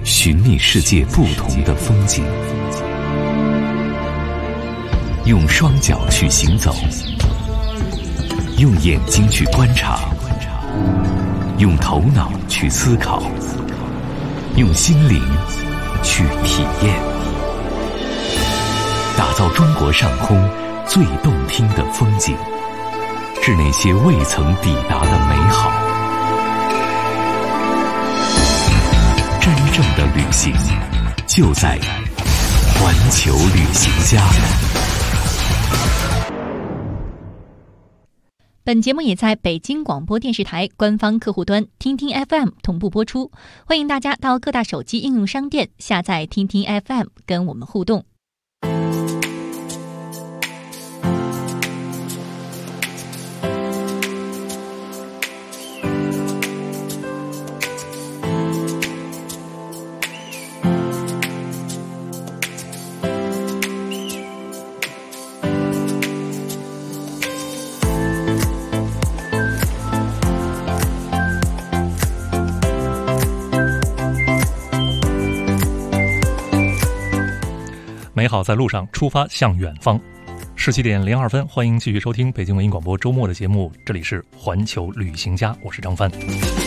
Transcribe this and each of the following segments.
寻觅世界不同的风景，用双脚去行走，用眼睛去观察，用头脑去思考，用心灵去体验，打造中国上空最动听的风景，致那些未曾抵达的美好。真正的旅行就在环球旅行家。 本节目也在北京广播电视台官方客户端听听 FM 同步播出，欢迎大家到各大手机应用商店下载听听 FM 跟我们互动。 美好在路上，出发向远方。17点02分，欢迎继续收听北京文艺广播周末的节目，这里是环球旅行家，我是张帆。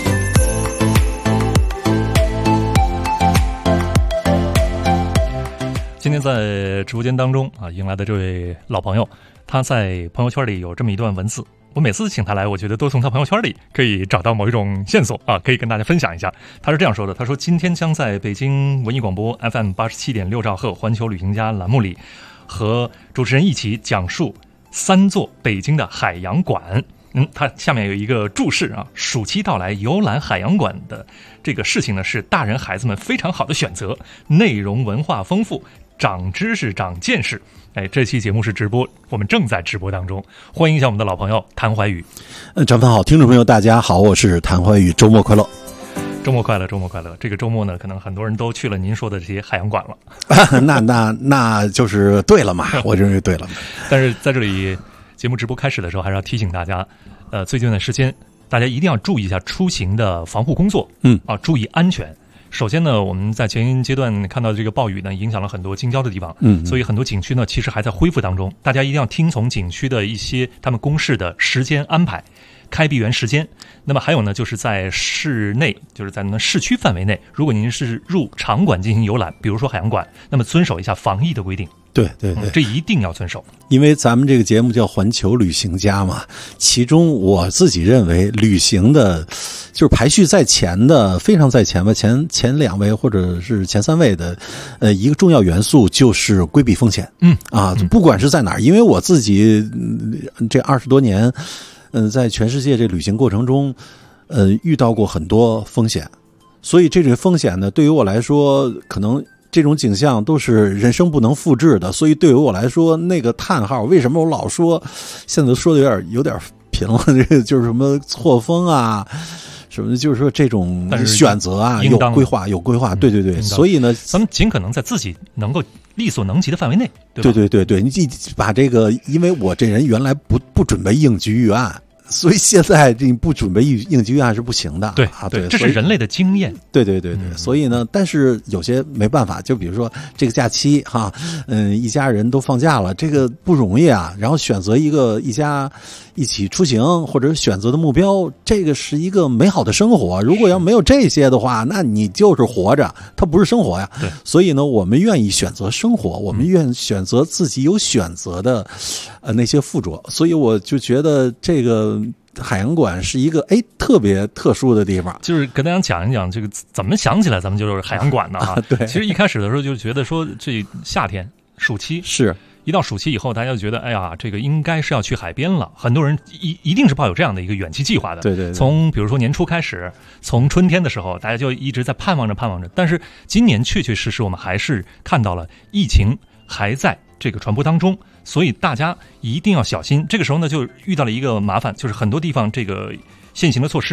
今天在直播间当中迎来的这位老朋友，他在朋友圈里有这么一段文字，我每次请他来，我觉得都从他朋友圈里可以找到某一种线索可以跟大家分享一下。他是这样说的，他说今天将在北京文艺广播 FM 87.6兆赫环球旅行家栏目里和主持人一起讲述3座北京的海洋馆。它下面有一个注释暑期到来游览海洋馆的这个事情呢，是大人孩子们非常好的选择，内容文化丰富，长知识长见识。这期节目是直播，我们正在直播当中，欢迎一下我们的老朋友谭怀宇。 张帆好，听众朋友大家好，我是谭怀宇，周末快乐。 周末快乐，周末快乐。这个周末呢，可能很多人都去了您说的这些海洋馆了。 那就是对了嘛，我认为对了。 但是在这里节目直播开始的时候，还是要提醒大家，最近的时间大家一定要注意一下出行的防护工作，注意安全。首先呢，我们在前阶段看到这个暴雨呢，影响了很多近郊的地方，所以很多景区呢其实还在恢复当中，大家一定要听从景区的一些他们公示的时间安排，开闭园时间。那么还有呢，就是在室内，就是在市区范围内，如果您是入场馆进行游览，比如说海洋馆，那么遵守一下防疫的规定。 对， 这一定要遵守。因为咱们这个节目叫环球旅行家嘛，其中我自己认为旅行的就是排序在前的，非常在前吧，前2位或者是前3位的一个重要元素就是规避风险。不管是在哪儿，因为我自己这20多年在全世界这旅行过程中遇到过很多风险，所以这种风险呢对于我来说可能这种景象都是人生不能复制的，所以对于我来说那个叹号，为什么我老说现在说的有点贫了，这个就是什么错峰什么，就是说这种选择有规划，对，所以呢咱们尽可能在自己能够力所能及的范围内，对吧？ 对，你把这个，因为我这人原来不准备应急预案，所以现在你不准备应急预案是不行的。 对，这是人类的经验。 对，所以呢，但是有些没办法，就比如说这个假期一家人都放假了，这个不容易啊。然后选择一家一起出行，或者选择的目标，这个是一个美好的生活。如果要没有这些的话，那你就是活着，它不是生活呀。 对， 所以呢，我们愿意选择生活，我们愿意选择自己有选择的那些附着。所以我就觉得这个海洋馆是一个特别特殊的地方。 就是跟大家讲一讲这个怎么想起来咱们就是海洋馆的对， 其实一开始的时候就觉得说这夏天暑期是一到暑期以后，大家就觉得这个应该是要去海边了，很多人一定是抱有这样的一个远期计划的。 对， 从比如说年初开始，从春天的时候，大家就一直在盼望着。但是今年确确实实我们还是看到了疫情还在这个传播当中，所以大家一定要小心。这个时候呢，就遇到了一个麻烦，就是很多地方这个现行的措施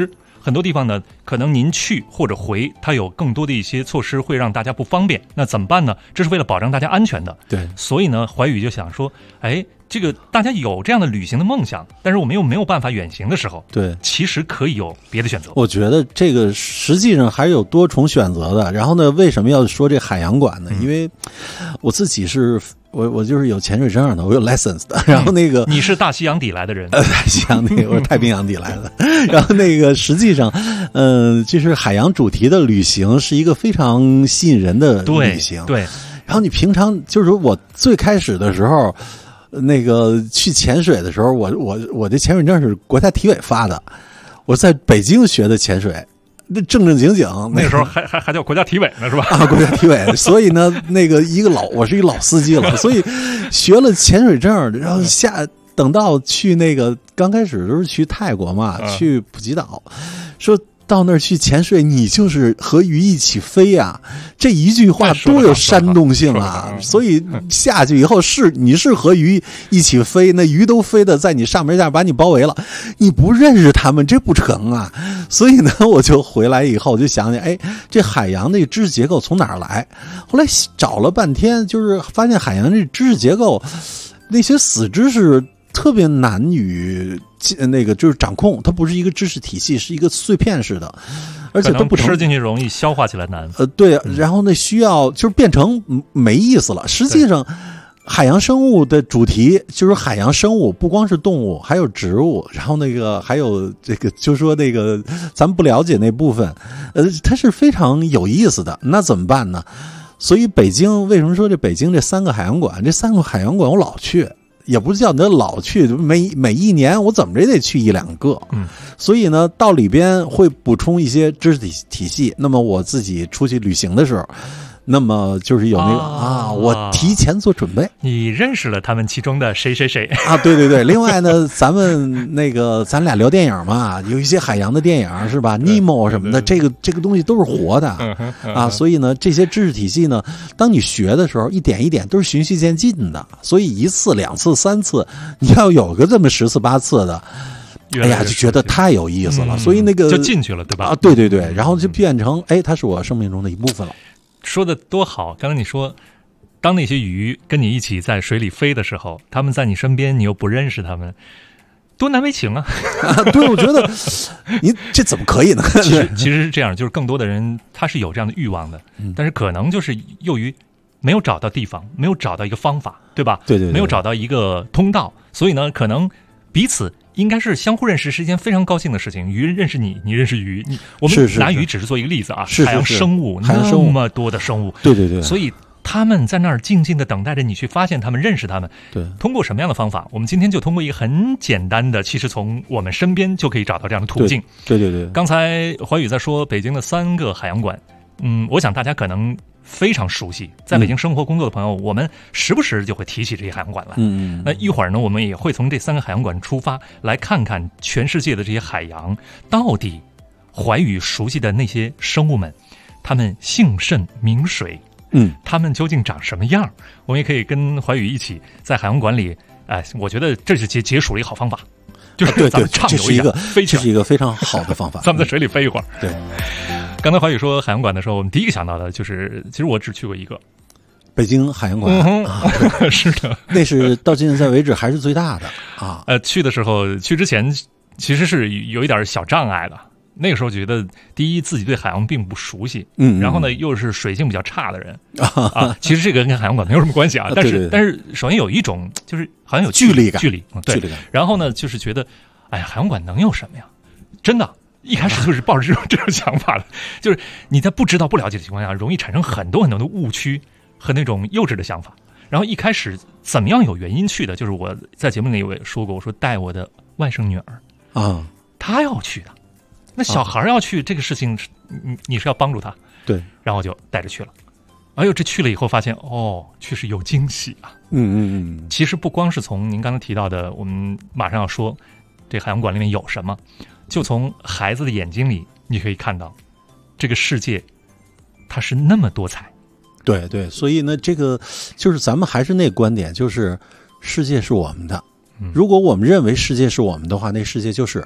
很多地方呢，可能您去或者回，它有更多的一些措施会让大家不方便，那怎么办呢？这是为了保障大家安全的。 对， 所以呢，怀宇就想说，这个大家有这样的旅行的梦想，但是我们又没有办法远行的时候， 对， 其实可以有别的选择。 我觉得这个实际上还有多重选择的。然后呢，为什么要说这海洋馆呢？因为我自己是我就是有潜水证的，我有 license 的。然后那个你是大西洋底来的人， 西洋那个我是太平洋底来的。然后那个实际上，就是海洋主题的旅行是一个非常吸引人的旅行。 对。 然后你平常就是我最开始的时候。那个去潜水的时候，我的潜水证是国家体委发的，我在北京学的潜水，那正经， 那个时候还叫国家体委呢，是吧？ 啊，国家体委。所以呢，那个我是一个老司机了，所以学了潜水证，然后等到去那个刚开始都是去泰国嘛，去普吉岛，说。到那儿去潜水，你就是和鱼一起飞呀！这一句话多有煽动性啊！所以下去以后你是和鱼一起飞，那鱼都飞的在你上面把你包围了，你不认识他们这不成啊！所以呢，我就回来以后我就想想，这海洋的知识结构从哪儿来？后来找了半天，就是发现海洋这知识结构那些死知识特别难于那个就是掌控，它不是一个知识体系，是一个碎片式的，而且都不吃进去容易，消化起来难。 对，然后呢需要就是变成没意思了。实际上，海洋生物的主题就是海洋生物，不光是动物，还有植物，然后那个还有这个，就是说那个咱们不了解那部分，它是非常有意思的。那怎么办呢？所以北京为什么说这北京这3个海洋馆？这3个海洋馆我老去。也不是叫你老去，每一年我怎么着也得去1-2个，所以呢，到里边会补充一些知识体系。那么我自己出去旅行的时候，那么就是有那个我提前做准备。 你认识了他们其中的谁啊？对。另外呢，咱俩聊电影嘛，有一些海洋的电影是吧？尼莫什么的，这个东西都是活的啊。所以呢，这些知识体系呢，当你学的时候，一点一点都是循序渐进的。所以1次、2次、3次，你要有个这么10次8次的。哎呀，就觉得太有意思了，所以那个就进去了，对吧？ 啊，对，然后就变成它是我生命中的一部分了。 说的多好！刚才你说，当那些鱼跟你一起在水里飞的时候，他们在你身边，你又不认识他们，多难为情啊！ 对，我觉得你这怎么可以呢？ 其实是这样，就是更多的人他是有这样的欲望的，但是可能就是由于没有找到地方，没有找到一个方法，对吧？ 对， 没有找到一个通道，所以呢，可能彼此。应该是相互认识是一件非常高兴的事情。鱼认识你，你认识鱼。我们拿鱼只是做一个例子啊。海洋生物那么多的生物， 对。 所以他们在那儿静静的等待着你去发现他们，认识他们。 对。 通过什么样的方法？我们今天就通过一个很简单的，其实从我们身边就可以找到这样的途径。 对。 刚才怀宇在说北京的3个海洋馆，我想大家可能非常熟悉，在北京生活工作的朋友，我们时不时就会提起这些海洋馆来。那一会儿呢，我们也会从这3个海洋馆出发，来看看全世界的这些海洋，到底怀宇熟悉的那些生物们，他们姓甚名谁？他们究竟长什么样？我们也可以跟怀宇一起在海洋馆里，我觉得这是解暑的一个好方法。就是咱们畅游一下， 这是一个非常好的方法。 咱们在水里飞一会儿。 对。 刚才怀宇说海洋馆的时候，我们第一个想到的就是，其实我只去过一个北京海洋馆。 是的， 那是到现在为止还是最大的啊。 去的时候，去之前其实是有一点小障碍的。那个时候觉得，第一自己对海洋并不熟悉，然后呢又是水性比较差的人啊。其实这个跟海洋馆没有什么关系啊，但是首先有一种就是好像有距离感， 对。然后呢，就是觉得，哎呀，海洋馆能有什么呀？真的。一开始就是抱着这种想法的，就是你在不知道不了解的情况下，容易产生很多的误区和那种幼稚的想法。然后一开始怎么样有原因去的，就是我在节目里也说过，我说带我的外甥女儿啊， 她要去的，那小孩要去这个事情，你是要帮助她， 对， 然后我就带着去了。哎呦，这去了以后发现确实有惊喜啊。其实不光是从您刚才提到的，我们马上要说这海洋馆里面有什么。就从孩子的眼睛里，你可以看到，这个世界，它是那么多彩。 对，所以呢，这个就是咱们还是那观点，就是世界是我们的。如果我们认为世界是我们的话，那世界就是；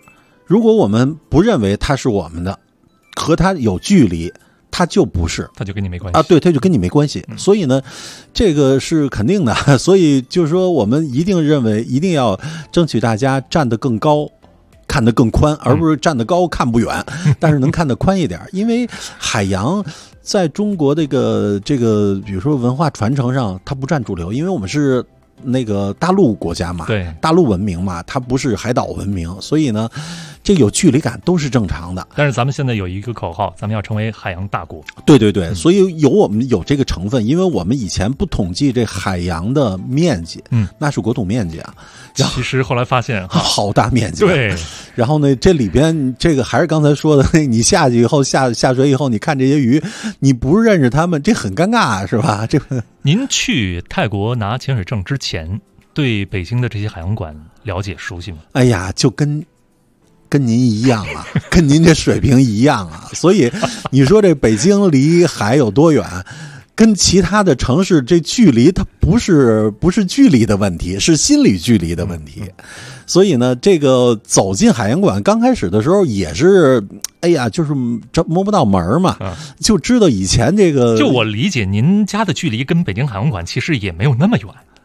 如果我们不认为它是我们的，和它有距离，它就不是， 它就跟你没关系啊。对，它就跟你没关系。所以呢，这个是肯定的。所以就是说，我们一定认为，一定要争取大家站得更高，看得更宽，而不是站得高看不远，但是能看得宽一点。因为海洋在中国这个，比如说文化传承上，它不占主流，因为我们是那个大陆国家嘛， 对， 大陆文明嘛，它不是海岛文明，所以呢，这有距离感都是正常的。 但是咱们现在有一个口号，咱们要成为海洋大国。 对对对，所以我们有这个成分，因为我们以前不统计这海洋的面积，那是国土面积啊。 其实后来发现好大面积， 对。 然后呢，这里边这个还是刚才说的，你下去以后下水以后，你看这些鱼，你不认识他们，这很尴尬，是吧？这个您去泰国拿潜水证之前，对北京的这些海洋馆了解熟悉吗？ 哎呀，就跟您一样啊，跟您这水平一样啊。所以你说这北京离海有多远？跟其他的城市这距离，它不是距离的问题，是心理距离的问题。所以呢，这个走进海洋馆刚开始的时候也是，哎呀，就是摸不到门嘛，就知道以前这个。 就我理解，您家的距离跟北京海洋馆其实也没有那么远。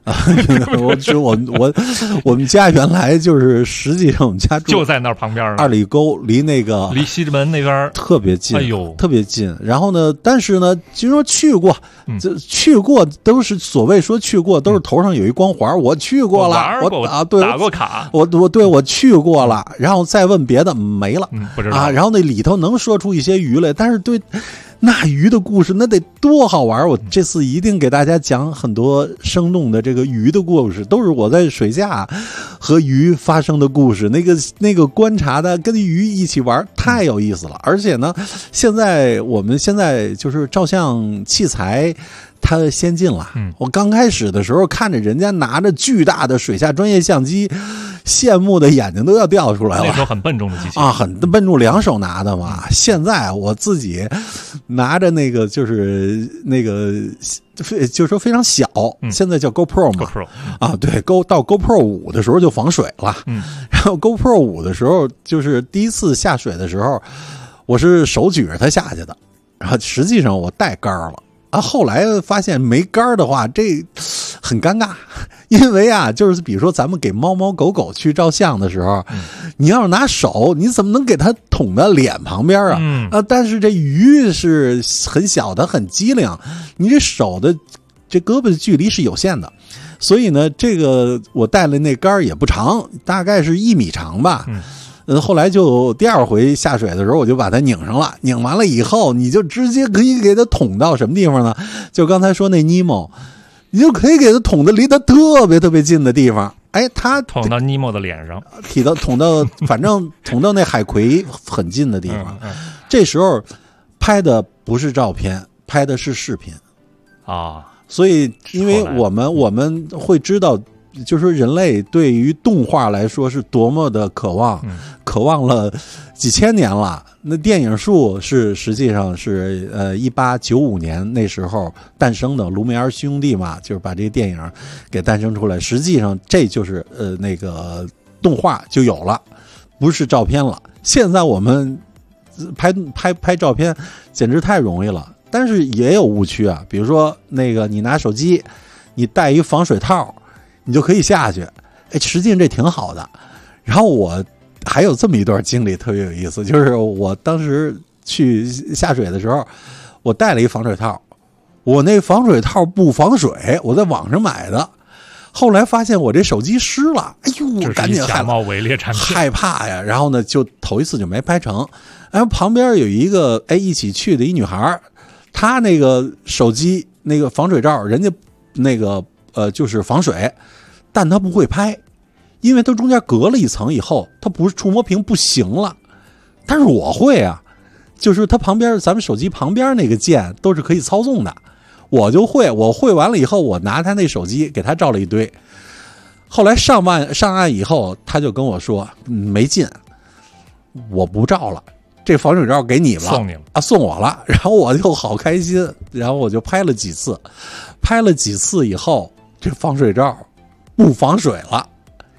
我们家原来就是实际上我们家住就在那儿旁边 2里沟，离西直门那边特别近， 哎呦， 特别近。然后呢，但是呢，就说去过，去过都是所谓说去过，都是头上有一光环，我去过了，对， 打过卡， 我去过了。然后再问别的没了， 不知道啊。然后那里头能说出一些鱼来，但是对。那鱼的故事那得多好玩！我这次一定给大家讲很多生动的这个鱼的故事，都是我在水下和鱼发生的故事。那个观察的跟鱼一起玩太有意思了。而且呢，我们现在就是照相器材它先进了。我刚开始的时候看着人家拿着巨大的水下专业相机，羡慕的眼睛都要掉出来了。 那时候很笨重的机器啊，很笨重，2手拿的嘛。现在我自己拿着那个就是说非常小，现在叫 GoPro 嘛。啊，对，到 GoPro 5的时候就防水了。然后 GoPro 5的时候，就是第一次下水的时候，我是手举着它下去的，然后实际上我带杆了。后来发现没杆的话，这很尴尬，因为啊，就是比如说咱们给猫猫狗狗去照相的时候，你要是拿手，你怎么能给它捅到脸旁边啊？但是这鱼是很小的，很机灵，你这手的这胳膊的距离是有限的，所以呢，这个我带了那杆也不长，大概是1米长吧。后来就第2回下水的时候，我就把它拧上了。拧完了以后，你就直接可以给它捅到什么地方呢？就刚才说那尼莫，你就可以给它捅的离它特别特别近的地方。哎，它捅到尼莫的脸上， 捅到，反正捅到那海葵很近的地方。这时候拍的不是照片，拍的是视频啊。 所以，因为我们会知道。就是说人类对于动画来说是多么的渴望了几千年了。那电影术是实际上是1895年那时候诞生的，卢米埃兄弟嘛，就是把这个电影给诞生出来。实际上这就是那个动画就有了，不是照片了。现在我们拍照片简直太容易了，但是也有误区啊。比如说那个你拿手机，你戴一防水套。你就可以下去，实际上这挺好的。然后我还有这么一段经历特别有意思，就是我当时去下水的时候，我带了一防水套，我那防水套不防水，我在网上买的。后来发现我这手机湿了，哎呦，我赶紧假冒伪劣产品， 害怕呀。然后呢，就头一次就没拍成。然后旁边有一个一起去的一女孩，她那个手机那个防水罩，人家那个就是防水。但他不会拍，因为它中间隔了一层以后，它不是触摸屏不行了。但是我会啊，就是它旁边咱们手机旁边那个键都是可以操纵的，我就会。我会完了以后，我拿他那手机给他照了一堆。后来上岸以后，他就跟我说没劲，我不照了，这防水罩给你了， 送你了啊，送我了。然后我就好开心，然后我就拍了几次以后，这防水罩不防水了，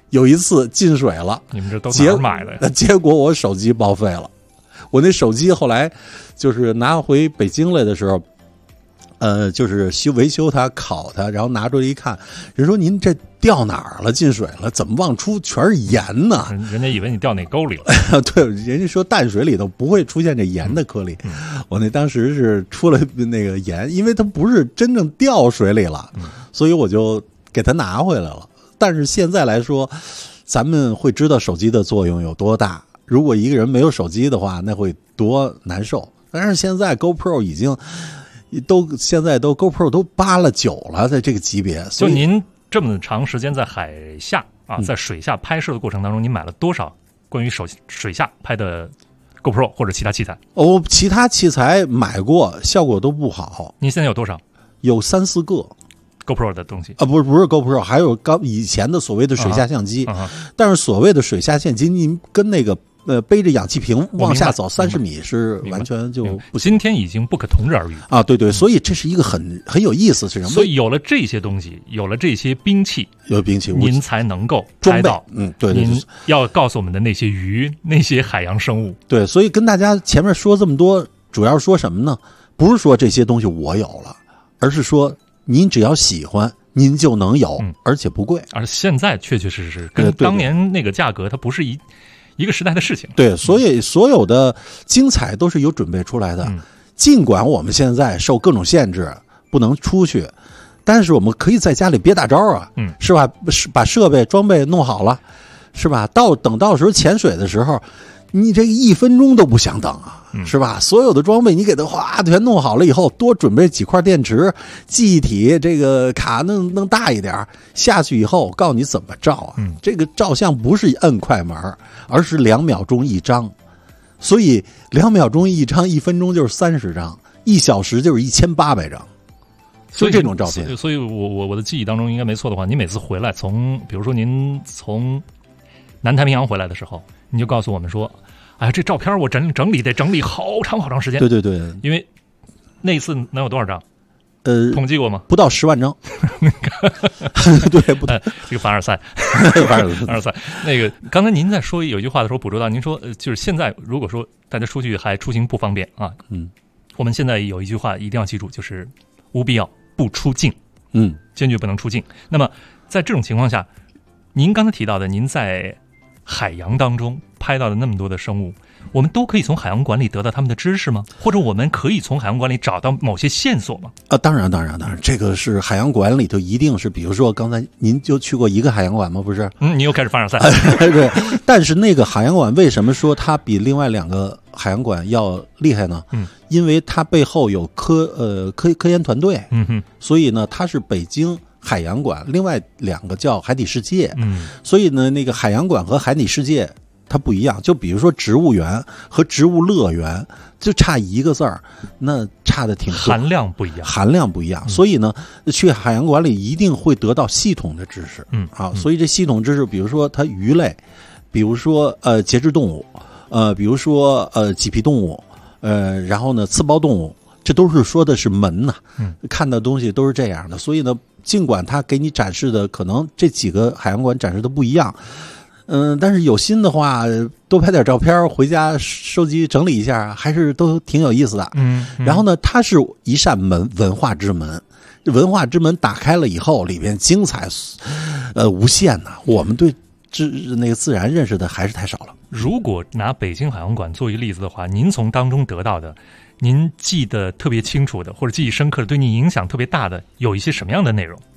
有一次进水了， 你们这都哪儿买的呀？ 结果我手机报废了。我那手机后来就是拿回北京来的时候，就是维修它、烤它，然后拿出来一看，人说您这掉哪儿了？进水了？怎么往出全是盐呢？ 人家以为你掉哪沟里了。 对，人家说淡水里头不会出现这盐的颗粒。我那当时是出了那个盐，因为它不是真正掉水里了，所以我就给它拿回来了。但是现在来说，咱们会知道手机的作用有多大。如果一个人没有手机的话，那会多难受。但是现在 GoPro 已经现在都 GoPro 都8了9了，在这个级别。 就您这么长时间在海下啊，在水下拍摄的过程当中，您买了多少关于水下拍的 GoPro 或者其他器材？ 其他器材买过，效果都不好。 您现在有多少？ 有3、4个。 GoPro 的东西啊，不是 GoPro， 还有以前的所谓的水下相机。但是所谓的水下相机，你跟那个背着氧气瓶往下走30米是完全就不行。 今天已经不可同日而语啊！对，所以这是一个很有意思是什么？ 所以有了这些东西，有了这些兵器，您才能够拍到对， 您要告诉我们的那些鱼、那些海洋生物。 对，所以跟大家前面说这么多，主要是说什么呢？不是说这些东西我有了，而是说您只要喜欢，您就能有，而且不贵。 而现在确确实实跟当年那个价格，它不是一个时代的事情。 对，所以所有的精彩都是有准备出来的。尽管我们现在受各种限制，不能出去，但是我们可以在家里憋大招啊，是吧？把设备装备弄好了，是吧？等到时候潜水的时候，你这1分钟都不想等啊，是吧？所有的装备你给它全弄好了以后，多准备几块电池，记忆体这个卡弄大一点，下去以后告诉你怎么照啊。这个照相不是摁快门，而是2秒钟1张，所以2秒钟1张，1分钟就是30张，1小时就是1800张。所以这种照片， 所以我的记忆当中应该没错的话，你每次回来比如说您从南太平洋回来的时候，你就告诉我们说，哎呀，这照片我整理得整理好长时间。 对，因为那一次能有多少张？统计过吗？ 不到10万张。对，不到这个凡尔赛，凡尔赛。那个刚才您在说有一句话的时候捕捉到，您说就是现在如果说大家出去还出行不方便啊，我们现在有一句话一定要记住，就是无必要不出境，坚决不能出境。那么在这种情况下，您刚才提到的，您在海洋当中拍到的那么多的生物，我们都可以从海洋馆里得到他们的知识吗？或者我们可以从海洋馆里找到某些线索吗？ 当然，这个是海洋馆里头一定是，比如说刚才您就去过一个海洋馆吗？不是？ 你又开始凡尔赛。 对，但是那个海洋馆为什么说它比另外2个海洋馆要厉害呢？因为它背后有科研团队，所以呢，它是北京海洋馆，另外2个叫海底世界，所以呢，那个海洋馆和海底世界它不一样。就比如说植物园和植物乐园，就差1个字儿，那差的挺多， 含量不一样。所以呢，去海洋馆里一定会得到系统的知识，所以这系统知识，比如说它鱼类，比如说节肢动物，比如说棘皮动物，然后呢刺胞动物，这都是说的是门呐，看的东西都是这样的。所以呢，尽管他给你展示的可能这几个海洋馆展示的不一样，但是有心的话，多拍点照片回家收集整理一下，还是都挺有意思的。然后呢，它是一扇门，文化之门。文化之门打开了以后，里边精彩无限呐。我们对那个自然认识的还是太少了。 如果拿北京海洋馆做一个例子的话，您从当中得到的，您记得特别清楚的，或者记忆深刻的，对你影响特别大的，有一些什么样的内容？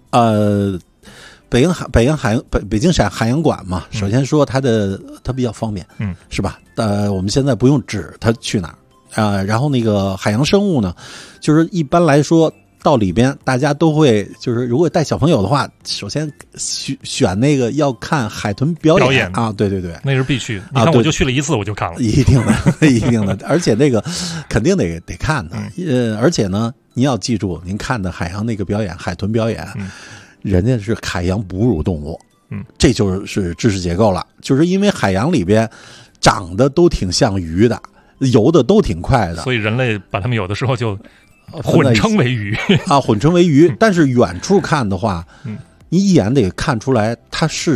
北京海洋馆嘛，首先说它比较方便，是吧？我们现在不用指它去哪儿然后那个海洋生物呢，就是一般来说到里边，大家都会就是如果带小朋友的话，首先选那个要看海豚表演啊，对， 那是必须。你看我就去了1次，我就看了， 一定的，而且那个肯定得看的，而且呢，您要记住，您看的海洋那个表演，海豚表演。人家是海洋哺乳动物，这就是知识结构了。就是因为海洋里边长得都挺像鱼的，游的都挺快的， 所以人类把它们有的时候就混称为鱼混称为鱼。但是远处看的话，你一眼得看出来它是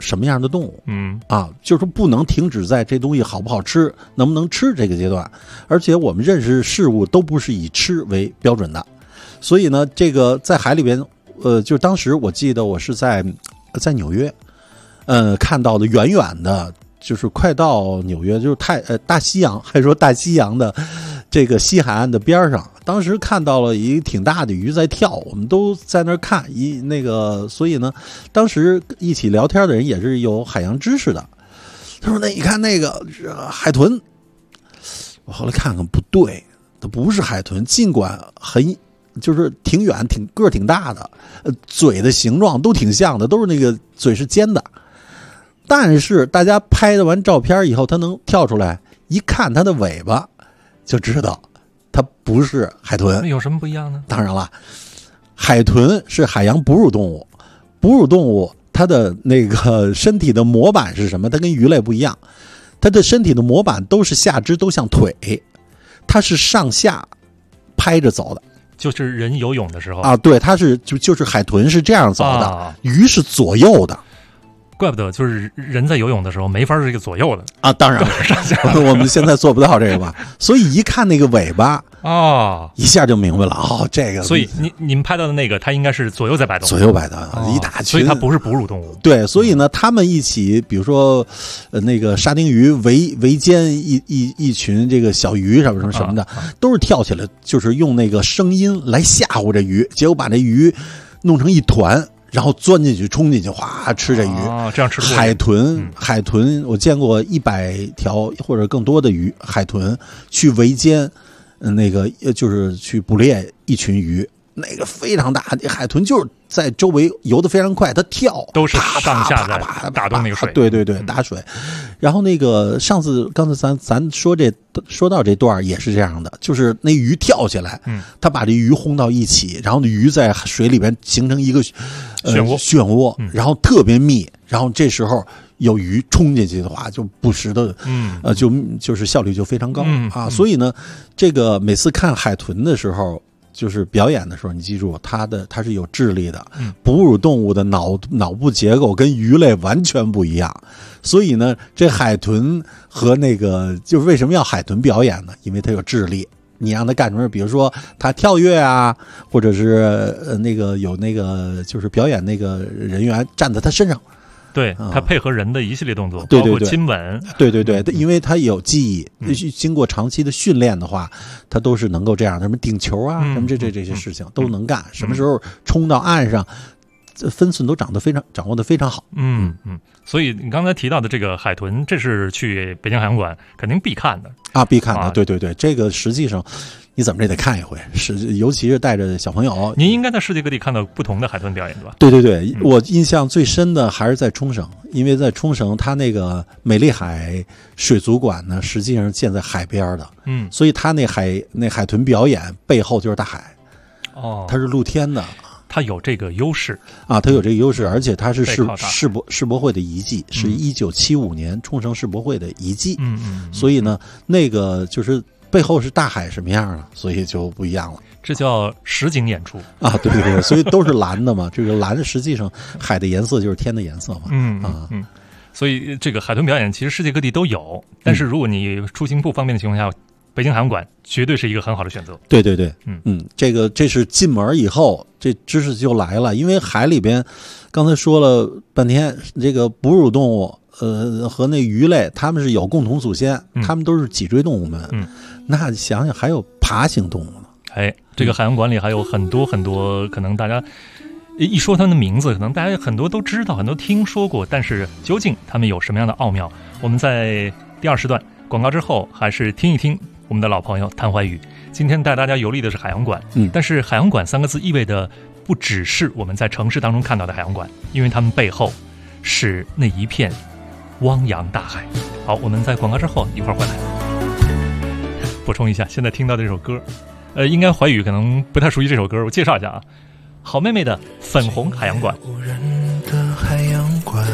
什么样的动物。 啊， 就是不能停止在这东西好不好吃，能不能吃这个阶段，而且我们认识事物都不是以吃为标准的，所以呢，这个在海里边，就当时我记得我是在纽约，看到的远远的，就是快到纽约，就是大西洋，还说大西洋的这个西海岸的边上，当时看到了一个挺大的鱼在跳，我们都在那儿看所以呢，当时一起聊天的人也是有海洋知识的。他说：“那你看那个海豚。”我后来看看不对，它不是海豚，尽管就是挺远、个儿挺大的，嘴的形状都挺像的，都是那个嘴是尖的。但是大家拍完照片以后，它能跳出来，一看它的尾巴，就知道它不是海豚。 那有什么不一样呢？ 当然了，海豚是海洋哺乳动物，哺乳动物它的那个身体的模板是什么？它跟鱼类不一样，它的身体的模板都是下肢都像腿，它是上下拍着走的。 就是人游泳的时候啊，对，它是就是海豚是这样走的，鱼是左右的。 怪不得就是人在游泳的时候没法是这个左右的啊，当然我们现在做不到这个吧，所以一看那个尾巴一下就明白了这个。 所以你们拍到的那个，它应该是左右在摆动， 左右摆动一大群， 所以它不是哺乳动物。 对，所以呢，他们一起，比如说那个沙丁鱼围歼一群这个小鱼什么的，都是跳起来，就是用那个声音来吓唬这鱼，结果把这鱼弄成一团。然后钻进去，冲进去，哗，吃这鱼。 这样吃海豚，我见过100条或者更多的海豚去围歼，那个就是去捕猎一群鱼，那个非常大。海豚就是在周围游得非常快，它跳都是上下在打动那个水。 对，打水。然后那个刚才咱说到这段也是这样的，就是那鱼跳起来，它把这鱼轰到一起，然后那鱼在水里边形成一个漩涡，然后特别密，然后这时候有鱼冲进去的话，就不时的，就是效率就非常高所以呢，这个每次看海豚的时候。就是表演的时候，你记住，它是有智力的。哺乳动物的脑部结构跟鱼类完全不一样，所以呢，这海豚和那个就是为什么要海豚表演呢？因为它有智力。你让它干什么？比如说它跳跃啊，或者是那个有那个就是表演那个人员站在它身上。 对，它配合人的一系列动作， 包括亲吻。 对，因为它有记忆，经过长期的训练的话，它都是能够这样，什么顶球啊，什么这些事情都能干。什么时候冲到岸上，分寸都掌握得非常好。 所以你刚才提到的这个海豚，这是去北京海洋馆肯定必看的必看的。对，这个实际上。你怎么也得看一回，尤其是带着小朋友。 您应该在世界各地看到不同的海豚表演，对吧？ 对，我印象最深的还是在冲绳，因为在冲绳，它那个美丽海水族馆呢，实际上建在海边的，所以它那海豚表演背后就是大海，它是露天的。 它有这个优势它有这个优势，而且它是世博会的遗迹，是1975年冲绳世博会的遗迹。所以呢，那个就是背后是大海什么样的，所以就不一样了。 这叫实景演出对，所以都是蓝的嘛。这个蓝实际上海的颜色就是天的颜色嘛。 所以这个海豚表演其实世界各地都有，但是如果你出行不方便的情况下，北京海洋馆绝对是一个很好的选择。 对，这是进门以后，这知识就来了。因为海里边，刚才说了半天，这个哺乳动物，和那鱼类，它们是有共同祖先，它们都是脊椎动物们。那想想还有爬行动物呢。 这个海洋馆里还有很多很多，可能大家一说他们的名字，可能大家很多都知道，很多听说过，但是究竟他们有什么样的奥妙？我们在第2时段广告之后，还是听一听我们的老朋友谭怀宇。今天带大家游历的是海洋馆，但是海洋馆3个字意味着不只是我们在城市当中看到的海洋馆，因为他们背后是那一片汪洋大海。好，我们在广告之后一会儿回来。补充一下，现在听到这首歌，应该怀宇可能不太熟悉这首歌，我介绍一下好妹妹的粉红海洋馆。 无人的海洋馆，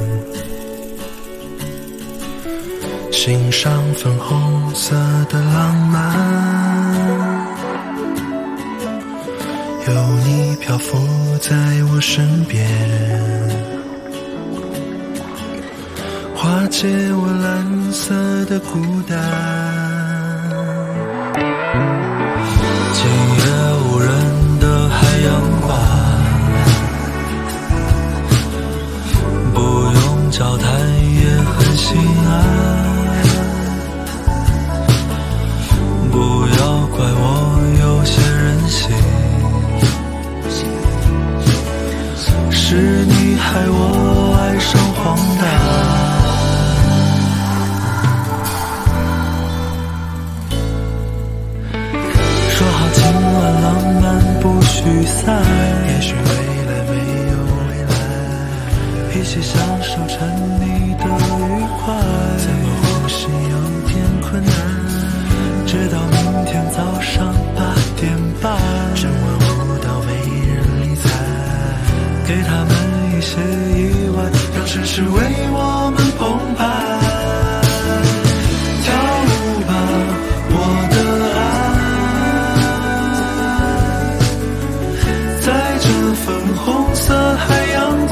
欣赏粉红色的浪漫，有你漂浮在我身边， 借我蓝色的孤单。今夜无人的海洋馆，不用交谈也很心安。不要怪我有些任性，是你害我爱上荒诞。说好今晚浪漫不许散，也许未来没有未来，一起享受着你的愉快。怎么呼吸有点困难，直到明天早上8点半，整晚舞蹈没人理睬，给他们一些意外，让城市为我们澎湃。跳舞吧，我的爱，在这粉红色海洋馆，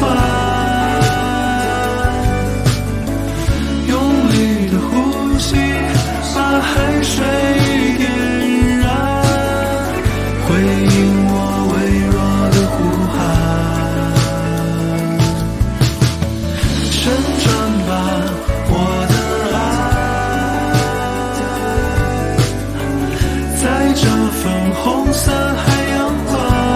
用力的呼吸，把海水点燃，回应我微弱的呼喊。旋转吧，我的爱，在这粉红色海洋馆，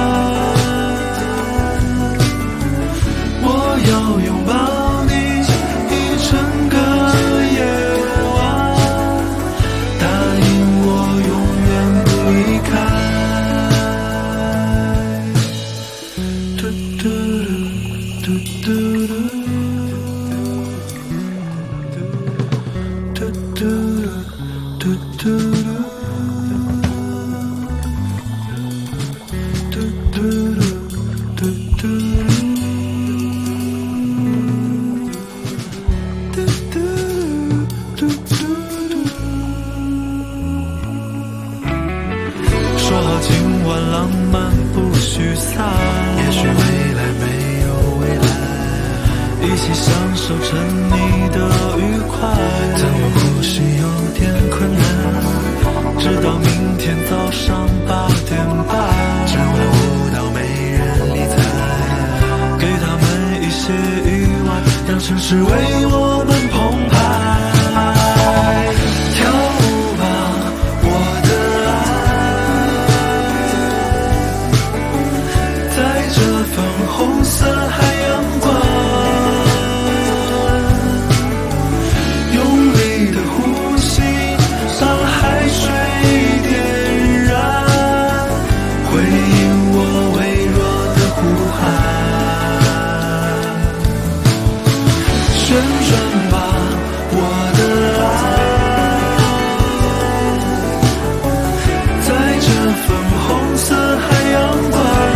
我要拥抱你一整个夜晚，答应我永远不离开。嘟嘟嘟嘟嘟嘟嘟嘟嘟嘟嘟嘟嘟。说好今晚浪漫不许散，也许未来没有未来，一起享受着你的愉快。但我呼吸有点困难，直到明天早上8点半，整晚舞蹈没人理睬，给他们一些意外，让城市为我们澎湃。跳舞吧，我的爱，在这粉红色海洋馆，用力的呼吸，把海水点燃，回应我微弱的呼喊。旋转吧，我的爱，在这粉红色海洋馆，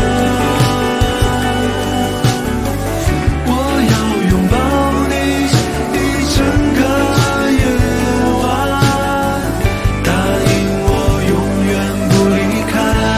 我要拥抱你一整个夜晚，答应我永远不离开。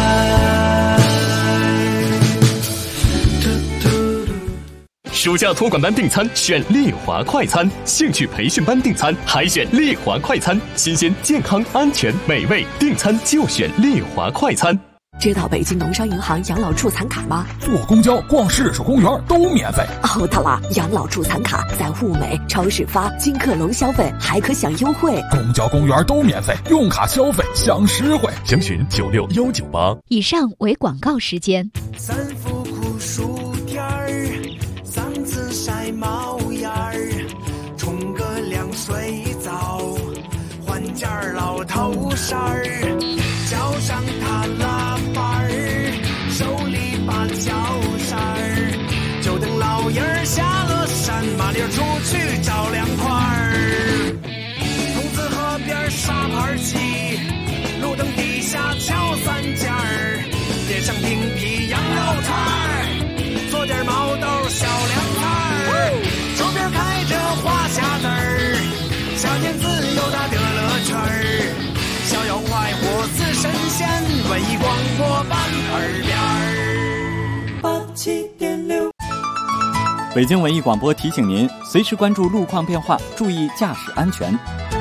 暑假托管班订餐选丽华快餐，兴趣培训班订餐还选丽华快餐，新鲜、健康、安全、美味，订餐就选丽华快餐。 知道北京农商银行养老助残卡吗？ 坐公交、逛市属公园都免费。 哦，对了，养老助残卡在物美、超市发，金客隆消费还可享优惠。 公交、公园都免费，用卡消费享实惠。 详询96198。 以上为广告时间。 三伏酷暑天儿，嗓子晒冒烟儿，冲个凉水澡，换件老头衫儿，脚上踏拉板儿，手里把脚扇儿，就等老爷儿下了山，麻溜出去找凉快儿。筒子河边沙盘棋，路灯底下敲三件儿，点上冰皮羊肉串儿，做点毛豆小凉菜儿，周边开着花匣子儿，夏天自由大的乐趣儿，逍遥快活似神仙，文艺广播版耳边儿。87.6 北京文艺广播提醒您，随时关注路况变化，注意驾驶安全。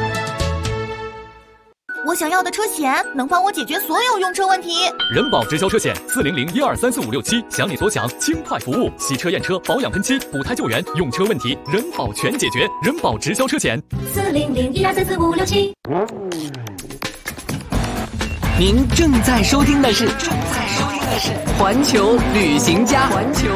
我想要的车险能帮我解决所有用车问题。 人保直销车险400123456想你所想，轻快服务，洗车验车、保养喷漆、补胎救援，用车问题人保全解决。人保直销车险 400123456。 您正在收听的是环球旅行家。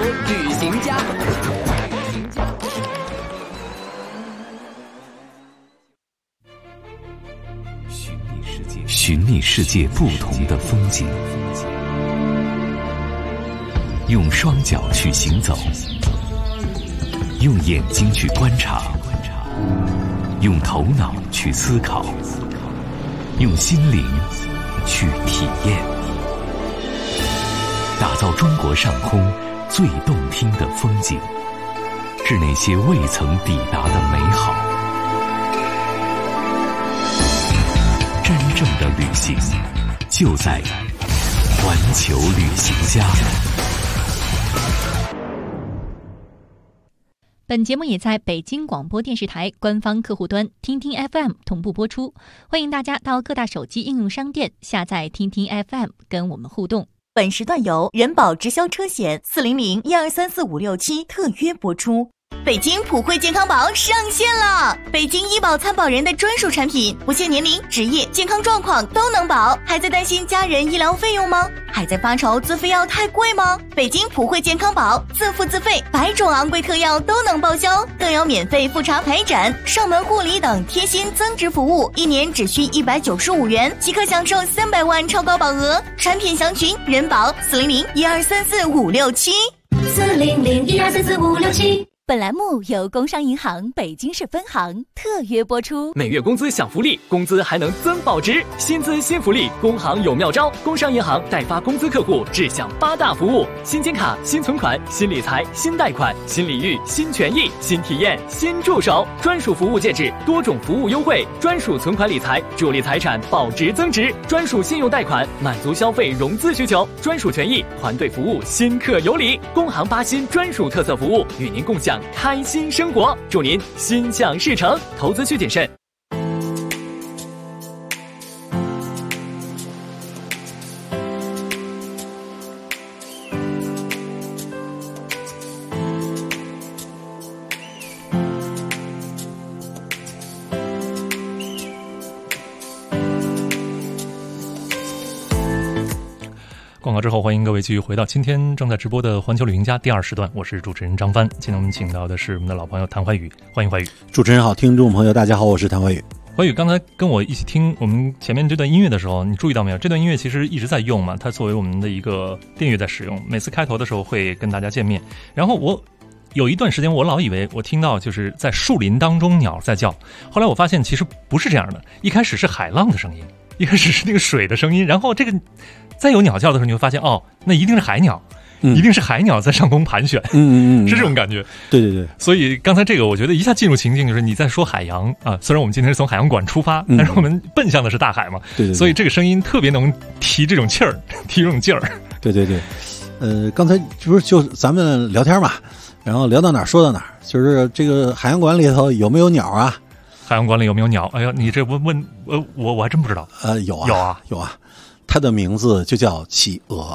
寻觅世界不同的风景，用双脚去行走，用眼睛去观察，用头脑去思考，用心灵去体验，打造中国上空最动听的风景，是那些未曾抵达的美好。真正的旅行就在环球旅行家。 本节目也在北京广播电视台官方客户端听听 FM 同步播出，欢迎大家到各大手机应用商店下载听听 FM 跟我们互动。 本时段由人保直销车险400123456特约播出。北京普惠健康宝上线了！北京医保参保人的专属产品，不限年龄、职业、健康状况都能保。还在担心家人医疗费用吗？还在发愁自费药太贵吗？北京普惠健康宝自付自费，100种昂贵特药都能报销，更有免费复查排诊、上门护理等贴心增值服务，1年只需195元即可享受300万超高保额。产品详询人保400123456 400123456。本栏目由工商银行北京市分行特约播出。 每月工资享福利，工资还能增保值，薪资新福利，工行有妙招。工商银行代发工资客户只享8大服务：新金卡、新存款、新理财、新贷款、新礼遇、新权益、新体验、新助手，专属服务戒指，多种服务优惠，专属存款理财，助力财产保值增值，专属信用贷款，满足消费融资需求，专属权益，团队服务，新客有礼。工行8新专属特色服务，与您共享开心生活，祝您心想事成，投资需谨慎。 广告之后，欢迎各位继续回到今天正在直播的环球旅行家第2时段，我是主持人张帆。今天我们请到的是我们的老朋友谭怀宇，欢迎怀宇。 主持人好，听众朋友大家好，我是谭怀宇。 怀宇刚才跟我一起听我们前面这段音乐的时候，你注意到没有？这段音乐其实一直在用嘛，它作为我们的一个电乐在使用，每次开头的时候会跟大家见面。然后我有一段时间我老以为我听到就是在树林当中鸟在叫，后来我发现其实不是这样的，一开始是海浪的声音，一开始是那个水的声音，然后这个再有鸟叫的时候，你会发现哦，那一定是海鸟，一定是海鸟在上空盘旋，是这种感觉。 对对对。 所以刚才这个，我觉得一下进入情境，就是你在说海洋啊。虽然我们今天是从海洋馆出发，但是我们奔向的是大海嘛。 对对。 所以这个声音特别能提这种气儿，提这种劲儿。 对对对。刚才不是就咱们聊天嘛，然后聊到哪儿说到哪儿，就是这个海洋馆里头有没有鸟啊？ 海洋馆里有没有鸟？哎呀，你这问我还真不知道。 有啊。它的名字就叫企鹅。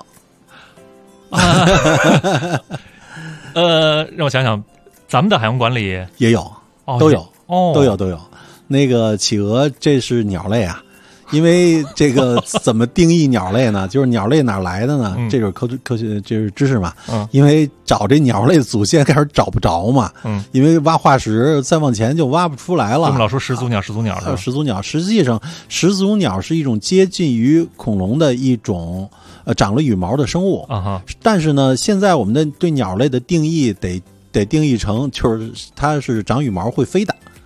让我想想，咱们的海洋馆里也有，都有，都有。那个企鹅，这是鸟类啊。因为这个怎么定义鸟类呢？就是鸟类哪来的呢？这就是科学，就是知识嘛。因为找这鸟类祖先开始找不着嘛。因为挖化石再往前就挖不出来了。 我们老说始祖鸟的。 始祖鸟，实际上始祖鸟是一种接近于恐龙的一种长了羽毛的生物。但是呢，现在我们对鸟类的定义得定义成就是它是长羽毛会飞的。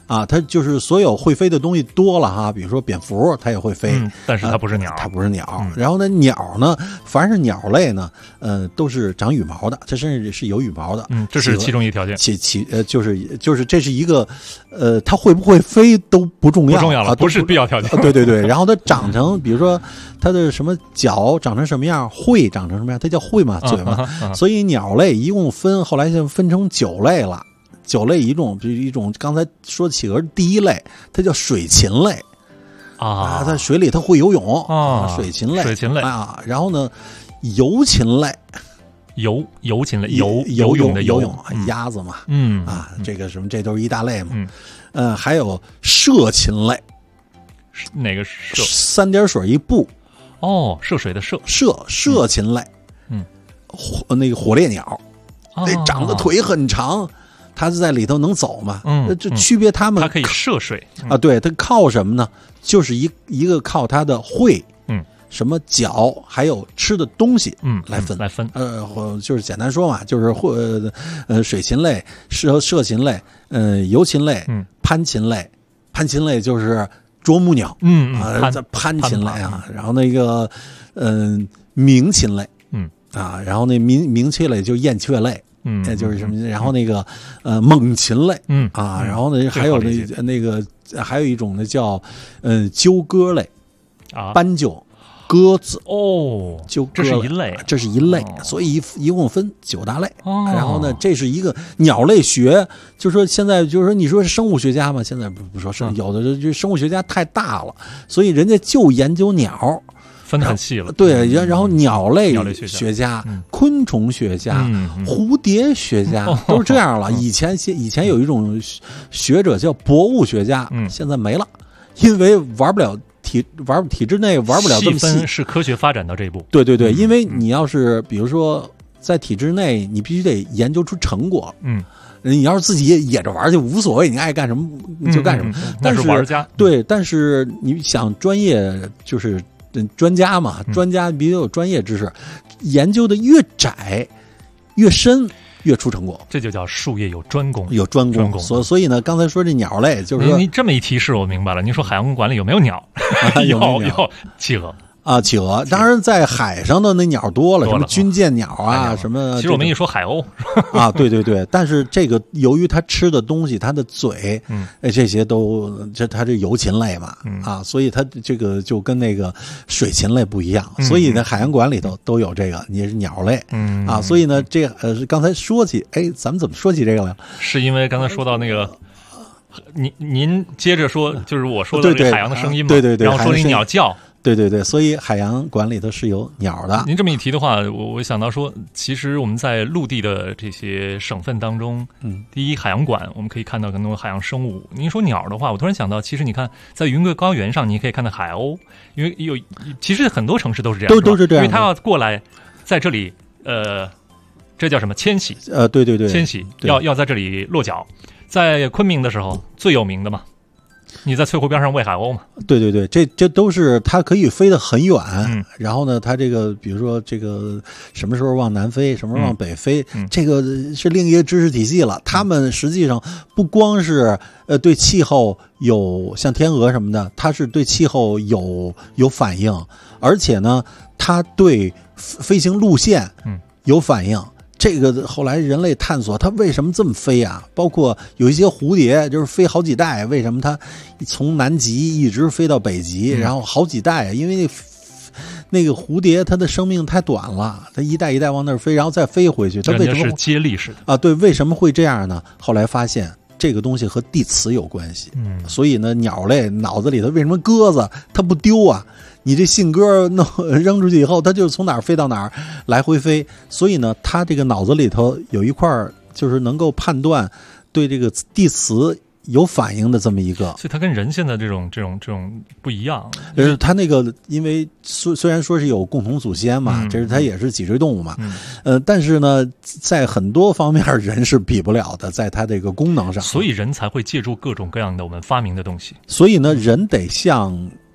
啊，它就是所有会飞的东西多了哈，比如说蝙蝠它也会飞， 但是它不是鸟， 它不是鸟。然后呢，鸟呢，凡是鸟类呢，都是长羽毛的，这甚至是有羽毛的。 这是其中一条件。 就是这是一个它会不会飞都不重要， 不重要了，不是必要条件。 对。然后它长成，比如说它的什么脚长成什么样，喙长成什么样，它叫喙嘛，嘴嘛。所以鸟类一共后来就分成9类了。9类一种，就是一种刚才说企鹅第一类，它叫水禽类啊，在水里它会游泳啊，水禽类啊。然后呢，游禽类， 游禽类，游泳的游泳，鸭子嘛，这个什么，这都是一大类嘛。还有涉禽类， 哪个涉 ？3点水一步， 涉水的涉禽类，那个火烈鸟，那长得腿很长。它是在里头能走嘛？这区别它们， 它可以涉水啊。对，它靠什么呢？就是一个靠它的喙，什么脚，还有吃的东西，来分。就是简单说嘛，就是水禽类、涉禽类、游禽类、攀禽类。攀禽类就是啄木鸟，攀禽类啊。然后那个鸣禽类，然后那鸣雀类就是燕雀类。就是什么？然后那个猛禽类，然后呢还有那个还有一种呢叫鸠鸽类啊， 斑鸠、鸽子鸠鸽，这是一类，所以一共分9大类。然后呢，这是一个鸟类学，就说现在就是说你说是生物学家嘛，现在不说有的就生物学家太大了，所以人家就研究鸟。 分得很细了， 对，然后鸟类学家、昆虫学家、蝴蝶学家都是这样了。以前有一种学者叫博物学家，现在没了，因为玩不了体制内玩不了这么细。 是科学发展到这一步。 对，因为你要是比如说在体制内，你必须得研究出成果。你要是自己野着玩就无所谓，你爱干什么就干什么。但是玩家对，但是你想专业就是专家嘛，专家必须有专业知识，研究的越窄越深越出成果， 这就叫术业有专攻， 所以呢，刚才说这鸟类，就是说你这么一提示，我明白了。您说海洋馆里有没有鸟？有企鹅。 企鹅，当然在海上的那鸟多了，什么军舰鸟啊，什么。 其实我们一说海鸥啊，对，但是这个由于它吃的东西，它的嘴，这些都它这游禽类嘛，所以它这个就跟那个水禽类不一样，所以呢，海洋馆里头都有这个，你是鸟类，所以呢，这刚才说起，咱们怎么说起这个来？ 是因为刚才说到那个。您接着说，就是我说的这个海洋的声音嘛， 对， 然后说你鸟叫， 对，所以海洋馆里头是有鸟的。 您这么一提的话，我想到说，其实我们在陆地的这些省份当中，第一海洋馆我们可以看到很多海洋生物。您说鸟的话，我突然想到，其实你看在云贵高原上，你可以看到海鸥，因为其实很多城市都是这样， 都是这样， 因为它要过来在这里，这叫什么迁徙？ 对， 迁徙要在这里落脚。在昆明的时候最有名的嘛，你在翠湖边上喂海鸥嘛？ 对，这都是它可以飞得很远，然后呢，它这个比如说这个什么时候往南飞，什么时候往北飞，这个是另一个知识体系了。他们实际上不光是对气候有像天鹅什么的，它是对气候有反应，而且呢，它对飞行路线有反应。这个后来人类探索它为什么这么飞啊？包括有一些蝴蝶就是飞好几代，为什么它从南极一直飞到北极，然后好几代？因为那个蝴蝶它的生命太短了，它一代一代往那儿飞，然后再飞回去。它为什么是接力式的啊？对，为什么会这样呢？后来发现这个东西和地磁有关系。所以呢，鸟类脑子里头为什么鸽子它不丢啊？你这信鸽扔出去以后，它就从哪儿飞到哪儿来回飞，所以呢，它这个脑子里头有一块就是能够判断对这个地磁有反应的这么一个， 所以它跟人现在这种不一样。 它那个因为虽然说是有共同祖先嘛，这是它也是脊椎动物嘛，但是呢，在很多方面人是比不了的，在它这个功能上， 所以人才会借助各种各样的我们发明的东西。 所以呢，人得向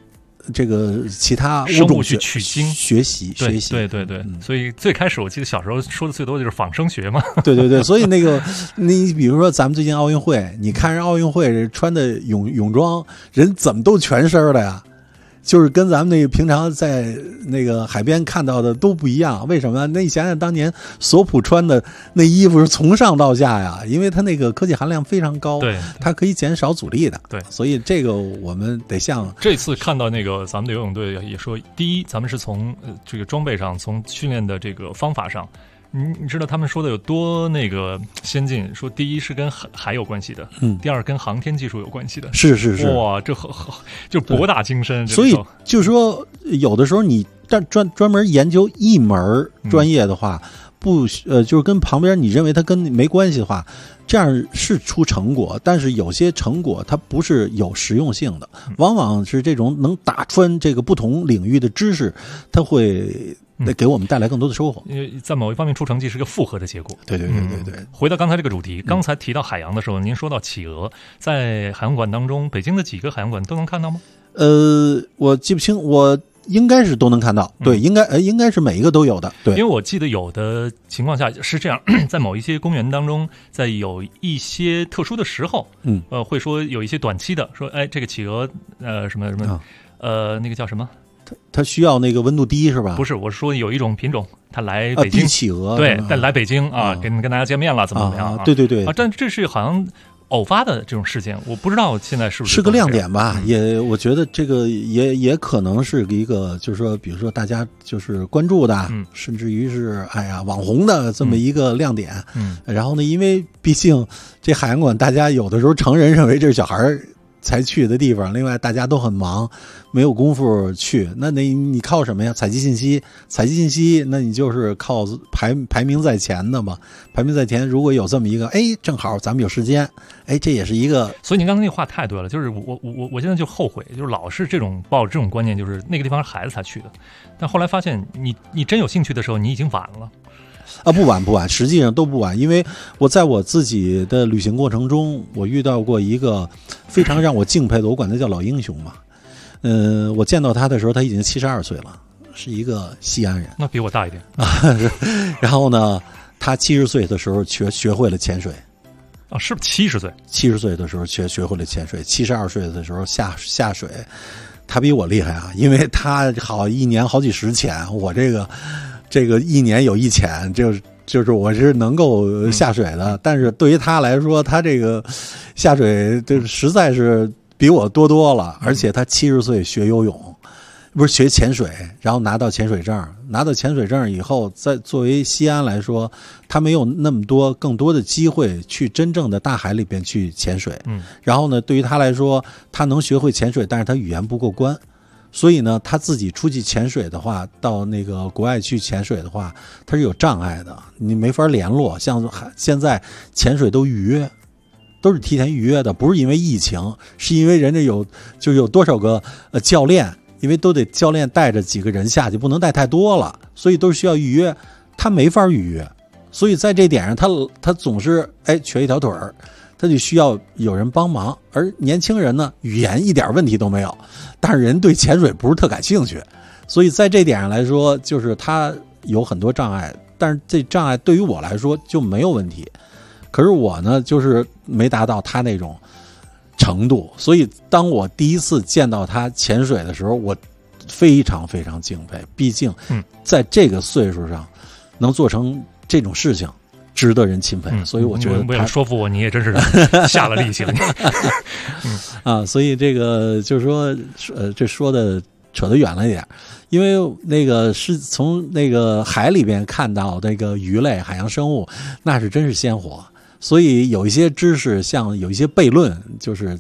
这个其他生物种去取经学习。 对，所以最开始我记得小时候说的最多的就是仿生学嘛。 对，所以那个你比如说咱们最近奥运会，你看人奥运会穿的泳装，人怎么都全身的呀？就是跟咱们那个平常在那个海边看到的都不一样，为什么？那你想想当年索普穿的那衣服是从上到下呀，因为它那个科技含量非常高， 对， 它可以减少阻力的， 对， 所以这个我们得像这次看到那个咱们的游泳队也说，第一，咱们是从这个装备上，从训练的这个方法上。你知道他们说的有多那个先进？说第一是跟海有关系的，第二跟航天技术有关系的， 是， 哇，这就博大精深。 所以就是说，有的时候你专门研究一门专业的话，就是跟旁边你认为它跟没关系的话，这样是出成果，但是有些成果它不是有实用性的，往往是这种能打穿这个不同领域的知识，它会给我们带来更多的收获。 因为在某一方面出成绩是个复合的结果。 对。 回到刚才这个主题，刚才提到海洋的时候，您说到企鹅，在海洋馆当中，北京的几个海洋馆都能看到吗？ 我记不清，我应该是都能看到。对，应该是每一个都有的。对， 因为我记得有的情况下是这样，在某一些公园当中，在有一些特殊的时候，会说有一些短期的，说这个企鹅什么那个叫什么？ 它需要那个温度低是吧？ 不是，我是说有一种品种，它来北京， 帝企鹅， 对，但来北京啊，跟大家见面了，怎么样？ 对但这是好像偶发的这种事件，我不知道现在是不是个亮点吧？我觉得这个也可能是一个，就是说，比如说大家就是关注的，甚至于是网红的这么一个亮点。然后呢，因为毕竟这海洋馆，大家有的时候成人认为这是小孩才去的地方，另外大家都很忙，没有功夫去。那你靠什么呀？采集信息，那你就是靠排名在前的嘛。排名在前，如果有这么一个，正好咱们有时间，这也是一个。 所以你刚才那话太对了，就是我现在就后悔，就是老是抱着这种观念，就是那个地方是孩子才去的，但后来发现你真有兴趣的时候，你已经晚了。 不晚，实际上都不晚，因为我在我自己的旅行过程中，我遇到过一个非常让我敬佩的，我管他叫老英雄嘛。我见到他的时候，他已经72岁了，是一个西安人， 那比我大一点然后呢，他70岁的时候学会了潜水。 是不是70岁 ？70岁的时候学会了潜水，72岁的时候下水。他比我厉害啊，因为他一年好几十潜，我这个一年有1潜，就是我是能够下水的，但是对于他来说，他这个下水这实在是比我多了，而且他70岁学游泳，不是学潜水，然后拿到潜水证以后，在作为西安来说，他没有那么更多的机会去真正的大海里边去潜水。然后呢，对于他来说，他能学会潜水，但是他语言不过关。所以呢，他自己出去潜水的话，到那个国外去潜水的话，他是有障碍的，你没法联络。像现在潜水都预约，都是提前预约的，不是因为疫情，是因为人家有多少个教练，因为都得教练带着几个人下去，不能带太多了，所以都是需要预约。他没法预约，所以在这点上，他总是瘸一条腿儿。他就需要有人帮忙，而年轻人呢，语言一点问题都没有，但是人对潜水不是特感兴趣，所以在这点上来说，就是他有很多障碍，但是这障碍对于我来说就没有问题。可是我呢，就是没达到他那种程度，所以当我第一次见到他潜水的时候，我非常非常敬佩，毕竟在这个岁数上能做成这种事情，值得人钦佩，所以我觉得为了说服我，你也真是下了力气了。所以这个就是说，这说的扯得远了一点，因为那个是从那个海里边看到那个鱼类、海洋生物，那是真是鲜活。所以有一些知识，像有一些悖论，就是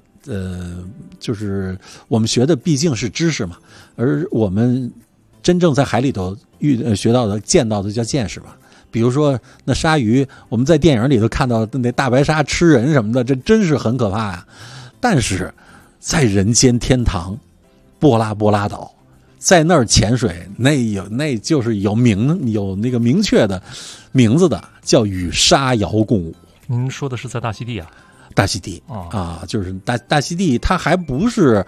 我们学的毕竟是知识嘛，而我们真正在海里头学到的、见到的叫见识吧。比如说那鲨鱼，我们在电影里头看到那大白鲨吃人什么的，这真是很可怕呀。但是在人间天堂波拉岛，在那儿潜水，那就是有那个明确的名字的，叫与沙遥共舞。 您说的是在大溪地啊？ 大溪地就是大溪地，它还不是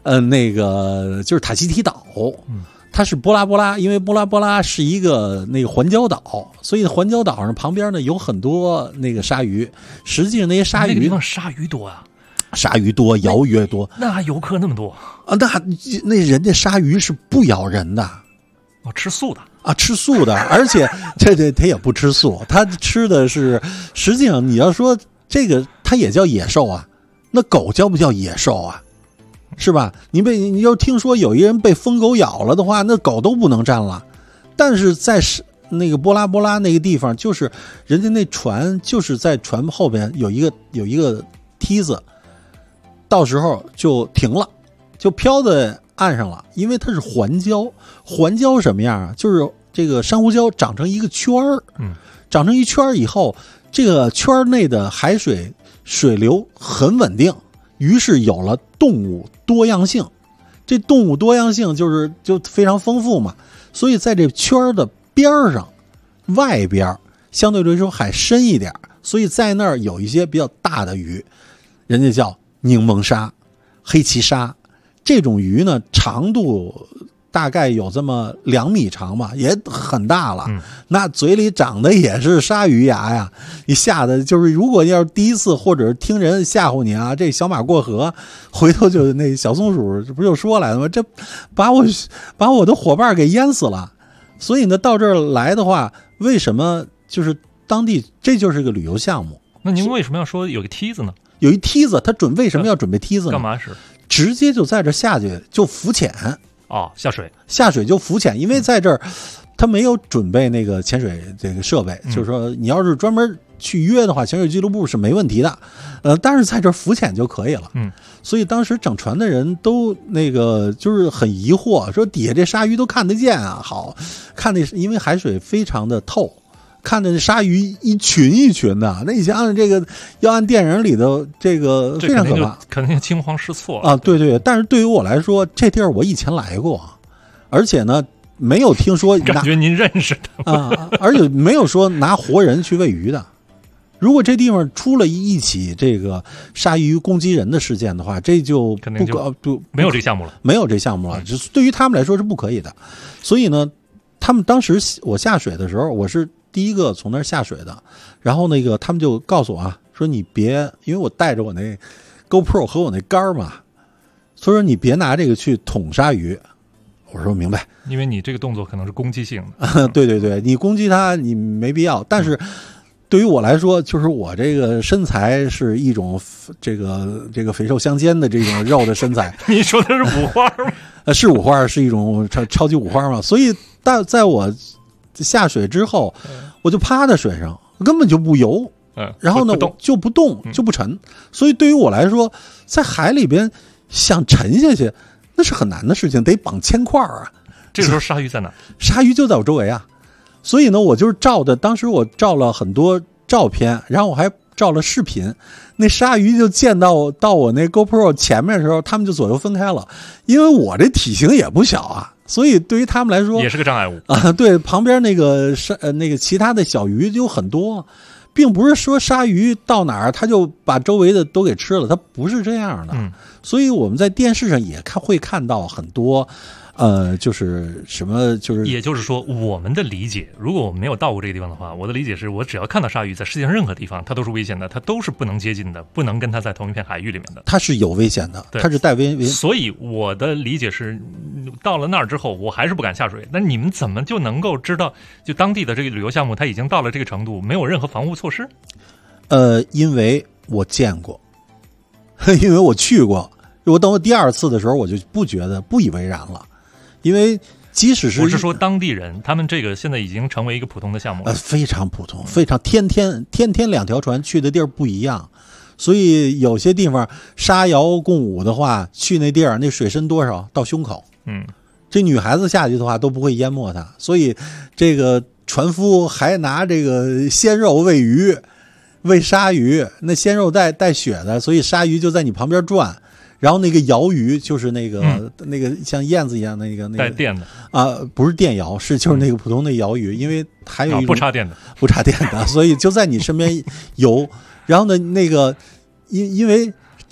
那个就是塔希提岛，它是波拉波拉，因为波拉波拉是一个那个环礁岛，所以环礁岛上旁边呢有很多那个鲨鱼。实际上那些鲨鱼， 那个地方鲨鱼多啊， 鲨鱼多，鳐鱼也多。 那还游客那么多啊？那人家鲨鱼是不咬人的， 吃素的啊，吃素的，而且它也不吃素，它吃的是，实际上你要说这个它也叫野兽啊，那狗叫不叫野兽啊？是吧？你要听说有一人被疯狗咬了的话，那狗都不能站了。但是在那个波拉波拉那个地方，就是人家那船就是在船后边有一个梯子，到时候就停了，就飘在岸上了。因为它是环礁，环礁什么样啊？就是这个珊瑚礁长成一个圈儿，长成一圈以后，这个圈内的海水流很稳定。于是有了动物多样性，这动物多样性就非常丰富嘛，所以在这圈的边上外边相对来说还深一点，所以在那儿有一些比较大的鱼，人家叫柠檬鲨、黑鳍鲨，这种鱼呢长度大概有这么2米长吧，也很大了。那嘴里长的也是鲨鱼牙呀！你吓得就是，如果要是第一次或者听人吓唬你啊，这小马过河，回头就那小松鼠不就说来了吗？这把我的伙伴给淹死了。所以呢，到这儿来的话，为什么就是当地这就是个旅游项目？ 那您为什么要说有个梯子呢？ 有一梯子，他为什么要准备梯子呢？ 干嘛使？ 直接就在这下去就浮潜。下水就浮潜，因为在这儿他没有准备那个潜水这个设备，就是说你要是专门去约的话，潜水俱乐部是没问题的，但是在这儿浮潜就可以了。所以当时整船的人都那个就是很疑惑，说底下这鲨鱼都看得见啊，好看那因为海水非常的透。看着鲨鱼一群一群的，那你想想这个要按电影里的这个非常可怕， 肯定惊慌失措啊！对，但是对于我来说，这地儿我以前来过，而且呢没有听说感觉您认识的啊，而且没有说拿活人去喂鱼的。如果这地方出了一起这个鲨鱼攻击人的事件的话，这就肯定就没有这项目了， 没有这项目了，就是对于他们来说是不可以的。所以呢，他们当时我下水的时候，我是第一个从那儿下水的，然后那个他们就告诉我啊，说你别，因为我带着我那 GoPro 和我那杆嘛，所以说你别拿这个去捅鲨鱼。我说明白， 因为你这个动作可能是攻击性的。 对，你攻击它你没必要，但是对于我来说，就是我这个身材是一种这个肥瘦相间的这种肉的身材。 你说的是五花吗？ 是五花，是一种超级五花嘛，所以在我下水之后，我就趴在水上，根本就不游，然后呢就不动，就不沉。所以对于我来说，在海里边想沉下去，那是很难的事情，得绑铅块啊。 这个时候鲨鱼在哪？ 鲨鱼就在我周围啊。所以呢，我就是当时我照了很多照片，然后我还照了视频。那鲨鱼就见到我那 GoPro 前面的时候，他们就左右分开了，因为我这体型也不小啊。所以对于他们来说也是个障碍物啊。对，旁边那个其他的小鱼就很多，并不是说鲨鱼到哪儿它就把周围的都给吃了，它不是这样的。所以我们在电视上也会看到很多就是什么，就是也就是说，我们的理解，如果我们没有到过这个地方的话，我的理解是我只要看到鲨鱼，在世界上任何地方，它都是危险的，它都是不能接近的，不能跟它在同一片海域里面的。 它是有危险的，它是带危。 所以我的理解是，到了那儿之后，我还是不敢下水。那你们怎么就能够知道，就当地的这个旅游项目，它已经到了这个程度，没有任何防护措施？ 因为我见过，因为我去过。我等我第二次的时候，我就不以为然了。因为即使是我是说当地人，他们这个现在已经成为一个普通的项目了， 非常普通，非常天天2条船去的地儿不一样，所以有些地方沙摇共舞的话，去那地儿那水深多少到胸口，这女孩子下去的话都不会淹没她，所以这个船夫还拿这个鲜肉喂鱼，喂鲨鱼，那鲜肉带血的，所以鲨鱼就在你旁边转。然后那个鳐鱼就是那个像燕子一样那个带电的啊，不是电鳐，就是那个普通的鳐鱼，因为还有一种不插电的， 所以就在你身边游。然后呢，那个因为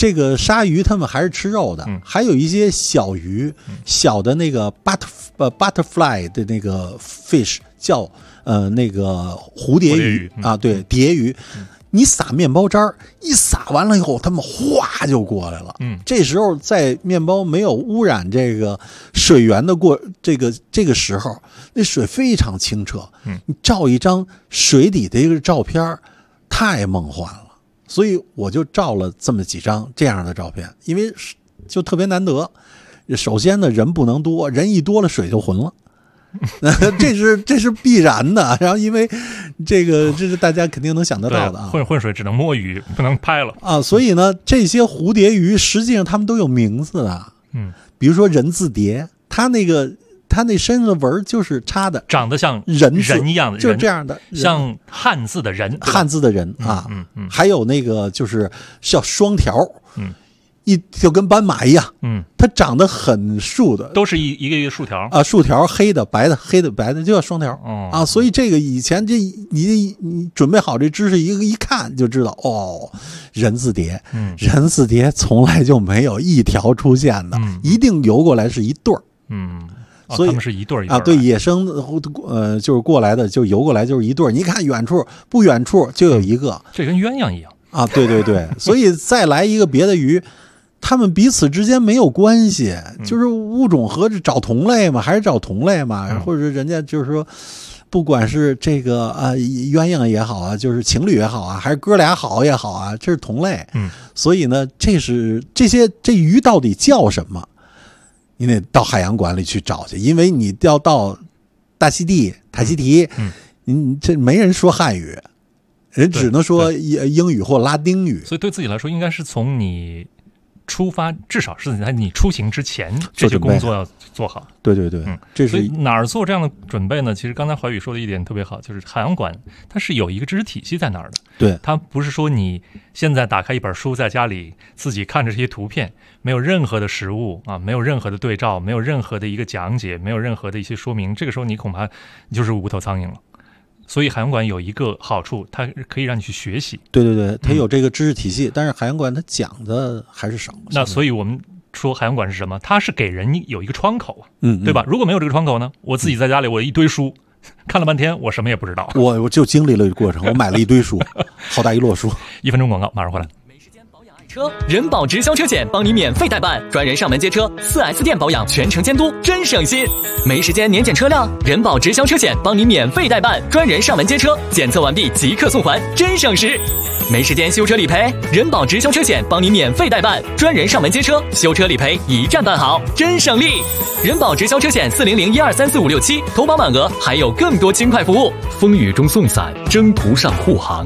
这个鲨鱼他们还是吃肉的，还有一些小鱼，小的那个 butterfly 的那个 fish 叫那个蝴蝶鱼啊，对，蝶鱼。你撒面包渣儿，一撒完了以后，他们哗就过来了。这时候在面包没有污染这个水源的这个时候，那水非常清澈。你照一张水底的一个照片，太梦幻了。所以我就照了这么几张这样的照片，因为就特别难得。首先呢，人不能多，人一多了水就浑了。这是必然的，然后因为这是大家肯定能想得到的啊， 浑水只能摸鱼，不能拍了啊。所以呢，这些蝴蝶鱼实际上它们都有名字的，比如说人字蝶，它那身上的纹就是插的， 长得像人一样的， 就是这样的， 像汉字的人， 啊，还有那个就是叫双条，就跟斑马一样，它长得很竖的， 都是一个竖条啊，竖条黑的白的，黑的白的就叫双条啊。所以这个以前你准备好这知识，一看就知道哦，人字蝶，人字蝶从来就没有一条出现的，一定游过来是一对儿， 所以他们是一对啊，对，野生就是过来的，就游过来就是一对儿。你一看不远处就有一个， 这跟鸳鸯一样啊，对，所以再来一个别的鱼。他们彼此之间没有关系，就是物种合着找同类嘛，还是找同类嘛，或者人家就是说，不管是这个鸳鸯也好啊，就是情侣也好啊，还是哥俩好也好啊，这是同类。所以呢，这鱼到底叫什么？你得到海洋馆里去找去，因为你要到大溪地、塔希提，这没人说汉语，人只能说英语或拉丁语。 所以对自己来说，应该是从你出发，至少是在你出行之前，这些工作要做好。 对，这是哪儿做这样的准备呢？其实刚才怀宇说的一点特别好，就是海洋馆它是有一个知识体系在那儿的。 对， 它不是说你现在打开一本书，在家里自己看着这些图片，没有任何的实物啊，没有任何的对照，没有任何的一个讲解，没有任何的一些说明，这个时候你恐怕你就是无头苍蝇了。所以海洋馆有一个好处，它可以让你去学习。 对，它有这个知识体系，但是海洋馆它讲的还是少。 那所以我们说海洋馆是什么？它是给人有一个窗口，对吧？如果没有这个窗口呢，我自己在家里我一堆书看了半天，我什么也不知道。 我就经历了一个过程，我买了一堆书，好大一摞书。 1分钟广告，马上回来。 车人保直销车险帮你免费代办，专人上门接车，4S 店保养全程监督，真省心。没时间年检车辆，人保直销车险帮你免费代办，专人上门接车，检测完毕即刻送还，真省时。没时间修车理赔，人保直销车险帮你免费代办，专人上门接车，修车理赔一站办好，真省力。人保直销车险40012345667，投保满额还有更多轻快服务。风雨中送伞，征途上护航。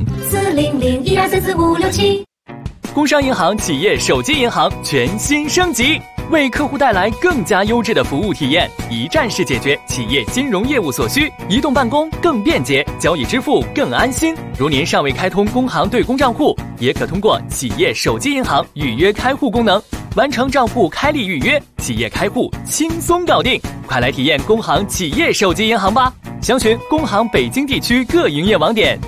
40012345667。 工商银行企业手机银行全新升级，为客户带来更加优质的服务体验，一站式解决企业金融业务所需，移动办公更便捷，交易支付更安心。如您尚未开通工行对公账户，也可通过企业手机银行预约开户功能，完成账户开立预约，企业开户轻松搞定。快来体验工行企业手机银行吧！详询工行北京地区各营业网点。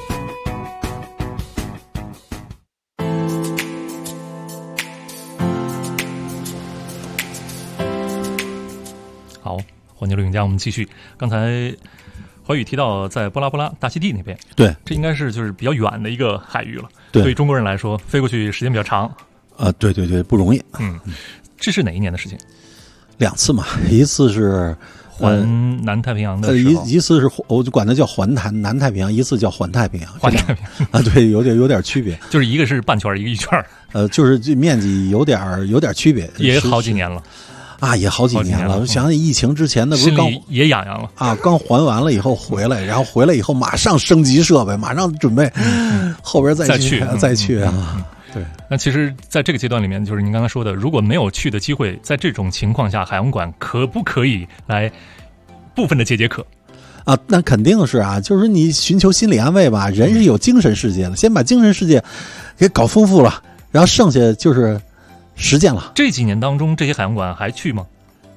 好，环球旅行家，我们继续。刚才怀宇提到在波拉波拉大溪地那边， 对， 这应该是就是比较远的一个海域了。 对， 对于中国人来说，飞过去时间比较长。 对，不容易。 这是哪一年的事情 ？2次嘛，一次是环南太平洋的时候， 一次是我就管它叫环南太平洋，一次叫环太平洋。 环太平洋啊，对，有点区别， 就是一个是半圈，一个一圈。 就是这面积有点区别， 也好几年了。 啊，也好几年了。我想想疫情之前，那不是刚也痒痒了啊？刚还完了以后回来，然后回来以后马上升级设备，马上准备后边再去啊。对， 那其实在这个阶段里面，就是您刚才说的，如果没有去的机会，在这种情况下，海洋馆可不可以来部分的解渴？ 啊，那肯定是啊，就是你寻求心理安慰吧。人是有精神世界的，先把精神世界给搞丰富了，然后剩下就是实践了。 这几年当中，这些海洋馆还去吗？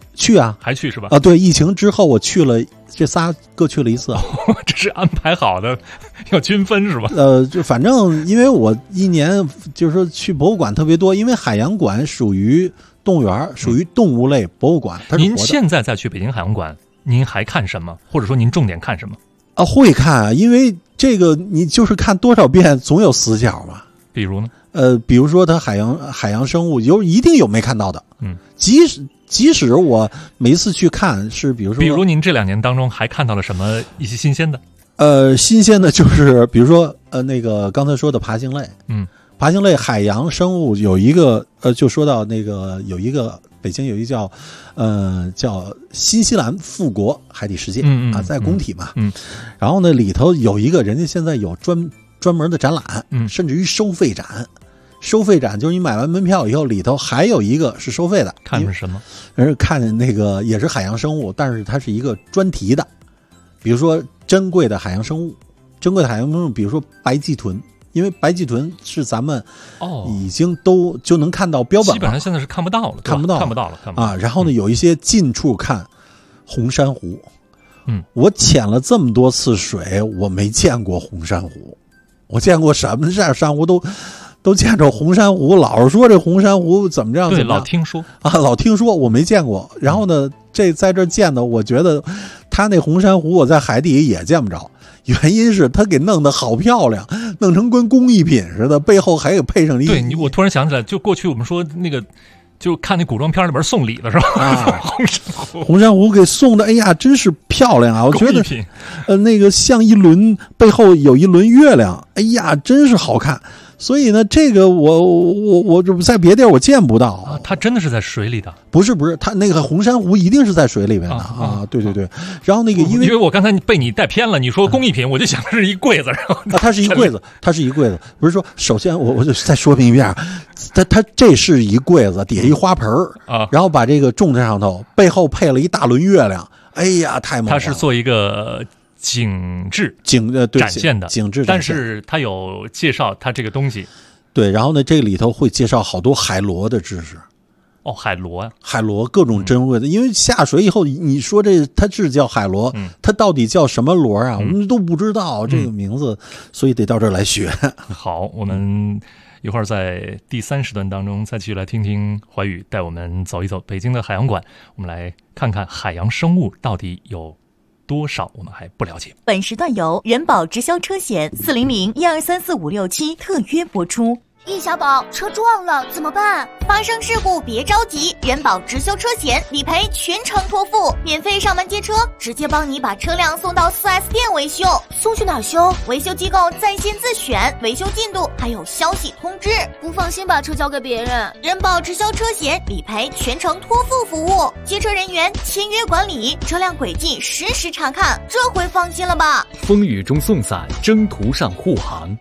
去啊， 还去是吧？ 啊，对，疫情之后我去了，这仨各去了一次。 这是安排好的，要均分是吧？ 就反正因为我一年就是说去博物馆特别多，因为海洋馆属于动物园，属于动物类博物馆。它是您现在再去北京海洋馆，您还看什么？或者说您重点看什么？ 啊，会看啊，因为这个你就是看多少遍总有死角嘛。 比如呢？ 比如说它海洋生物一定有没看到的。即使我每一次去看是比如您这2年当中还看到了什么一些新鲜的？ 新鲜的就是比如说那个刚才说的爬行类，爬行类海洋生物有一个就说到那个有一个北京有一个叫新西兰富国海底世界在工体嘛，然后呢里头有一个人家现在有专门的展览，甚至于收费展。收费展就是你买完门票以后，里头还有一个是收费的。 看是什么？ 看那个也是海洋生物，但是它是一个专题的，比如说珍贵的海洋生物，比如说白鳍豚，因为白鳍豚是咱们已经都就能看到标本了， 基本上现在是看不到了，看不到了啊。然后呢，有一些近处看红珊瑚，我潜了这么多次水，我没见过红珊瑚，我见过什么珊瑚都见着红珊瑚，老是说这红珊瑚怎么样？ 对，老听说， 我没见过。然后呢，在这见的，我觉得他那红珊瑚我在海底也见不着，原因是他给弄得好漂亮，弄成跟工艺品似的，背后还给配上了一。 对，我突然想起来，就过去我们说那个。就看那古装片里边送礼了是吧？ 红珊瑚给送的，哎呀，真是漂亮啊！我觉得，那个像一轮背后有一轮月亮，哎呀，真是好看。所以呢，这个我在别地儿我见不到啊。它真的是在水里的？ 不是，它那个红珊瑚一定是在水里面的啊。对。然后那个因为我刚才被你带偏了，你说工艺品，我就想是一柜子，然后它是一柜子，不是说首先我就再说明一遍，它这是一柜子，底下一花盆啊，然后把这个种在上头，背后配了一大轮月亮，哎呀，太猛了！ 它是做一个景致展现的景致， 但是它有介绍它这个东西。 对，然后呢，这个里头会介绍好多海螺的知识。 哦，海螺啊， 海螺各种珍贵的，因为下水以后，你说它是叫海螺，它到底叫什么螺啊？我们都不知道这个名字，所以得到这儿来学。 好，我们一会儿在第3时段当中再继续来听听怀宇带我们走一走北京的海洋馆，我们来看看海洋生物到底有多少我们还不了解。 本时段由人保直销车险400-1234567特约播出。 易小宝，车撞了怎么办？ 发生事故别着急，人保直销车险理赔全程托付，免费上门接车，直接帮你把车辆送到4S 店维修。 送去哪儿修？ 维修机构在线自选，维修进度还有消息通知。 不放心把车交给别人。 人保直销车险理赔全程托付服务，接车人员签约管理，车辆轨迹实时查看，这回放心了吧？ 风雨中送伞，征途上护航。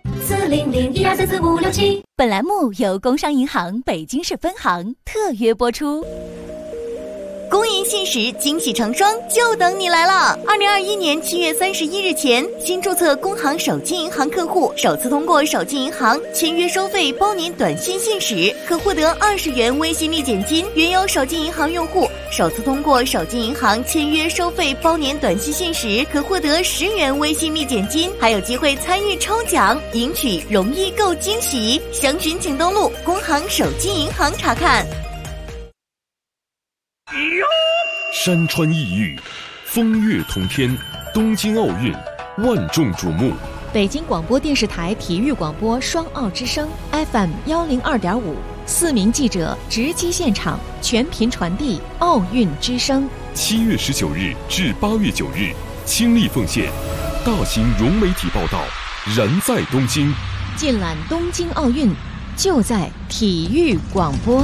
400-1234567。本栏目由工商银行北京市分行特约播出。 公银信实，惊喜成双，就等你来了！2021年7月31日前，新注册工行手机银行客户首次通过手机银行签约收费包年短信信使，可获得20元微信立减金；原有手机银行用户首次通过手机银行签约收费包年短信信使，可获得10元微信立减金，还有机会参与抽奖，赢取容易购惊喜。详询请登录工行手机银行查看。 山川异域，风月同天，东京奥运万众瞩目。 北京广播电视台体育广播双奥之声 FM 102.5，4名记者直击现场，全频传递奥运之声。 7月19日至8月9日，倾力奉献，大型融媒体报道，燃在东京。 尽览东京奥运，就在体育广播。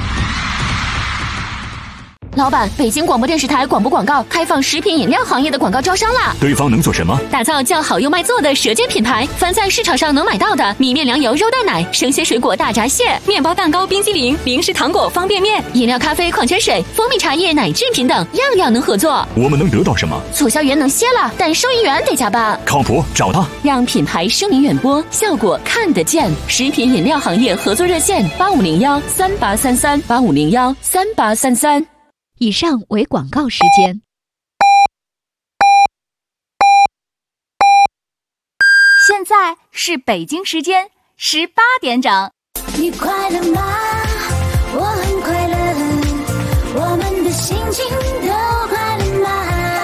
老板，北京广播电视台广播广告开放食品饮料行业的广告招商啦！ 对方能做什么？ 打造叫好又卖座的舌尖品牌，凡在市场上能买到的米面粮油肉蛋奶、生鲜水果大闸蟹、面包蛋糕、冰激凌、零食糖果、方便面、饮料咖啡、矿泉水、蜂蜜茶叶、奶制品等，样样能合作。 我们能得到什么？ 促销员能歇了，但收银员得加班。 靠谱，找他， 让品牌声名远播，效果看得见。食品饮料行业合作热线：8501-3833，8501-3833。 以上为广告时间。 现在是北京时间18点整。 你快乐吗？我很快乐，我们的心情都快乐吗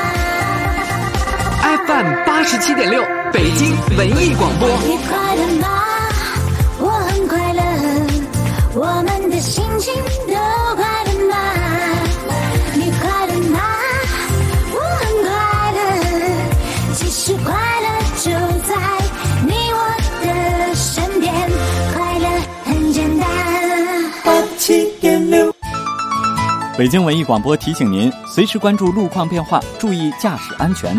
？FM 87.6，北京文艺广播。 你快乐吗？我很快乐，我们的心情都快乐吗？你快乐吗？我很快乐，其实快乐就在你我的身边，快乐很简单。87.6， 北京文艺广播提醒您，随时关注路况变化，注意驾驶安全。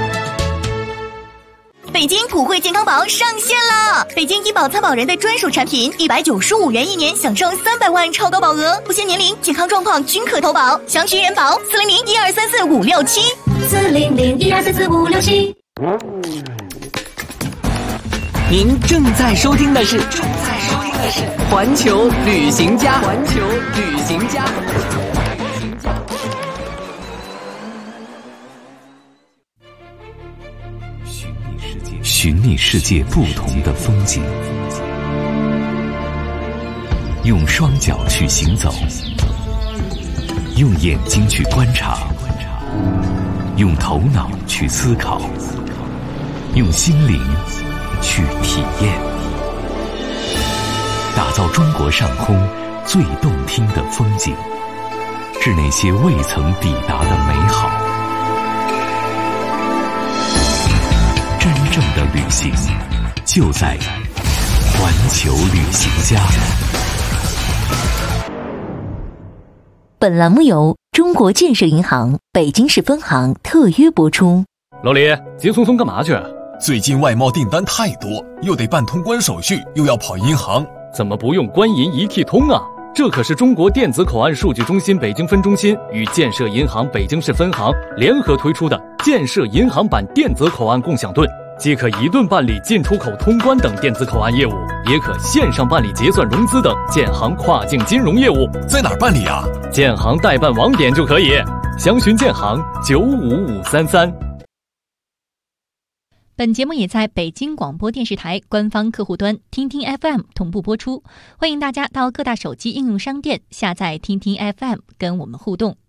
北京普惠健康宝上线了！北京医保参保人的专属产品，195元1年，享受300万超高保额，不限年龄、健康状况均可投保。详询人保400-1234-567，400-1234-567。 您正在收听的是环球旅行家。 寻觅世界不同的风景，用双脚去行走，用眼睛去观察，用头脑去思考，用心灵去体验，打造中国上空最动听的风景，是那些未曾抵达的美好。真正的旅行就在环球旅行家。 本栏目由中国建设银行北京市分行特约播出。 老李，急匆匆干嘛去？ 最近外贸订单太多，又得办通关手续，又要跑银行， 怎么不用官银一体通啊？这可是中国电子口岸数据中心北京分中心与建设银行北京市分行联合推出的建设银行版电子口岸共享盾，既可一盾办理进出口通关等电子口岸业务，也可线上办理结算融资等建行跨境金融业务。 在哪儿办理啊？ 建行代办网点就可以，详询建行95533。 本节目也在北京广播电视台官方客户端听听 FM 同步播出，欢迎大家到各大手机应用商店下载听听 FM 跟我们互动。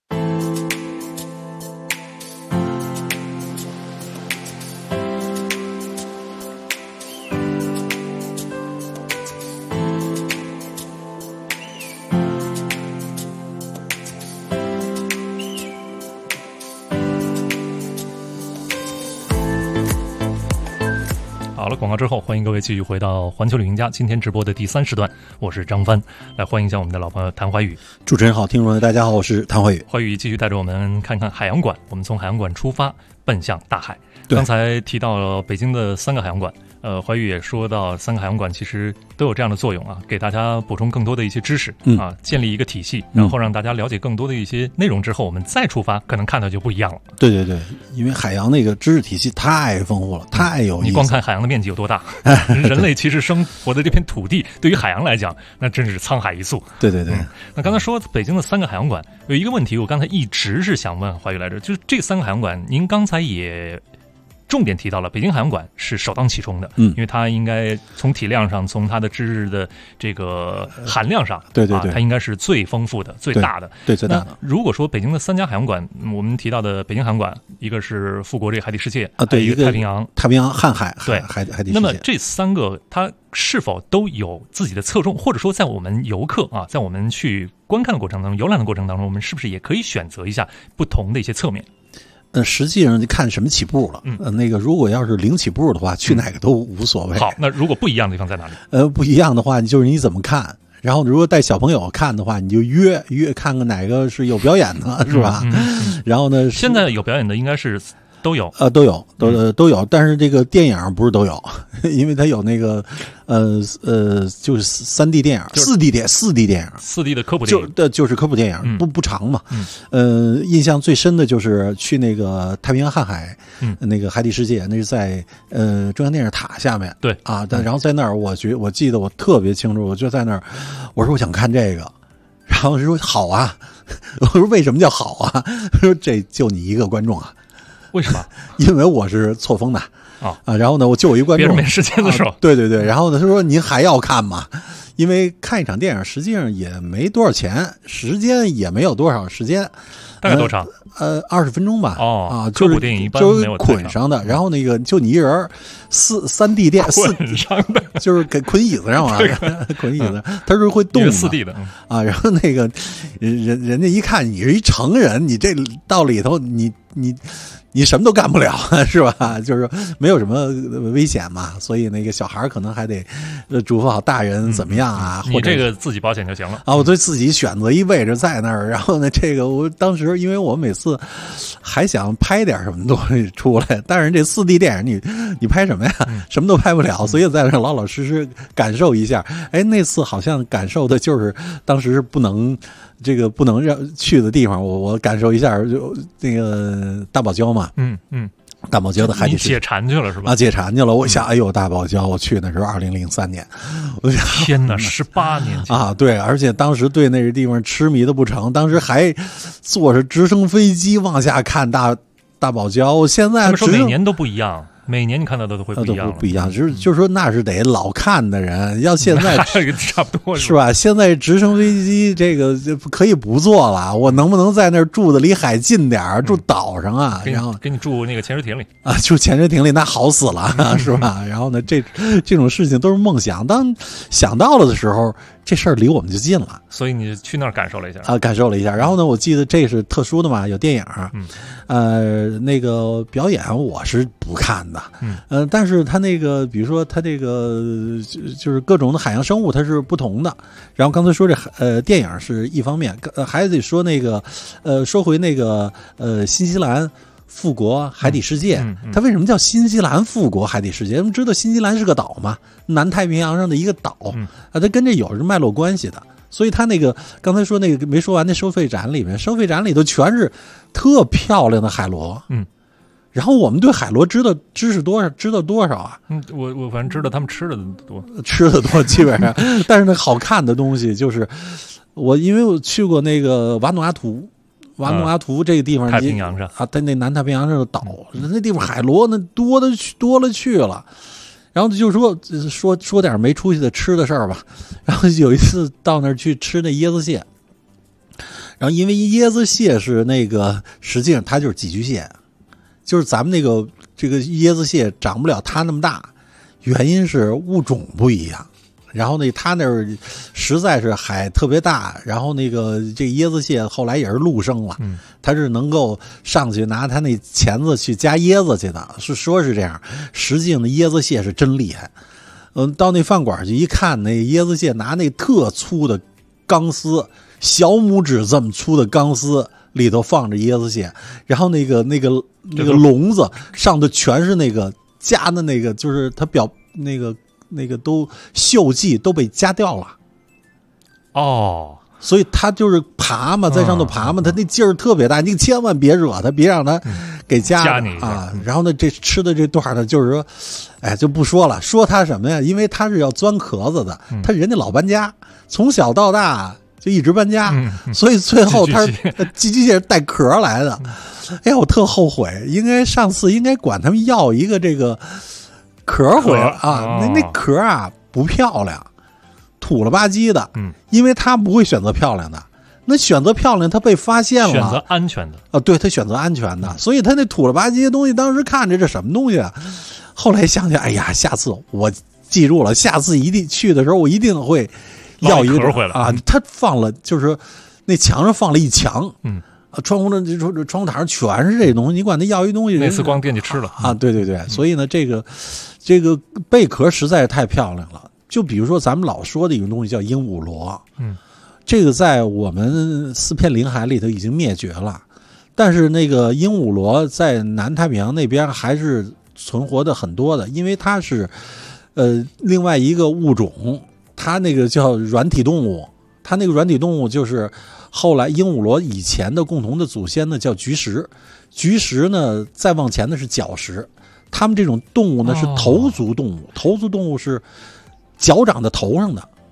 好了，广告之后，欢迎各位继续回到环球旅行家今天直播的第3时段，我是张帆，来欢迎一下我们的老朋友谭怀宇。 主持人好，听众朋友大家好，我是谭怀宇。 怀宇继续带着我们看看海洋馆，我们从海洋馆出发，奔向大海。刚才提到了北京的3个海洋馆，怀宇也说到3个海洋馆其实都有这样的作用啊，给大家补充更多的一些知识啊，建立一个体系，然后让大家了解更多的一些内容之后，我们再出发，可能看到就不一样了。 对对对，因为海洋那个知识体系太丰富了，太有意思。 你光看海洋的面积有多大，人类其实生活的这片土地，对于海洋来讲，那真是沧海一粟。 对对对。 那刚才说北京的3个海洋馆，有一个问题，我刚才一直是想问怀宇来着，就是这3个海洋馆，您刚才也重点提到了北京海洋馆是首当其冲的，因为它应该从体量上，从它的知识的这个含量上， 对对对， 它应该是最丰富的、最大的， 对最大的。 如果说北京的3家海洋馆，我们提到的北京海洋馆，一个是富国这海底世界啊，对， 一个太平洋瀚海， 对海底世界。 那么这3个它是否都有自己的侧重，或者说在我们游客啊，在我们去观看的过程当中、游览的过程当中，我们是不是也可以选择一下不同的一些侧面？ 实际上就看什么起步了。那个如果要是零起步的话，去哪个都无所谓。 好，那如果不一样的地方在哪里？ 不一样的话，就是你怎么看。然后如果带小朋友看的话，你就约看看哪个是有表演的，是吧？然后呢， 现在有表演的应该是都有， 都有，但是这个电影不是都有，因为它有那个就是3D 电影、4D 电影 ，4D 的科普电影， 就是科普电影，不长嘛。印象最深的就是去那个太平洋瀚海，那个海底世界，那是在中央电视塔下面， 对啊，然后在那儿，我记得我特别清楚，我就在那儿，我说我想看这个。然后说好啊， 我说为什么叫好啊？他说这就你一个观众啊。 为什么？ 因为我是错峰的然后呢，我就有一观众， 别人没时间的时候， 对对对。然后呢，他说您还要看吗？因为看一场电影实际上也没多少钱，时间也没有多少时间， 大概多长 ？20分钟吧。 科普电影一般就是捆上的，然后那个就你一人3D 电捆上的， 就是给捆椅子上嘛，捆椅子，它是会动的 4D 的然后那个人家一看你是一成人，你这到里头你什么都干不了，是吧？就是没有什么危险嘛，所以那个小孩可能还得嘱咐好大人怎么样啊。 你这个自己保险就行了我对自己选择一位置在那儿，然后呢，这个我当时因为我每次还想拍点什么东西出来，但是这4D 电影你拍什么呀？什么都拍不了，所以在那老老实实感受一下。那次好像感受的就是当时不能让去的地方，我感受一下，就那个大堡礁嘛，大堡礁的海底解馋去了是吧？ 解馋去了。我想，哎呦，大堡礁，我去那时候2003年，我想天哪，18年前对，而且当时对那个地方痴迷的不成，当时还坐着直升飞机往下看大堡礁。我现在他们说每年都不一样。每年你看到的都会不一样， 不一样，就是说那是得老看的人，要现在差不多是吧？现在直升飞机这个可以不坐了，我能不能在那儿住的离海近点住岛上啊？然后给你住那个潜水艇里住潜水艇里那好死了，是吧？然后呢，这种事情都是梦想，当想到了的时候，这事儿离我们就近了。 所以你去那儿感受了一下感受了一下。然后呢，我记得这是特殊的嘛，有电影，那个表演我是不看的。但是他那个，比如说他这个就是各种的海洋生物，它是不同的。然后刚才说这电影是一方面，还得说那个说回那个新西兰富国海底世界，它为什么叫新西兰富国海底世界？我们知道新西兰是个岛嘛，南太平洋上的一个岛它跟这有着脉络关系的。所以他那个刚才说那个没说完，那收费展里面，收费展里头全是特漂亮的海螺。然后我们对海螺知道多少啊？ 我反正知道他们吃的多，基本上。但是那好看的东西就是因为我去过那个瓦努阿图这个地方， 太平洋上在那南太平洋上的岛，那地方海螺那多了去了。然后就说点没出息的吃的事儿吧。然后有一次到那儿去吃那椰子蟹，然后因为椰子蟹是那个实际上它就是寄居蟹。就是咱们这个椰子蟹长不了它那么大，原因是物种不一样。然后呢，它那儿实在是海特别大，然后那个这椰子蟹后来也是陆生了，它是能够上去拿它那钳子去夹椰子去的，说是这样。实际上的椰子蟹是真厉害。到那饭馆去一看，那椰子蟹拿那特粗的钢丝，小拇指这么粗的钢丝。里头放着椰子蟹，然后那个笼子上头全是那个夹的那个，就是它那个都锈迹都被夹掉了。所以它就是爬嘛，在上头爬嘛，它那劲儿特别大，你千万别惹它，别让它给夹你然后呢，这吃的这段呢，就是说，就不说了，说它什么呀？因为它是要钻壳子的，它人家老搬家，从小到大。就一直搬家，所以最后他寄居蟹带壳来的。哎呀，我特后悔，上次应该管他们要一个这个壳回来啊。那壳啊不漂亮，土了吧唧的。因为他不会选择漂亮的，那选择漂亮他被发现了， 选择安全的对，他选择安全的，所以他那土了吧唧的东西，当时看着这什么东西啊？后来想想，哎呀，下次我记住了，下次一定去的时候，我一定会。要一个回来他放了，就是那墙上放了一墙，窗户窗户台上全是这东西，你管他要一东西， 那次光惦记吃了对对对，所以呢，这个贝壳实在是太漂亮了。就比如说咱们老说的一个东西叫鹦鹉螺，这个在我们4片领海里头已经灭绝了，但是那个鹦鹉螺在南太平洋那边还是存活的很多的，因为它是另外一个物种。它那个叫软体动物，它那个软体动物就是后来鹦鹉螺以前的共同的祖先呢叫菊石，菊石呢再往前的是角石，它们这种动物呢是头足动物，头足动物是脚长在头上的，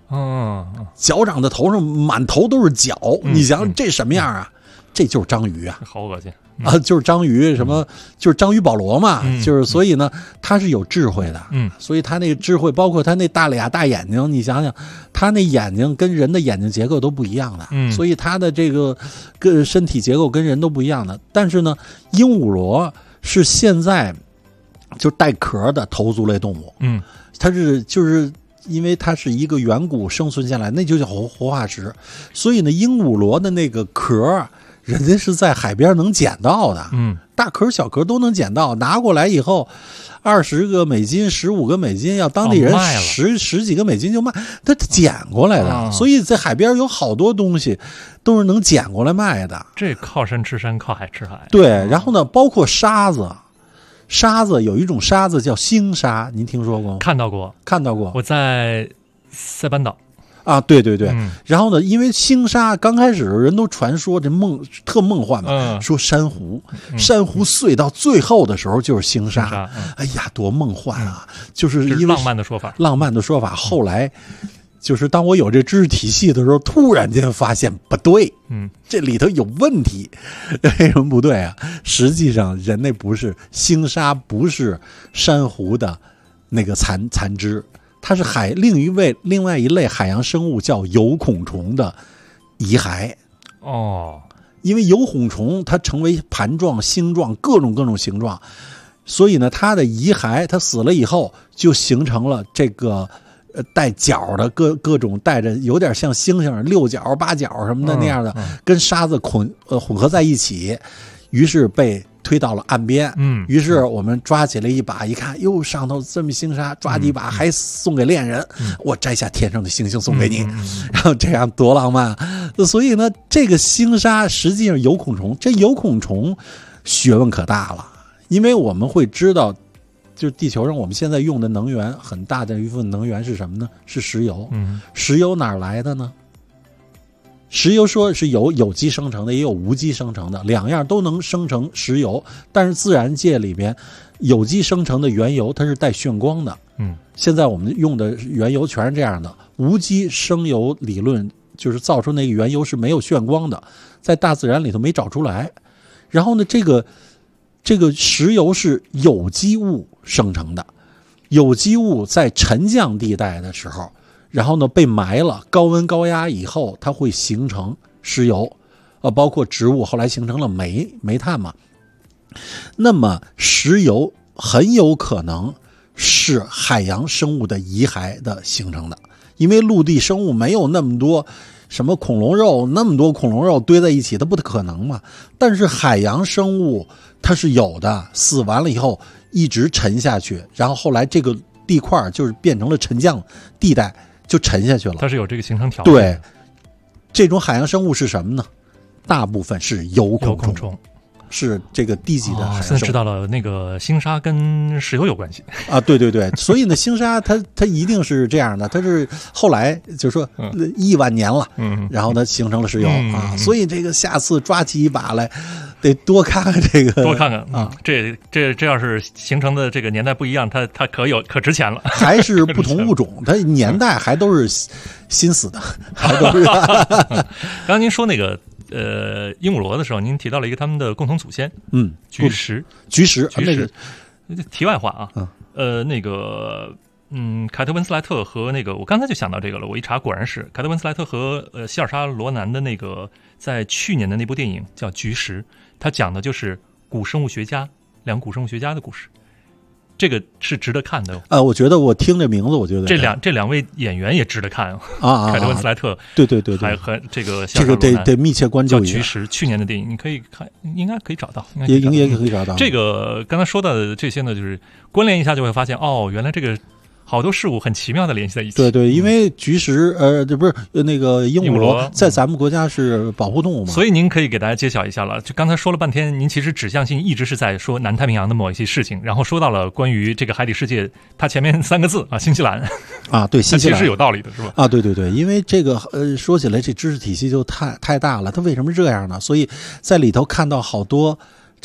脚长在头上，满头都是角，你想想这什么样啊？这就是章鱼啊， 好恶心啊！就是章鱼什么，就是章鱼保罗嘛，就是所以呢，他是有智慧的，所以他那个智慧，包括他那大俩大眼睛，你想想，他那眼睛跟人的眼睛结构都不一样的，所以他的这个跟身体结构跟人都不一样的。但是呢，鹦鹉螺是现在就带壳的头足类动物，它是就是因为它是一个远古生存下来，那就叫活化石，所以呢，鹦鹉螺的那个壳。人家是在海边能捡到的，大壳小壳都能捡到，拿过来以后，$20个、$15个，要当地人十几个美金就卖，他捡过来的，所以在海边有好多东西都是能捡过来卖的。 这靠山吃山，靠海吃海。 对，然后呢，包括沙子有一种沙子叫星沙，您听说过吗？ 看到过，我在塞班岛。 啊，对对对，然后呢，因为星沙刚开始人都传说这特梦幻嘛，说珊瑚碎到最后的时候就是星沙，哎呀，多梦幻啊！就是因为浪漫的说法。 后来就是当我有这知识体系的时候，突然间发现不对，这里头有问题。为什么不对啊？实际上人类不是星沙，不是珊瑚的那个残肢。它是另外一类海洋生物叫有孔虫的遗骸因为有孔虫它成为盘状、星状各种形状，所以呢，它的遗骸它死了以后就形成了这个带角的各种带着有点像星星6角8角什么的那样的，跟沙子混合在一起，于是被推到了岸边，于是我们抓起了一把，一看，哟，上头这么星沙，抓几把还送给恋人，我摘下天上的星星送给你，然后这样多浪漫。所以呢，这个星沙实际上有孔虫，这有孔虫学问可大了，因为我们会知道，就是地球上我们现在用的能源很大的一部分能源是什么呢？是石油。石油哪儿来的呢？石油说是有机生成的，也有无机生成的，两样都能生成石油。但是自然界里边，有机生成的原油它是带眩光的。现在我们用的原油全是这样的。无机生油理论就是造出那个原油是没有眩光的，在大自然里头没找出来。然后呢，这个石油是有机物生成的，有机物在沉降地带的时候。然后呢，被埋了，高温高压以后，它会形成石油，包括植物后来形成了煤炭嘛。那么石油很有可能是海洋生物的遗骸的形成的，因为陆地生物没有那么多什么恐龙肉，那么多恐龙肉堆在一起，它不可能嘛。但是海洋生物它是有的，死完了以后一直沉下去，然后后来这个地块就是变成了沉降地带。就沉下去了， 它是有这个形成条件。 对，这种海洋生物是什么呢？大部分是有孔虫，是这个低级的海洋生物。 现在知道了，那个星沙跟石油有关系啊！对对对，所以呢，星沙它一定是这样的，它是后来就是说亿万年了，然后它形成了石油啊。所以这个下次抓起一把来，得多看看这个， 多看看啊！这要是形成的这个年代不一样，它可值钱了， 还是不同物种，它年代还都是新死的，还都是。 刚刚您说那个鹦鹉螺的时候，您提到了一个他们的共同祖先，菊石。那个题外话啊，那个凯特温斯莱特和那个我刚才就想到这个了，我一查果然是凯特温斯莱特和希尔莎罗南的那个在去年的那部电影叫《菊石》，它讲的就是两个古生物学家的故事。这个是值得看的。 我觉得我听这名字，我觉得这两位演员也值得看啊。 凯特温斯莱特， 对， 还和这个得密切关注一下。 叫《菊石》，去年的电影，你可以看，应该可以找到， 也可以找到。 这个刚才说到的这些呢，就是关联一下就会发现，原来这个好多事物很奇妙的联系在一起。 对，因为菊石这不是那个鹦鹉螺在咱们国家是保护动物嘛， 所以您可以给大家揭晓一下了。就刚才说了半天，您其实指向性一直是在说南太平洋的某一些事情，然后说到了关于这个海底世界，它前面3个字啊，新西兰啊，对，新西兰其实是有道理的，是吧？ 啊，对，因为这个说起来这知识体系就太大了，它为什么这样呢？所以在里头看到好多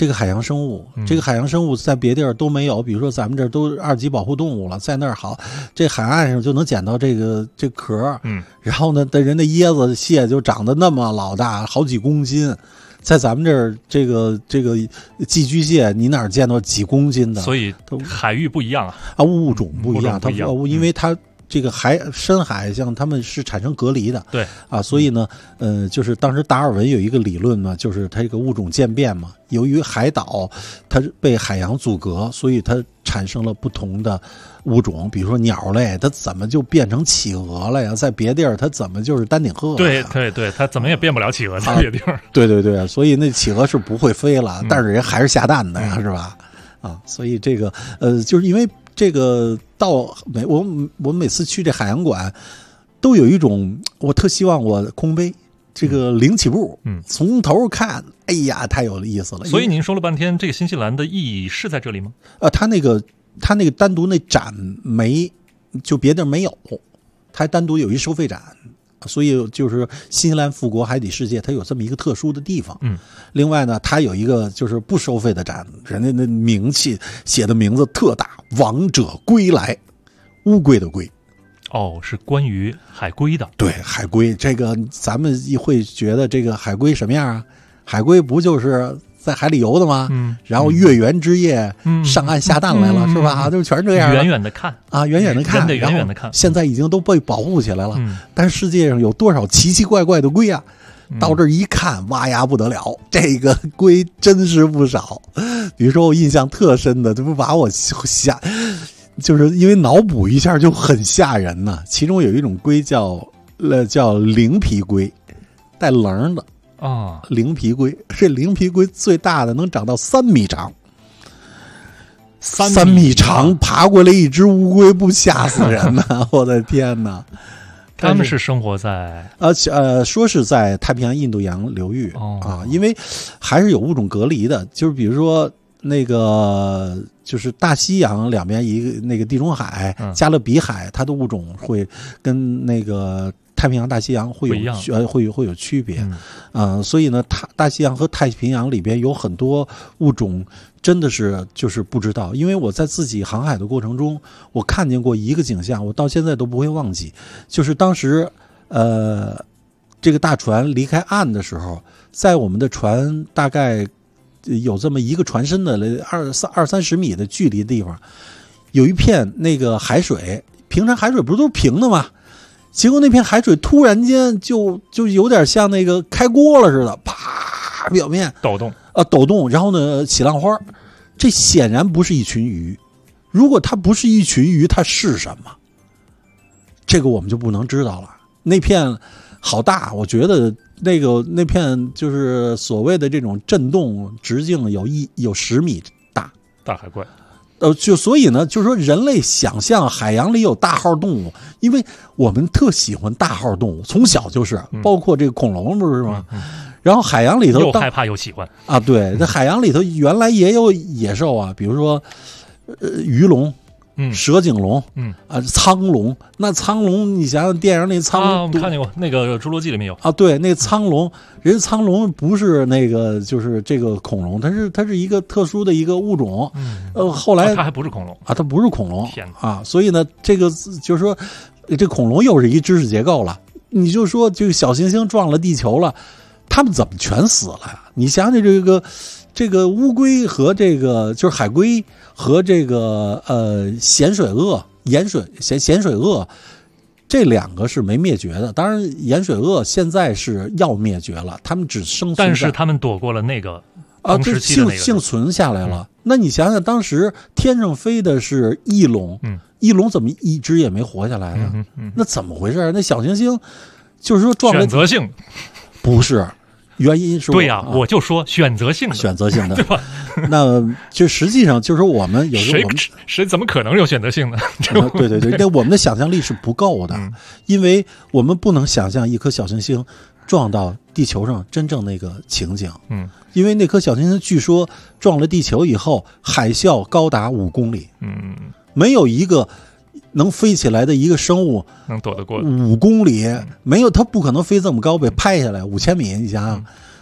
这个海洋生物，这个海洋生物在别地儿都没有，比如说咱们这儿都2级保护动物了，在那儿好，这海岸上就能捡到这壳，然后呢，人的椰子蟹就长得那么老大，好几公斤。在咱们这儿，这个寄居蟹，你哪儿见到几公斤的？ 所以海域不一样物种不一样，它因为它这个深海像它们是产生隔离的， 对所以呢，就是当时达尔文有一个理论嘛，就是它这个物种渐变嘛，由于海岛它被海洋阻隔，所以它产生了不同的物种，比如说鸟类，它怎么就变成企鹅了呀？在别地儿它怎么就是丹顶鹤？ 对，它怎么也变不了企鹅在别地儿。 对，所以那企鹅是不会飞了，但是人还是下蛋的呀，是吧？所以这个就是因为这个我每次去这海洋馆，都有一种我特希望我空杯。这个零起步，从头看，哎呀，太有意思了。 所以您说了半天，这个新西兰的意义是在这里吗？ 他那个单独那展没，就别地儿没有，他单独有一收费展，所以就是新西兰富国海底世界，它有这么一个特殊的地方。另外呢，它有一个就是不收费的展，人家那名气写的名字特大，王者归来，乌龟的龟。 是关于海龟的。 对，海龟这个咱们会觉得这个海龟什么样啊？海龟不就是在海里游的吗？然后月圆之夜上岸下蛋来了，是吧？就全是这样。 远远的看远远的看， 远远的看。 现在已经都被保护起来了，但世界上有多少奇奇怪怪的龟啊？到这儿一看，哇呀不得了，这个龟真是不少。比如说我印象特深的，这不把我就是因为脑补一下就很吓人呢。其中有一种龟叫灵皮龟，带棱的灵皮龟。这灵皮龟最大的能长到3米长，3米长，爬过来一只乌龟，不吓死人呢？我的天哪！ 他们是生活在说是在太平洋印度洋流域因为还是有物种隔离的，就是比如说那个就是大西洋两边一个那个地中海、加勒比海，它的物种会跟那个太平洋、大西洋会有区别，所以呢，大西洋和太平洋里边有很多物种真的是就是不知道。因为我在自己航海的过程中，我看见过一个景象，我到现在都不会忘记，就是当时这个大船离开岸的时候，在我们的船大概有这么一个船身的20-30米的距离的地方，有一片那个海水，平常海水不是都是平的吗？结果那片海水突然间就有点像那个开锅了似的，啪，表面抖动抖动，然后呢起浪花。这显然不是一群鱼，如果它不是一群鱼，它是什么？这个我们就不能知道了。那片好大，我觉得那片就是所谓的这种震动直径有10米大， 大海怪。 就所以呢，就是说人类想象海洋里有大号动物，因为我们特喜欢大号动物，从小就是，包括这个恐龙不是吗？然后海洋里头又害怕又喜欢啊，对，在海洋里头原来也有野兽啊，比如说鱼龙。蛇颈龙，苍龙。那苍龙，你想想电影那苍龙， 我们看见过那个《侏罗纪》里面有啊。对，那苍龙，人苍龙不是那个，就是这个恐龙，它是一个特殊的一个物种。后来它还不是恐龙啊，它不是恐龙。 天啊，所以呢，这个就是说，这恐龙又是一知识结构了。你就说，这个小行星撞了地球了，它们怎么全死了呀？你想想这个乌龟和这个就是海龟和这个咸水鳄、咸水鳄，这两个是没灭绝的。当然，盐水鳄现在是要灭绝了，他们只生存， 但是他们躲过了那个这幸存下来了。那你想想，当时天上飞的是翼龙，翼龙怎么一只也没活下来呢？那怎么回事？那小行星就是说撞了选择性， 不是。原因是对呀，我就说选择性的，对吧？ 那就实际上就是我们有时候谁怎么可能有选择性呢？ 对，那我们的想象力是不够的，因为我们不能想象一颗小行星撞到地球上真正那个情景。因为那颗小行星据说撞了地球以后，海啸高达5公里，没有一个能飞起来的一个生物能躲得过 5公里，没有，它不可能飞这么高被拍下来5000米，你想想。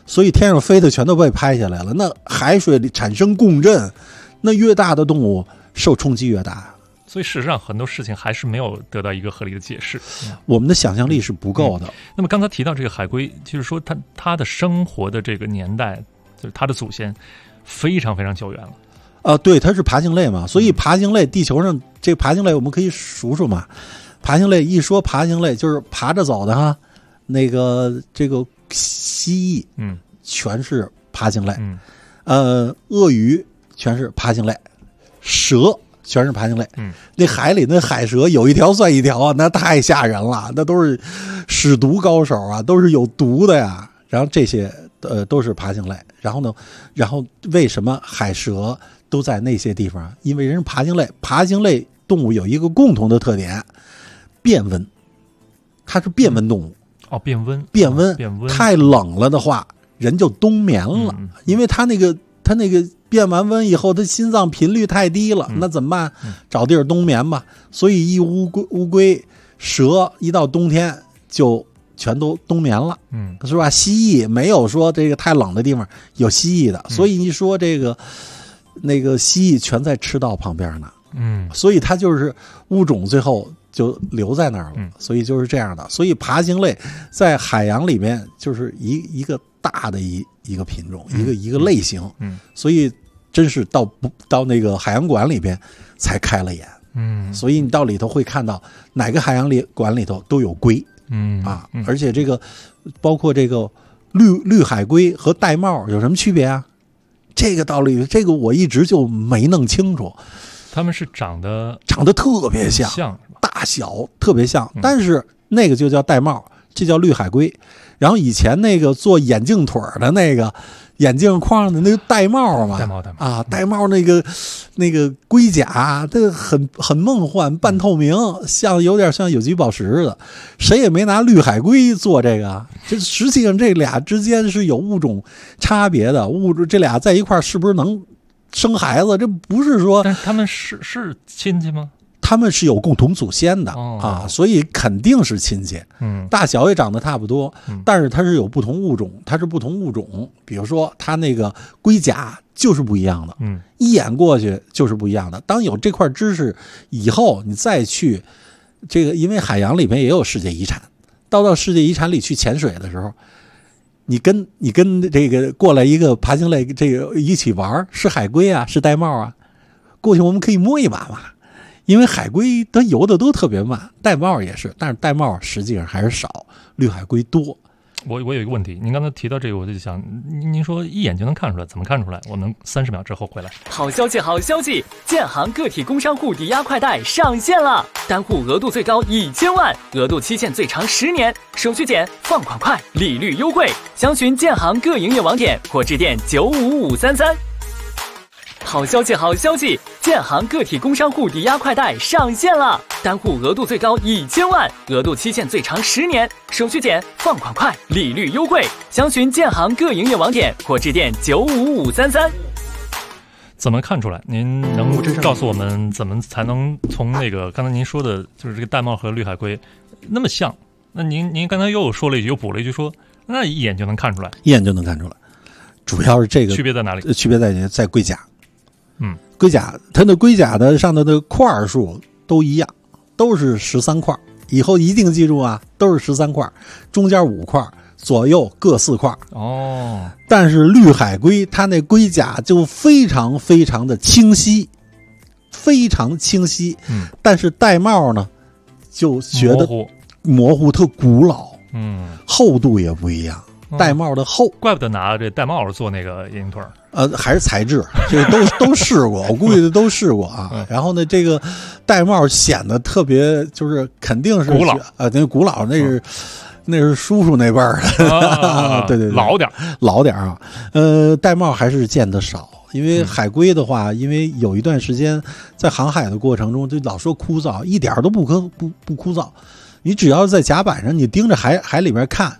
所以天上飞的全都被拍下来了。那海水里产生共振，那越大的动物受冲击越大。 所以事实上很多事情还是没有得到一个合理的解释， 我们的想象力是不够的。 那么刚才提到这个海龟，就是说它的生活的这个年代，就是它的祖先非常非常久远了。 对，它是爬行类嘛，所以爬行类，地球上这爬行类我们可以数数嘛。爬行类一说爬行类就是爬着走的哈，那个这个蜥蜴，全是爬行类，鳄鱼全是爬行类，蛇全是爬行类，那海里那海蛇有一条算一条啊，那太吓人了，那都是使毒高手啊，都是有毒的呀。然后这些都是爬行类，然后呢，为什么海蛇都在那些地方？因为人是爬行类，爬行类动物有一个共同的特点，变温，它是变温动物。 变温， 太冷了的话，人就冬眠了，因为它那个变完温以后，它心脏频率太低了，那怎么办？找地儿冬眠吧。所以一乌龟、蛇一到冬天就全都冬眠了，是吧？蜥蜴没有说这个太冷的地方有蜥蜴的，所以你说这个那个蜥蜴全在赤道旁边呢，所以它就是物种最后就留在那儿了，所以就是这样的。所以爬行类在海洋里面就是一个大的一个品种，一个类型，所以真是到那个海洋馆里边才开了眼，所以你到里头会看到哪个海洋馆里头都有龟，而且这个包括这个绿海龟和玳瑁有什么区别啊？这个道理，这个我一直就没弄清楚。 他们是长得特别像，大小特别像，但是那个就叫玳瑁，这叫绿海龟。然后以前那个做眼镜腿的那个眼镜框的那个玳瑁嘛，玳瑁那个龟甲，这很梦幻，半透明，有点像有机宝石似的。谁也没拿绿海龟做这个，这实际上这俩之间是有物种差别的，这俩在一块是不是能生孩子？这不是说， 但是他们是亲戚吗？ 他们是有共同祖先的所以肯定是亲戚。大小也长得差不多，但是它是有不同物种，它是不同物种。比如说，它那个龟甲就是不一样的，一眼过去就是不一样的。当有这块知识以后，你再去这个，因为海洋里面也有世界遗产，到世界遗产里去潜水的时候，你跟这个过来一个爬行类这个一起玩，是海龟啊，是玳瑁啊，过去我们可以摸一把嘛。因为海龟它游的都特别慢，玳瑁也是，但是玳瑁实际上还是少，绿海龟多。 我有一个问题，您刚才提到这个，我就想，您说一眼就能看出来，怎么看出来？我们30秒之后回来。 好消息，好消息！建行个体工商户抵押快贷上线了，单户额度最高1000万，额度期限最长10年，手续简，放款快，利率优惠。详询建行各营业网点或致电95533。好消息，好消息！建行个体工商户抵押快贷上线了，单户额度最高1000万，额度期限最长10年，手续简，放款快，利率优惠。详询建行各营业网点或致电95533。 怎么看出来？您能告诉我们怎么才能从那个刚才您说的，就是这个玳瑁和绿海龟那么像？那您刚才又说了一句，又补了一句说，那一眼就能看出来， 一眼就能看出来。主要是这个区别在哪里？ 区别在龟甲。龟甲，它的龟甲的上头的块数都一样，都是13块。以后一定记住啊，都是13块，中间5块，左右各4块。但是绿海龟它那龟甲就非常非常的清晰，非常清晰。但是玳瑁呢，就觉得模糊，特古老。厚度也不一样。玳瑁的厚， 怪不得拿这玳瑁做那个眼镜腿。 还是材质，这个都试过，我估计都试过啊。然后呢，这个玳瑁显得特别，就是肯定是古老那古老那是叔叔那辈儿的，对， 老点啊。玳瑁还是见得少，因为海龟的话，因为有一段时间在航海的过程中，就老说枯燥，一点都不枯燥。你只要在甲板上，你盯着海里面看，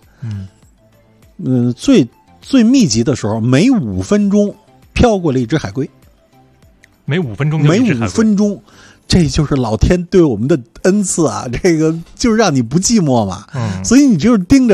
最密集的时候，每5分钟飘过了一只海龟。 每5分钟， 这就是老天对我们的恩赐啊！这个就是让你不寂寞嘛。所以你就是盯着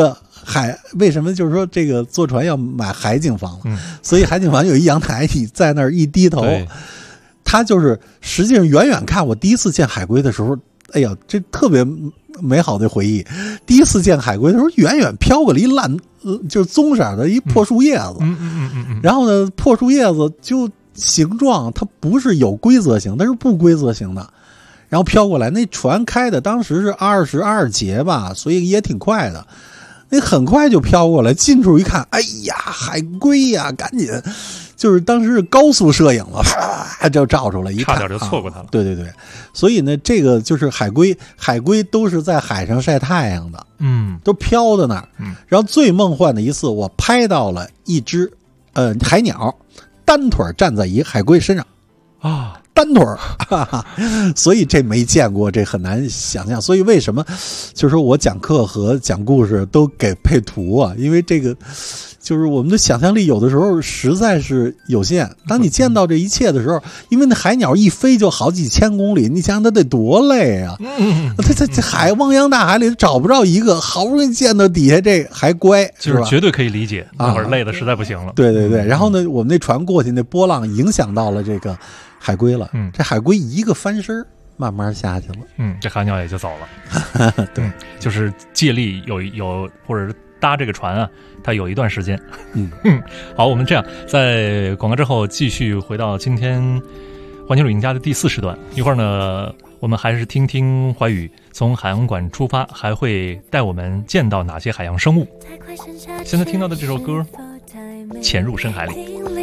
为什么就是说这个坐船要买海景房？所以海景房有一阳台，你在那儿一低头，它就是实际上远远看，我第一次见海龟的时候，哎呀，这特别美好的回忆。第一次见海龟的时候，远远飘过了一烂，就是棕色的一破树叶子，然后呢，破树叶子就形状它不是有规则性，它是不规则性的。然后飘过来，那船开的当时是22节吧，所以也挺快的。那很快就飘过来，近处一看，哎呀，海龟呀，赶紧，就是当时是高速摄影了，就照出来一看， 差点就错过它了。 对对对，所以呢，这个就是海龟都是在海上晒太阳的，都飘在那儿。然后最梦幻的一次，我拍到了一只海鸟单腿站在一海龟身上啊。单腿儿，所以这没见过，这很难想象。所以为什么就是说我讲课和讲故事都给配图啊？因为这个就是我们的想象力有的时候实在是有限。当你见到这一切的时候，因为那海鸟一飞就好几千公里，你想想它得多累啊！这汪洋大海里找不着一个，好不容易见到底下这还乖， 就是绝对可以理解，那会儿累的实在不行了。 对对对，然后呢，我们那船过去，那波浪影响到了这个海龟了，这海龟一个翻身慢慢下去了， 这海鸟也就走了。 对， 就是借力有或者是搭这个船啊，它有一段时间。好，我们这样在广告之后继续回到今天环球旅行家的第4时段。一会儿呢，我们还是听听怀宇从海洋馆出发，还会带我们见到哪些海洋生物。现在听到的这首歌《潜入深海里》。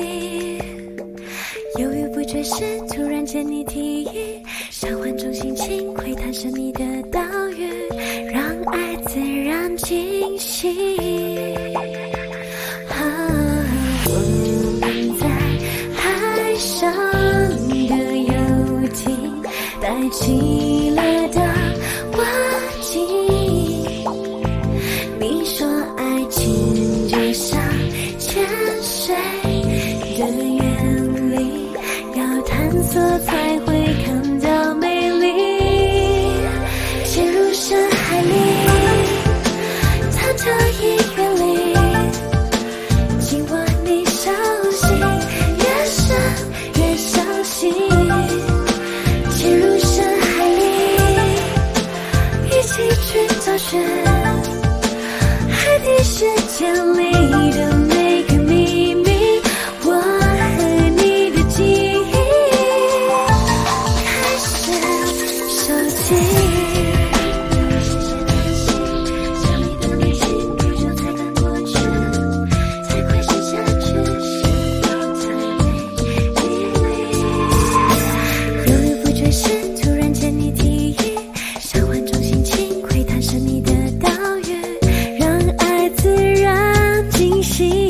犹豫不决时，突然间你提议，交换种心情，窥探神秘的岛屿，让爱自然惊喜。我们在海上的游艇，带起了大蛙镜。你说爱情就像潜水的原理，要探索才会看到美丽。潜入深海里，探讨音乐里，今晚你小心，越深越相信。潜入深海里，一起去找寻海底世界里的每个秘密。我和你的记忆开始收集，想你的内心不久才看过去，才快沉下去，是否才美丽？犹豫不决时，突然间你提议，交换种心情，窥探神秘的岛屿，让爱自然惊喜。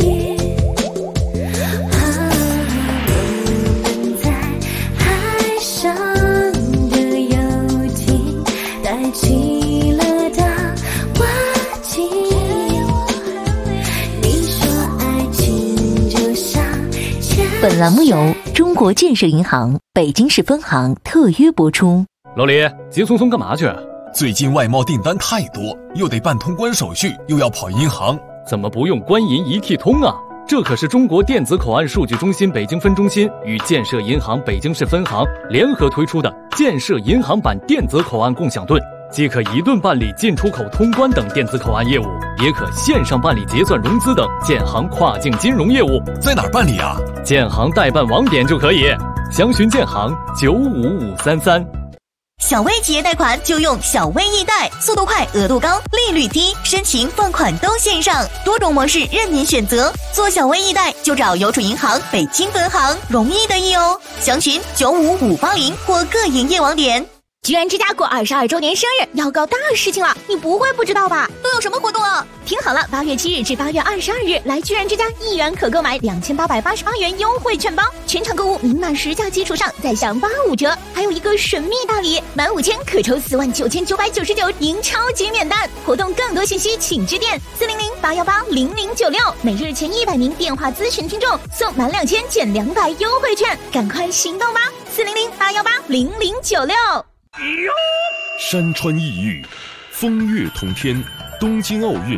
本栏目由中国建设银行北京市分行特约播出。 老李，急匆匆干嘛去？ 最近外贸订单太多，又得办通关手续，又要跑银行， 怎么不用官银一体通啊？这可是中国电子口岸数据中心北京分中心与建设银行北京市分行联合推出的建设银行版电子口岸共享盾，既可一盾办理进出口通关等电子口岸业务，也可线上办理结算融资等建行跨境金融业务。 在哪儿办理啊？ 建行代办网点就可以，详询建行95533。 小微企业贷款就用小微易贷，速度快，额度高，利率低，申请放款都线上，多种模式任您选择。做小微易贷就找邮储银行北京分行，容易的易哦。详询95580或各营业网点。 居然之家过22周年生日，要搞大事情了，你不会不知道吧？ 都有什么活动啊？ 听好了，8月7日至8月22日，来居然之家1元可购买2888元优惠券包，全场购物明码实价基础上再享85折，还有一个神秘大礼，满5000可抽49999赢超级免单。活动更多信息请致电400-818-0096，每日前100名电话咨询听众送满2000减200优惠券，赶快行动吧！400-818-0096。 山川异域，风月同天，东京奥运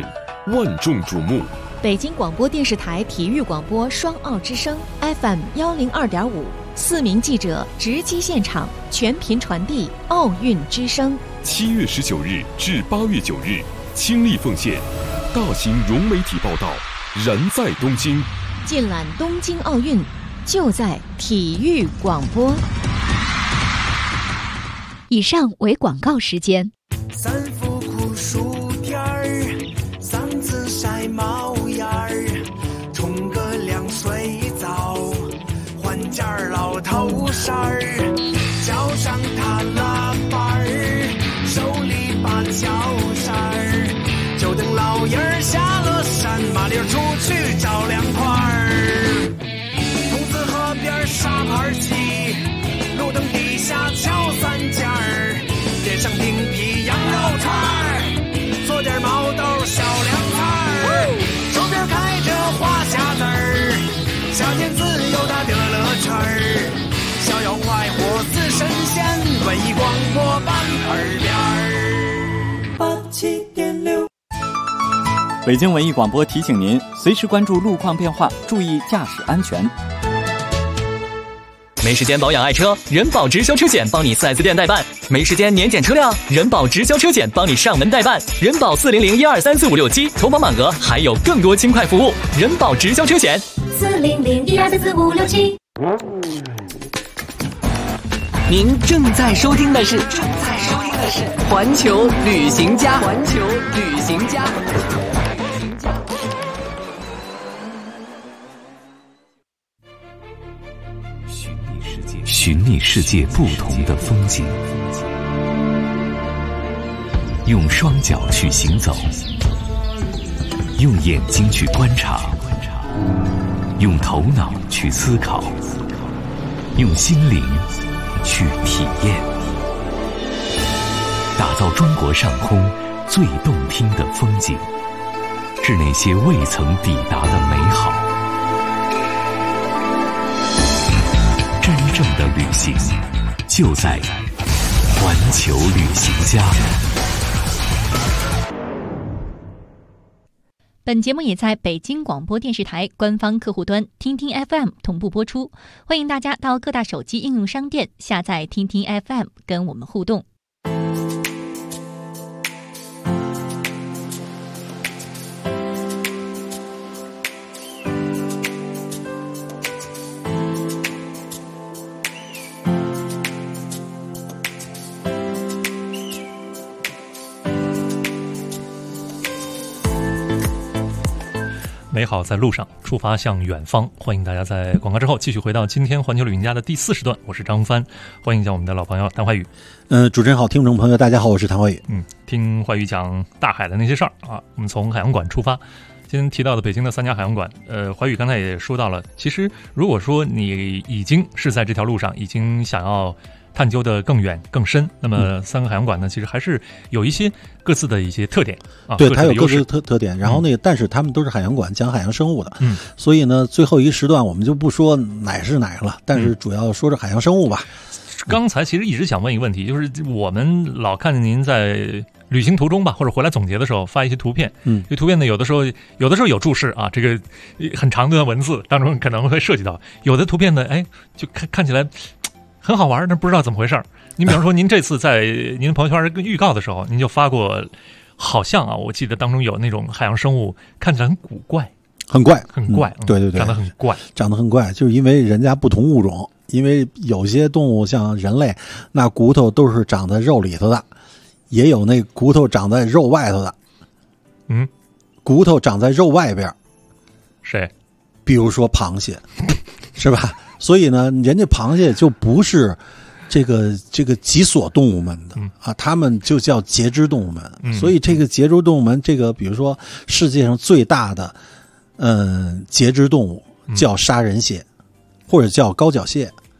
万众瞩目。 北京广播电视台体育广播双奥之声 FM 102.5，4名记者直击现场，全频传递奥运之声。 7月19日至8月9日，倾力奉献，大型融媒体报道，燃在东京。 尽览东京奥运，就在体育广播。 以上为广告时间。 三伏酷暑天儿，3次晒猫眼儿，冲个凉水澡，换件老头衫儿，脚上踏拉板儿，手里把脚扇儿，就等老爷儿下了山，麻溜出去找凉快儿。筒子河边沙盘棋，路灯底下敲3件儿，点上冰皮羊肉串儿，做点毛豆小凉菜儿，手边开着花匣子儿，夏天自由大的乐趣儿，逍遥快活似神仙，文艺广播版耳边儿87.6。 北京文艺广播提醒您，随时关注路况变化，注意驾驶安全。 没时间保养爱车，人保直销车险帮你 4S 店代办；没时间年检车辆，人保直销车险帮你上门代办。人保400-1234567，投保满额还有更多轻快服务。人保直销车险 400-1234567。您正在收听的是环球旅行家。 寻觅世界不同的风景，用双脚去行走，用眼睛去观察，用头脑去思考，用心灵去体验，打造中国上空最动听的风景，是那些未曾抵达的美好。真正的旅行就在环球旅行家。 本节目也在北京广播电视台官方客户端听听 FM 同步播出，欢迎大家到各大手机应用商店下载听听 FM 跟我们互动。 美好在路上，出发向远方。欢迎大家在广告之后继续回到今天环球旅行家的第4时段，我是张帆，欢迎讲我们的老朋友谭怀宇。 主持人好，听众朋友大家好，我是谭怀宇。 听怀宇讲大海的那些事儿啊，我们从海洋馆出发。今天提到的北京的3家海洋馆，怀宇刚才也说到了，其实如果说你已经是在这条路上，已经想要探究的更远更深，那么3个海洋馆呢，其实还是有一些各自的一些特点啊。 对，它有各自的特点。然后但是他们都是海洋馆，讲海洋生物的。所以呢，最后一时段我们就不说哪是哪个了，但是主要说是海洋生物吧。 刚才其实一直想问一个问题，就是我们老看见您在旅行途中吧，或者回来总结的时候发一些图片，这图片呢有的时候有注释啊，这个很长的文字当中可能会涉及到，有的图片呢，就看起来很好玩，但不知道怎么回事儿。您比方说，您这次在您的朋友圈预告的时候，您就发过，好像啊，我记得当中有那种海洋生物看起来很古怪， 很怪， 对， 长得很怪， 就是因为人家不同物种，因为有些动物像人类，那骨头都是长在肉里头的，也有那骨头长在肉外头的，骨头长在肉外边， 谁？ 比如说螃蟹，是吧？所以呢，人家螃蟹就不是这个脊索动物们的啊，他们就叫节肢动物们。所以这个节肢动物们，这个比如说世界上最大的节肢动物叫杀人蟹，或者叫高脚蟹。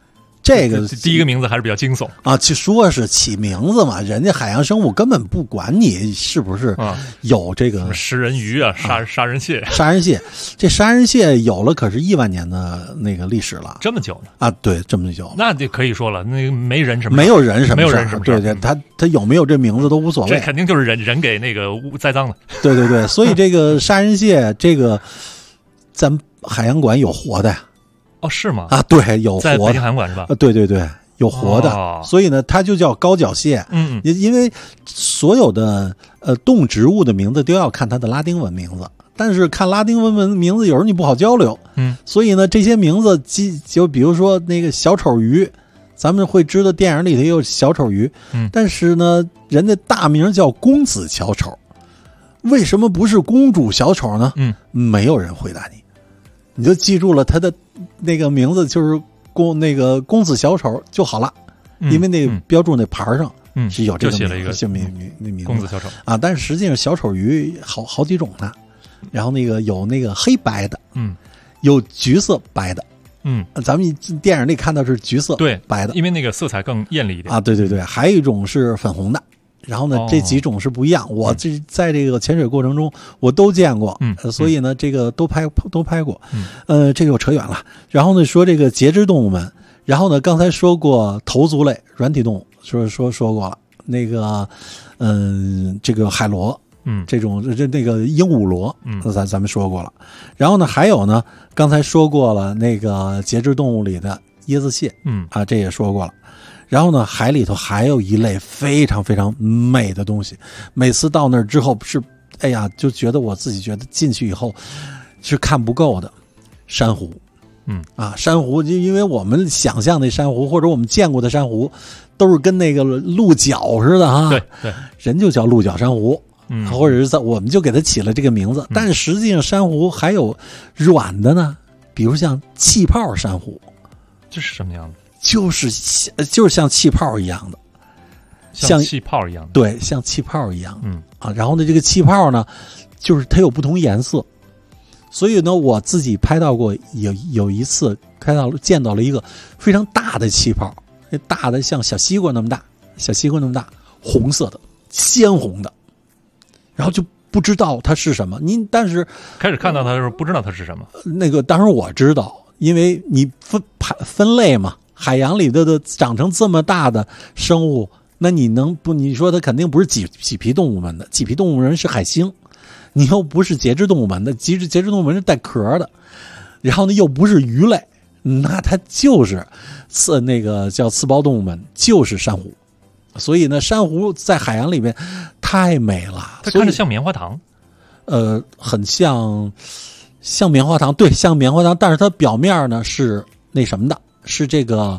这个第一个名字还是比较惊悚啊，就说是起名字嘛，人家海洋生物根本不管你是不是有这个食人鱼啊，杀人蟹， 这杀人蟹有了可是1万年的那个历史了， 这么久呢？ 啊，对，这么久， 那就可以说了，那个没人什么， 没有人什么， 对对，他有没有这名字都无所谓， 这肯定就是人给那个栽赃的， 对，所以这个杀人蟹这个咱海洋馆有活的呀。 哦，是吗？ 啊，对，有活的， 在北京海洋馆是吧？ 对，有活的，所以呢，它就叫高脚蟹。因为所有的动植物的名字都要看它的拉丁文名字，但是看拉丁文名字有时候你不好交流。所以呢，这些名字就比如说那个小丑鱼，咱们会知道电影里头有小丑鱼，但是呢，人家大名叫公子小丑，为什么不是公主小丑呢？没有人回答你。你就记住了他的那个名字，就是公子小丑就好了，因为那个标注那牌上是有这个名字， 就写了一个名字公子小丑啊。但是实际上小丑鱼好几种呢，然后那个有那个黑白的，有橘色白的，咱们电影里看到是橘色白的， 因为那个色彩更艳丽一点啊。对，还有一种是粉红的。然后呢，这几种是不一样。我在这个潜水过程中，我都见过，所以呢，这个都拍过。这个又扯远了。然后呢，说这个节肢动物们。然后呢，刚才说过头足类软体动物，说过了。那个，这个海螺，这种那个鹦鹉螺，咱们说过了。然后呢，还有呢，刚才说过了那个节肢动物里的椰子蟹，这也说过了。然后呢，海里头还有一类非常非常美的东西，每次到那儿之后哎呀，就觉得我自己觉得进去以后是看不够的珊瑚。珊瑚就因为我们想象的珊瑚或者我们见过的珊瑚都是跟那个鹿角似的啊， 对， 人就叫鹿角珊瑚，或者是我们就给它起了这个名字，但是实际上珊瑚还有软的呢，比如像气泡珊瑚。 这是什么样的？ 就是像气泡一样的， 像气泡一样的， 对，像气泡一样，然后呢，这个气泡呢，就是它有不同颜色，所以呢，我自己拍到过有一次见到了一个非常大的气泡，那大的像小西瓜那么大，红色的，鲜红的，然后就不知道它是什么。但是开始看到它的时候不知道它是什么。 那个当时我知道，因为你分类嘛。海洋里的长成这么大的生物，那你说它肯定不是麂皮动物们的，麂皮动物们是海星，你又不是节肢动物们的，节肢动物们是带壳的，然后呢又不是鱼类，那它就是那个叫刺胞动物们，就是珊瑚。所以呢，珊瑚在海洋里面太美了， 它看着像棉花糖， 很像棉花糖，对，像棉花糖，但是它表面呢是那什么的。是这个，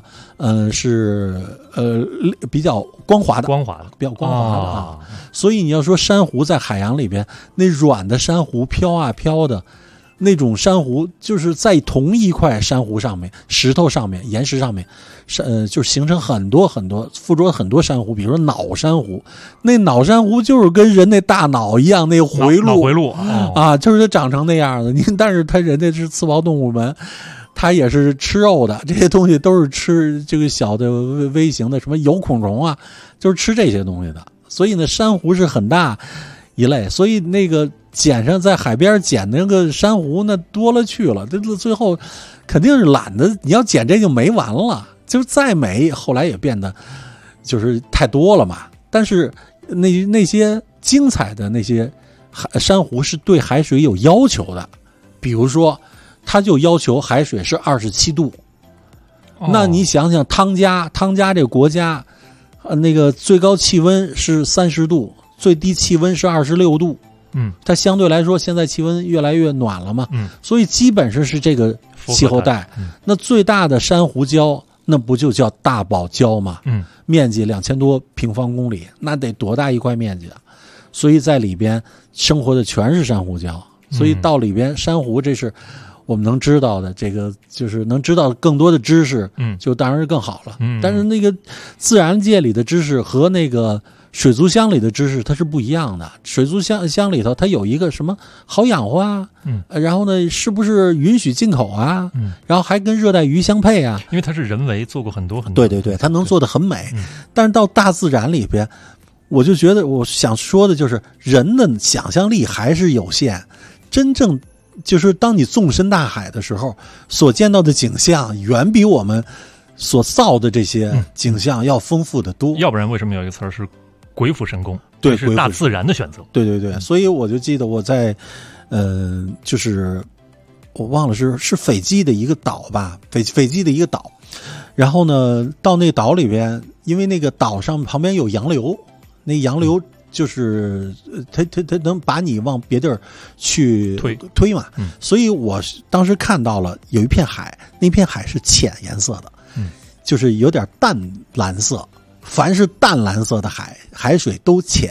比较光滑的，比较光滑的啊。所以你要说珊瑚在海洋里边，那软的珊瑚飘啊飘的，那种珊瑚就是在同一块珊瑚上面、石头上面、岩石上面，就是形成很多很多附着很多珊瑚，比如说脑珊瑚，那脑珊瑚就是跟人那大脑一样，那回路啊，就是它长成那样的。但是它人家是刺胞动物们。它也是吃肉的，这些东西都是吃这个小的微型的什么有孔虫啊，就是吃这些东西的。所以呢，珊瑚是很大一类，所以那个在海边捡那个珊瑚那多了去了，这最后肯定是懒得，你要捡这就没完了，就是再美，后来也变得就是太多了嘛。但是那些精彩的那些珊瑚是对海水有要求的，比如说。他就要求海水是27度，那你想想汤加这个国家，那个最高气温是30度，最低气温是26度，它相对来说现在气温越来越暖了嘛，所以基本上是这个气候带。那最大的珊瑚礁，那不就叫大堡礁吗？面积2000多平方公里，那得多大一块面积啊！所以在里边生活的全是珊瑚礁，所以到里边珊瑚这是。我们能知道的这个就是能知道更多的知识，就当然是更好了。但是那个自然界里的知识和那个水族箱里的知识它是不一样的。水族箱里头它有一个什么好养活啊，然后呢是不是允许进口啊，然后还跟热带鱼相配啊， 因为它是人为做过很多很多。 对，它能做得很美。但是到大自然里边，我就觉得我想说的就是人的想象力还是有限，真正就是当你纵深大海的时候，所见到的景象远比我们所造的这些景象要丰富得多。 要不然为什么有一个词儿是鬼斧神工？ 对， 是大自然的选择。 对，所以我就记得我在就是我忘了是斐济的一个岛吧，斐济的一个岛。然后呢，到那岛里边，因为那个岛上旁边有洋流，那洋流就是它能把你往别地儿去推嘛，所以我当时看到了有一片海，那片海是浅颜色的，就是有点淡蓝色。凡是淡蓝色的海水都浅，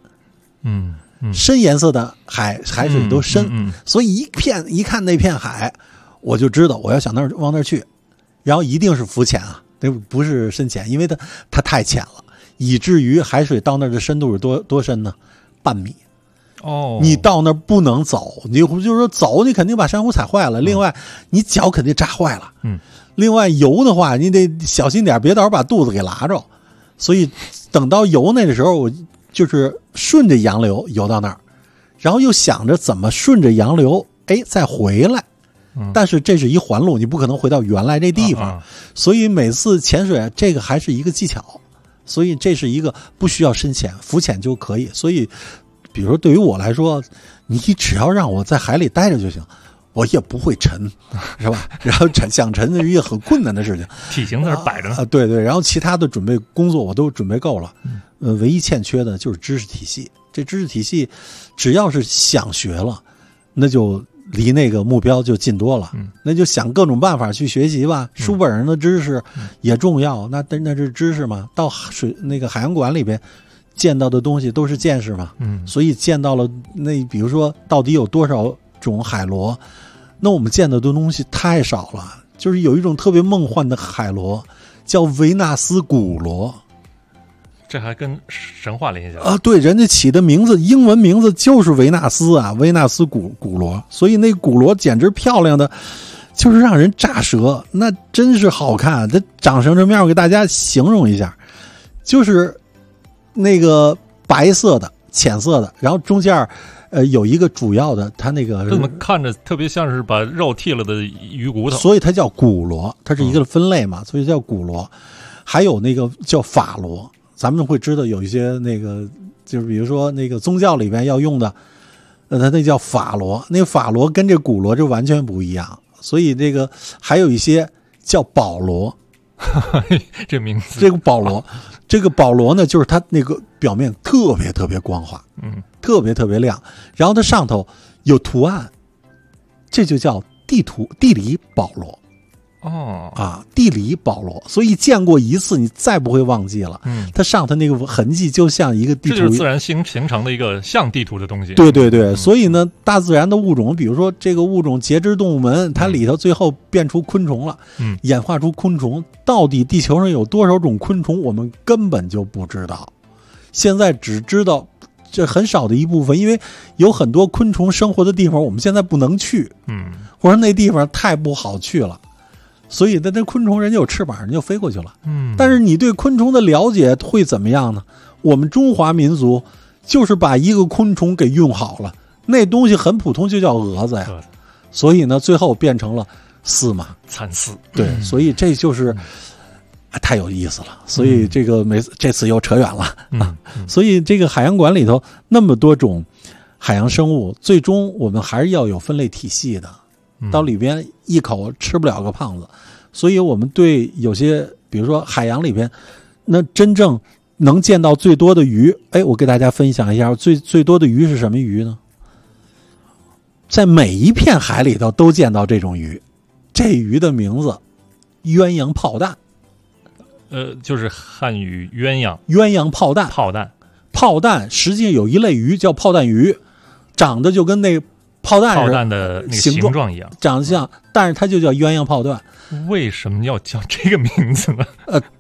深颜色的海水都深，所以一看那片海，我就知道我要想往那儿去，然后一定是浮潜啊，那不是深潜，因为它太浅了，以至于海水到那儿的深度是多深呢？半米。你到那儿不能走，你就是说走，你肯定把珊瑚踩坏了。另外，你脚肯定扎坏了。另外游的话，你得小心点，别到时候把肚子给拉着。所以等到游那个时候，我就是顺着洋流游到那儿，然后又想着怎么顺着洋流再回来。但是这是一环路，你不可能回到原来这地方，所以每次潜水这个还是一个技巧，所以这是一个不需要深潜，浮潜就可以。所以比如说对于我来说，你只要让我在海里待着就行，我也不会沉，是吧？然后想沉是一个很困难的事情， 体型在那摆着呢。 对，然后其他的准备工作我都准备够了，唯一欠缺的就是知识体系。这知识体系只要是想学了，那就离那个目标就近多了，那就想各种办法去学习吧。书本上的知识也重要，那是知识嘛。到那个海洋馆里边见到的东西都是见识嘛，所以见到了那比如说到底有多少种海螺，那我们见到的东西太少了。就是有一种特别梦幻的海螺叫维纳斯古螺， 这还跟神话联系起来啊？对，人家起的名字英文名字就是维纳斯啊，维纳斯古螺，所以那古螺简直漂亮的就是让人炸舌，那真是好看。它长成什么样我给大家形容一下，就是那个白色的浅色的，然后中间有一个主要的，它那个怎么看着特别像是把肉剔了的鱼骨头， 所以它叫古螺，它是一个分类嘛，所以叫古螺。还有那个叫法螺，咱们会知道有一些那个就是比如说那个宗教里边要用的，它那叫法螺，那个法螺跟这古螺就完全不一样。所以这个还有一些叫宝螺， 这名字这个宝螺，这个宝螺呢，就是它那个表面特别特别光滑，特别特别亮，然后它上头有图案，这就叫地理宝螺。地理宝螺，所以见过一次你再不会忘记了。它上头那个痕迹就像一个地图， 这就是自然形成的一个像地图的东西。 对，所以呢，大自然的物种，比如说这个物种节肢动物门，它里头最后变出昆虫了，演化出昆虫。到底地球上有多少种昆虫，我们根本就不知道。现在只知道这很少的一部分，因为有很多昆虫生活的地方我们现在不能去，或者那地方太不好去了。所以那昆虫人家有翅膀，人就飞过去了。但是你对昆虫的了解会怎么样呢？我们中华民族就是把一个昆虫给用好了，那东西很普通，就叫蛾子呀。所以呢，最后变成了丝嘛， 蚕丝。 对，所以这就是太有意思了。所以这个这次又扯远了啊。所以这个海洋馆里头那么多种海洋生物，最终我们还是要有分类体系的。到里边一口吃不了个胖子，所以我们对有些比如说海洋里边那真正能见到最多的鱼，我给大家分享一下最多的鱼是什么鱼呢？在每一片海里头都见到这种鱼，这鱼的名字鸳鸯炮弹。 就是汉语鸳鸯炮弹。炮弹实际上有一类鱼叫炮弹鱼，长得就跟那炮弹的那个形状一样， 长得像，但是它就叫鸳鸯炮弹。 为什么要叫这个名字呢？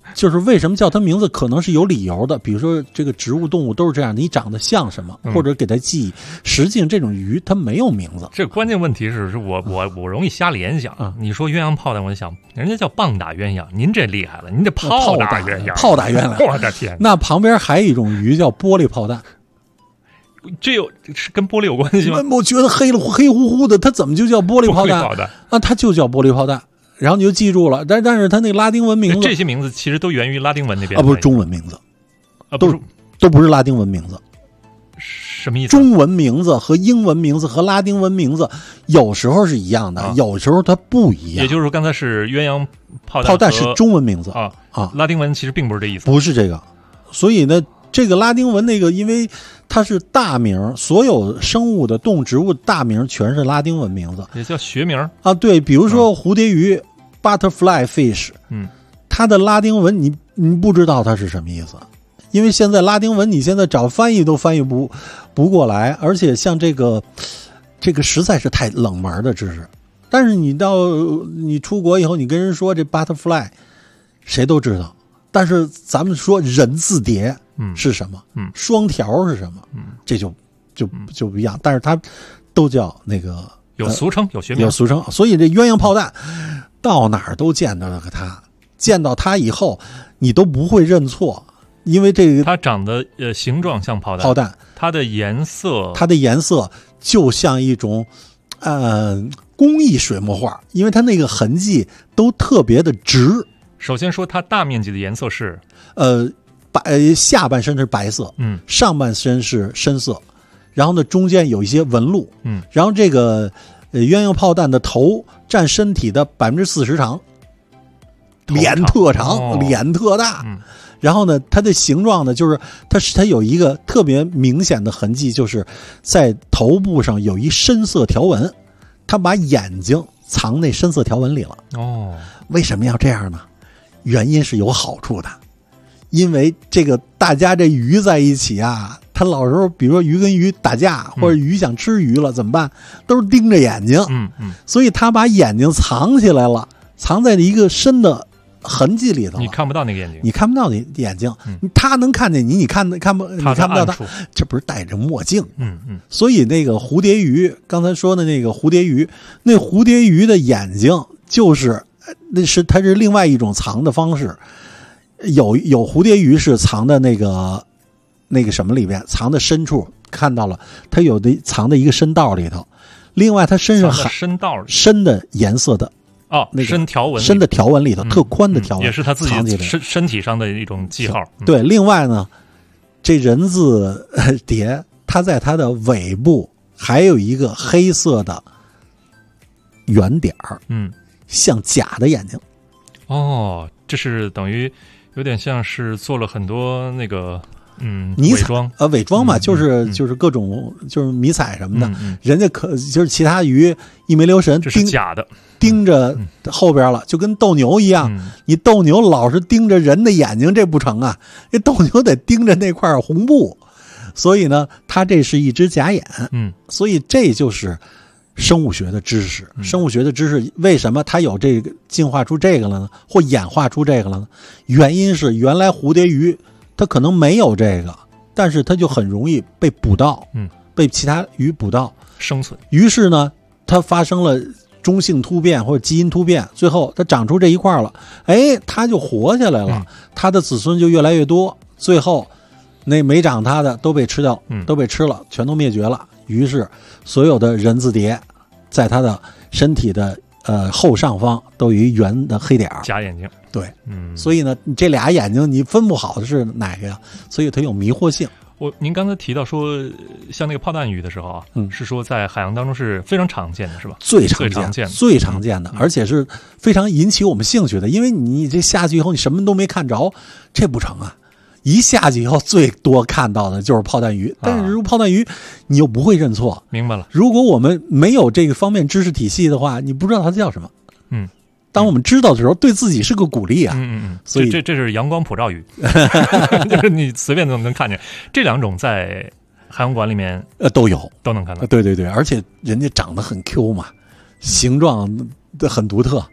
就是为什么叫它名字，可能是有理由的。比如说这个植物、动物都是这样，你长得像什么，或者给它记忆。实际上这种鱼它没有名字。 这关键问题是我容易瞎联想。你说鸳鸯炮弹，我就想人家叫棒打鸳鸯，您这厉害了，您这炮打鸳鸯， 炮打鸳鸯， 我的天！ 那旁边还有一种鱼叫玻璃炮弹。 这是跟玻璃有关系吗？ 我觉得黑乎乎的，它怎么就叫玻璃炮弹啊？它就叫玻璃炮弹，然后你就记住了。但是它那个拉丁文名字， 这些名字其实都源于拉丁文那边啊，不是中文名字啊， 都不是拉丁文名字。 什么意思？ 中文名字和英文名字和拉丁文名字有时候是一样的，有时候它不一样。 也就是说，刚才是鸳鸯炮弹是中文名字啊，拉丁文其实并不是这意思， 不是这个。所以呢，这个拉丁文那个，因为它是大名，所有生物的动植物大名全是拉丁文名字， 也叫学名啊。对，比如说蝴蝶鱼 butterfly fish， 它的拉丁文你不知道它是什么意思，因为现在拉丁文你现在找翻译都翻译不过来，而且像这个实在是太冷门的知识。但是你出国以后，你跟人说这 butterfly， 谁都知道。但是咱们说人字蝶是什么？双条是什么？这就不一样。但是它都叫那个有俗称，有学名， 有俗称。所以这鸳鸯炮弹到哪儿都见到了它，见到它以后你都不会认错，因为这个它长得形状像炮弹，它的颜色就像一种工艺水墨画，因为它那个痕迹都特别的直。 首先说它大面积的颜色是下半身是白色，上半身是深色，然后呢中间有一些纹路，然后这个鸳鸯炮弹的头占身体的40%长，脸特长，脸特大，然后呢它的形状呢就是它有一个特别明显的痕迹，就是在头部上有一深色条纹，它把眼睛藏那深色条纹里了。为什么要这样呢？原因是有好处的，因为这个大家这鱼在一起啊，它老时候比如说鱼跟鱼打架，或者鱼想吃鱼了怎么办？都是盯着眼睛，所以他把眼睛藏起来了，藏在一个深的痕迹里头， 你看不到那个眼睛， 你看不到那眼睛，他能看见你，你看不到他，这不是戴着墨镜？所以那个蝴蝶鱼，刚才说的那个蝴蝶鱼，那蝴蝶鱼的眼睛就是它是另外一种藏的方式。有蝴蝶鱼是藏的那个什么里边，藏的深处看到了，它有的藏在一个深道里头。另外它身上深的颜色的那个深的条纹里头，特宽的条纹， 也是它自己身体上的一种记号。 对，另外呢，这人字蝶它在它的尾部还有一个黑色的圆点儿，像假的眼睛。 这是等于有点像是做了很多那个迷彩伪装嘛，就是各种就是迷彩什么的，人家就是其他鱼一没留神， 这是假的， 盯着后边了，就跟斗牛一样，你斗牛老是盯着人的眼睛，这不成啊，这斗牛得盯着那块红布，所以呢，它这是一只假眼，所以这就是生物学的知识。生物学的知识为什么它有这个进化出这个了呢？或演化出这个了呢？原因是原来蝴蝶鱼它可能没有这个，但是它就很容易被捕到，被其他鱼捕到生存。 于是呢，它发生了中性突变或者基因突变，最后它长出这一块了，它就活下来了，它的子孙就越来越多，最后那没长它的都被吃掉，都被吃了，全都灭绝了。于是所有的人字蝶在它的身体的后上方都有一圆的黑点， 假眼睛。 对，所以呢，这俩眼睛你分不好的是哪个呀？所以它有迷惑性。 您刚才提到说，像那个炮弹鱼的时候啊，是说在海洋当中是非常常见的，是吧？最常见的，而且是非常引起我们兴趣的。因为你这下去以后，你什么都没看着，这不成啊！一下去以后，最多看到的就是炮弹鱼，但是如果炮弹鱼，你又不会认错。 明白了。 如果我们没有这个方面知识体系的话，你不知道它叫什么。当我们知道的时候，对自己是个鼓励啊。 所以这是阳光普照鱼，就是你随便都能看见。这两种在海洋馆里面都有， 都能看到。 对，而且人家长得很 Q 嘛，形状很独特。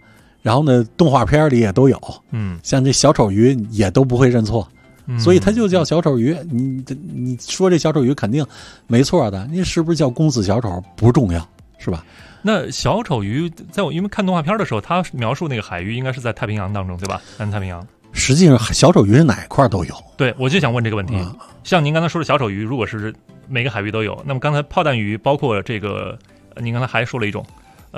然后呢，动画片里也都有，像这小丑鱼也都不会认错，所以它就叫小丑鱼。你说这小丑鱼肯定没错的，你是不是叫公子小丑不重要，是吧？ 那小丑鱼，在我因为看动画片的时候，他描述那个海域应该是在太平洋当中，对吧？南太平洋。 实际上，小丑鱼是哪一块都有。 对，我就想问这个问题。像您刚才说的小丑鱼，如果是每个海域都有，那么刚才炮弹鱼，包括这个，您刚才还说了一种，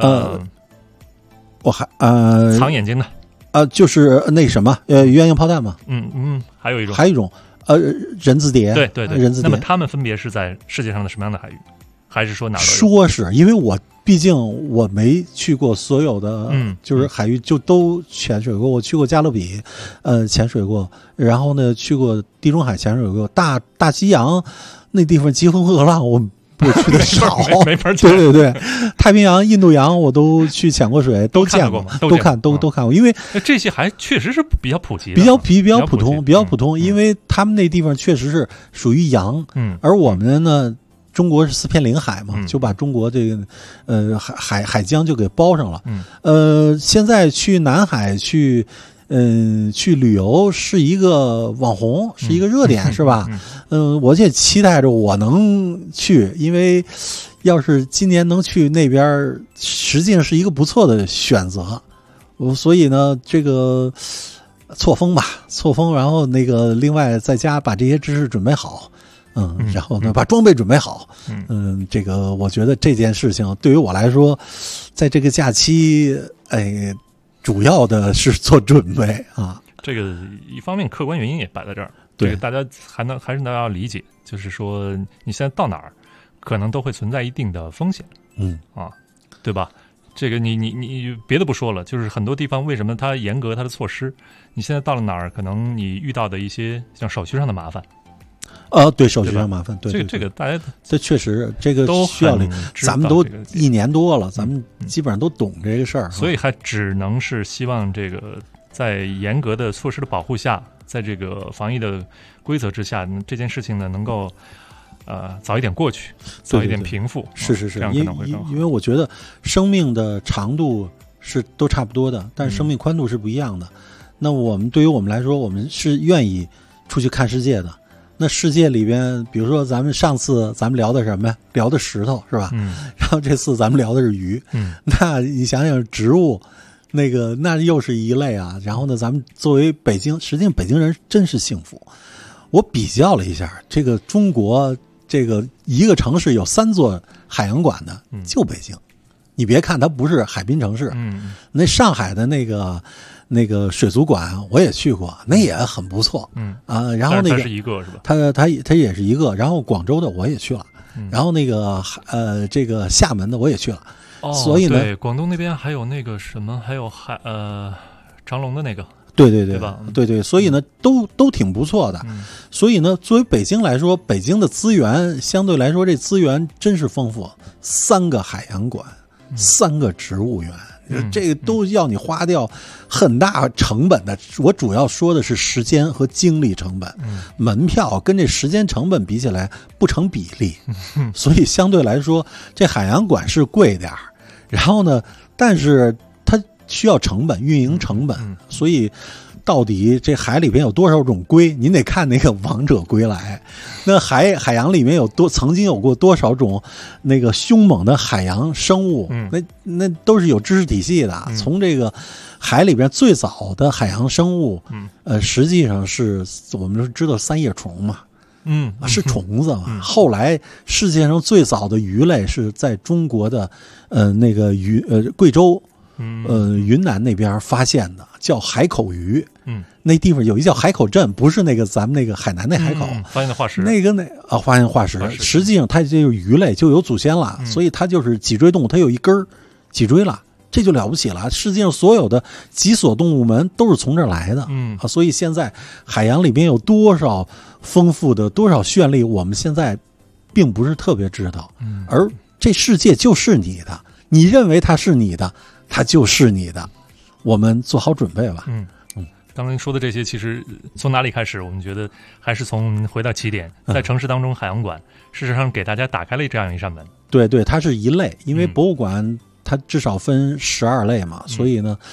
我还藏眼睛的， 就是那什么，鸳鸯炮弹嘛。 还有一种， 人字蝶。 对， 人字蝶。 那么它们分别是在世界上的什么样的海域？还是说哪儿都有？ 说是因为毕竟我没去过所有的，就是海域就都潜水过。我去过加勒比，潜水过，然后呢去过地中海潜水过，大西洋那地方疾风恶浪我去的少， 没法去。 对，太平洋、印度洋我都去潜过水，都见过，都看过。因为这些还确实是比较普及的， 比较普通，因为他们那地方确实是属于洋，而我们呢。中国是4片领海嘛，就把中国这个海疆就给包上了。现在去南海去旅游是一个网红，是一个热点，是吧？我也期待着我能去，因为要是今年能去那边，实际上是一个不错的选择。所以呢，这个错峰，然后那个另外在家把这些知识准备好。然后呢，把装备准备好。这个我觉得这件事情对于我来说，在这个假期，主要的是做准备啊。 这个一方面客观原因也摆在这儿， 对， 这个大家还是大家要理解，就是说你现在到哪儿，可能都会存在一定的风险。对吧？这个你别的不说了，就是很多地方为什么它严格它的措施，你现在到了哪儿，可能你遇到的一些像手续上的麻烦。 对，手续上麻烦，对， 这个大家这确实这个都需要咱们都1年多了，咱们基本上都懂这个事儿， 所以还只能是希望这个在严格的措施的保护下，在这个防疫的规则之下，这件事情呢能够早一点过去，早一点平复。 是， 这样可能会更好。 因为我觉得生命的长度是都差不多的，但是生命宽度是不一样的。那对于我们来说，我们是愿意出去看世界的。那世界里边，比如说上次咱们聊的什么呀？聊的石头是吧？然后这次咱们聊的是鱼。那你想想植物，那又是一类啊。然后呢，咱们作为北京，实际上北京人真是幸福。我比较了一下，这个中国这个一个城市有3座海洋馆的，就北京。你别看它不是海滨城市，那上海的那个水族馆我也去过，那也很不错。然后那个它是一个是吧？ 它也是一个。然后广州的我也去了，然后那个这个厦门的我也去了。所以呢， 对，广东那边还有那个什么，还有长隆的那个。 对吧？ 对，所以呢，都挺不错的。所以呢，作为北京来说，北京的资源相对来说，这资源真是丰富，3个海洋馆，3个植物园。这个都要你花掉很大成本的。我主要说的是时间和精力成本，门票跟这时间成本比起来不成比例，所以相对来说这海洋馆是贵点儿。然后呢，但是它需要成本，运营成本，所以到底这海里边有多少种龟？您得看那个《王者归来》，那海洋里面曾经有过多少种那个凶猛的海洋生物？那都是有知识体系的。从这个海里边最早的海洋生物，实际上是我们知道3叶虫嘛，是虫子嘛。后来世界上最早的鱼类是在中国的那个贵州。云南那边发现的叫海口鱼，那地方有一叫海口镇，不是那个咱们那个海南那海口， 发现的化石， 发现化石，实际上它这就是鱼类，就有祖先了，所以它就是脊椎动物，它有一根脊椎了，这就了不起了。世界上所有的脊索动物们都是从这儿来的，所以现在海洋里边有多少丰富的、多少绚丽，我们现在并不是特别知道，而这世界就是你的，你认为它是你的。它就是你的，我们做好准备吧。 刚才说的这些，其实从哪里开始？我们觉得还是从回到起点，在城市当中，海洋馆事实上给大家打开了这样一扇门。 对，它是一类，因为博物馆它至少分12类嘛，所以呢，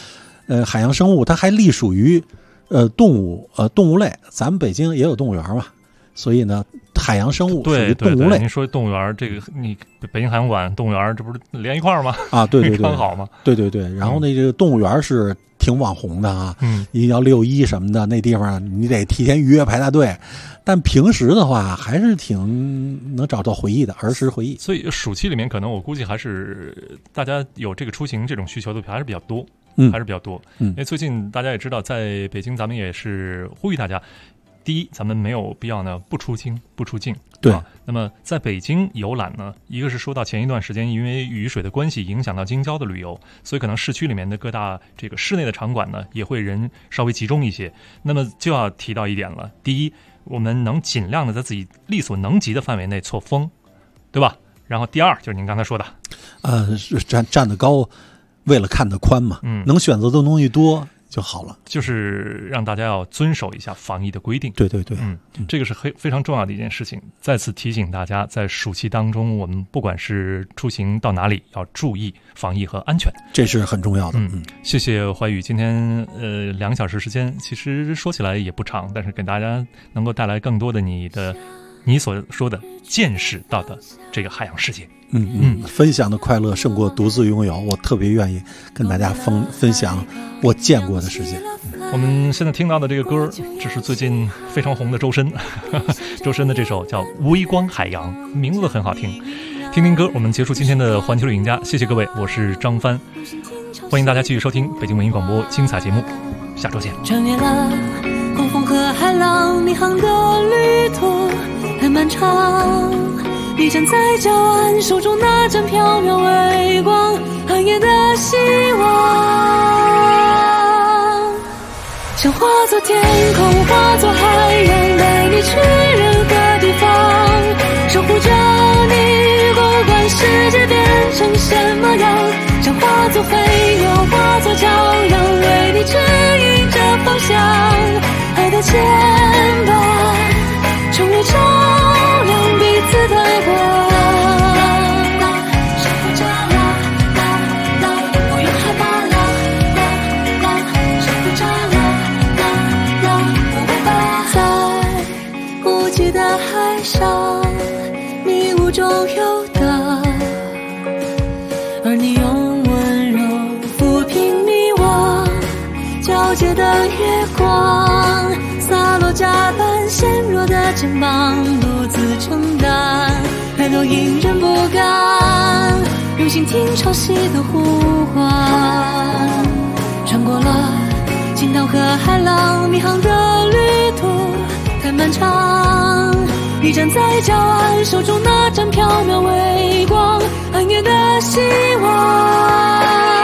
海洋生物它还隶属于动物类，咱们北京也有动物园嘛，所以呢，海洋生物属于动物类。 您说动物园这个，你北京海洋馆动物园这不是连一块儿吗？ 啊，对对对， 刚好吗？ 对对对。然后呢，这个动物园是挺网红的啊，一到6·1什么的，那地方你得提前预约排大队。但平时的话，还是挺能找到回忆的，儿时回忆。 所以暑期里面，可能我估计还是大家有这个出行这种需求的还是比较多，还是比较多。因为最近大家也知道，在北京咱们也是呼吁大家，第一，咱们没有必要呢不出京不出境。 对。 那么在北京游览呢，一个是说到前一段时间因为雨水的关系影响到京郊的旅游，所以可能市区里面的各大这个室内的场馆呢也会人稍微集中一些。那么就要提到一点了，第一，我们能尽量的在自己力所能及的范围内错峰，对吧？然后第二就是您刚才说的， 是站得高，为了看得宽嘛，能选择的东西多就好了， 就是让大家要遵守一下防疫的规定。 对对对， 这个是非常重要的一件事情。再次提醒大家，在暑期当中，我们不管是出行到哪里，要注意防疫和安全， 这是很重要的。 谢谢怀宇，今天2个小时时间，其实说起来也不长，但是给大家能够带来更多的你所说的见识到的这个海洋世界。 分享的快乐胜过独自拥有，我特别愿意跟大家分享我见过的世界。 我们现在听到的这个歌，这是最近非常红的周深，周深的这首叫《微光海洋》，名字都很好听。听听歌，我们结束今天的环球旅行家，谢谢各位，我是张帆，欢迎大家继续收听北京文艺广播精彩节目，下周见。 穿越了狂风和海浪，迷航的旅途太漫长。你站在礁岸，手中那盏缥缈微光，寒夜的希望，想化作天空，化作海洋，带你去任何地方，守护着你，不管世界变成什么样，想化作飞鸟，化作骄阳，为你指引着方向，爱的牵绊，成为照亮彼此的光，守护着啦啦啦，不用害怕啦啦啦，守护着啦啦啦，不会怕。在无际的海上，迷雾中游荡，而你用温柔抚平迷惘，皎洁的月光洒落甲板纤弱的肩膀，独自承担，海流隐忍不甘，用心听潮汐的呼唤，穿过了惊涛和海浪，迷航的旅途太漫长，你站在礁岸，手中那盏缥缈微光，寒夜的希望，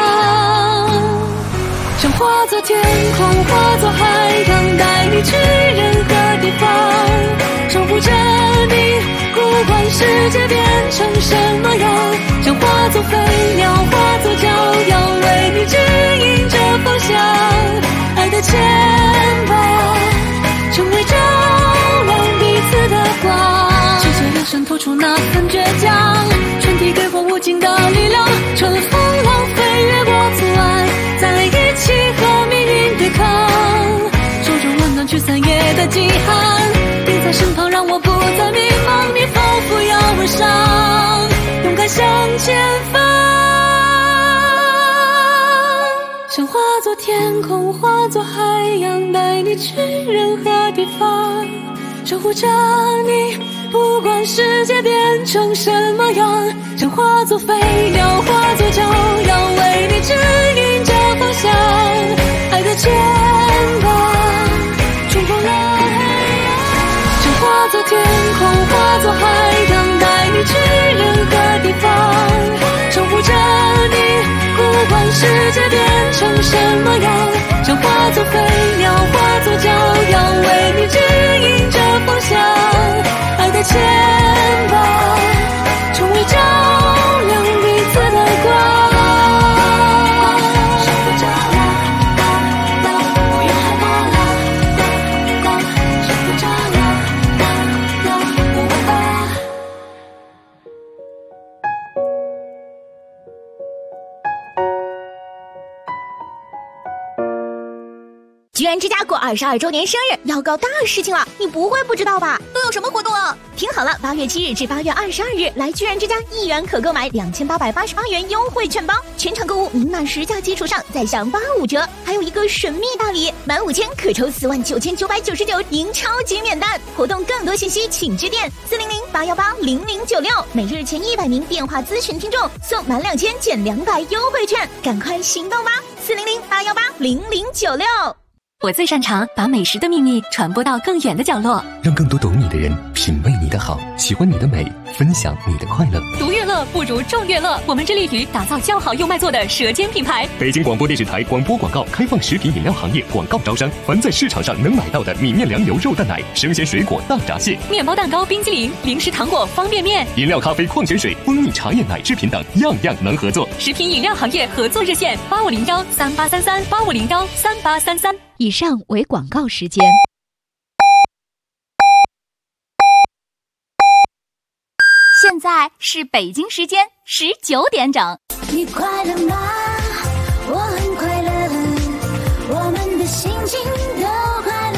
想化作天空，化作海洋，带你去任何地方，守护着你，不管世界变成什么样，想化作飞鸟，化作骄阳，为你指引着方向，爱的牵绊，成为照亮彼此的光，世界眼神透出那份倔强，全体给我无尽的力量，乘风浪飞越过阻碍，在一起和命运对抗，手中温暖驱散夜的饥寒，你在身旁让我不再迷茫，你仿佛要而上，勇敢向前方，想化作天空，化作海洋，带你去任何地方，守护着你，不管世界变成什么样，想化作飞鸟，化作骄阳，为你指引着方向，爱的牵绊，冲破了黑暗，想化作天空，化作海洋，带你去任何地方，守护着你，不管世界变成什么样，想化作飞鸟，化作骄阳，为你指引着方向，爱的牵绊，成为照亮彼此的光，守护着啦啦啦，不用害怕啦啦啦，守护着啦啦啦，不会怕。 居然之家过22周年生日，要搞大事情了，你不会不知道吧？ 都有什么活动啊？ 听好了，8月7日至8月22日，来居然之家1元可购买2888元优惠券包，全场购物明码实价基础上再享85折，还有一个神秘大礼，满5000可抽49999赢超级免单。活动更多信息请致电400-818-0096，每日前100名电话咨询听众送满2000减200优惠券，赶快行动吧！400-818-0096。 我最擅长把美食的秘密传播到更远的角落， 让更多懂你的人品味你的好，喜欢你的美，分享你的快乐。 独乐乐不如众乐乐，我们致力于打造叫好又卖座的舌尖品牌。 北京广播电视台广播广告开放食品饮料行业广告招商，凡在市场上能买到的米面粮油肉蛋奶、生鲜水果大闸蟹、 面包蛋糕冰激凌、零食糖果方便面、 饮料咖啡矿泉水、蜂蜜茶叶奶制品等，样样能合作。 食品饮料行业合作热线8501383385013833。 以上为广告时间。 现在是北京时间19点整。 你快乐吗？我很快乐，我们的心情都快乐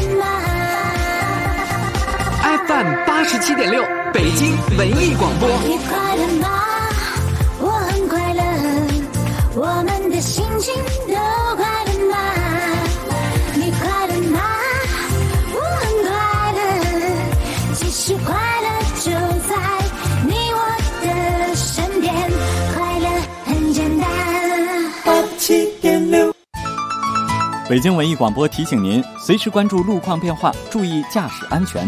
吗 ？FM 87.6，北京文艺广播。 你快乐吗？我很快乐，我们的心情都快乐吗？你快乐吗？我很快乐，其实快乐就在你我的身边，快乐很简单。87.6， 北京文艺广播提醒您，随时关注路况变化，注意驾驶安全。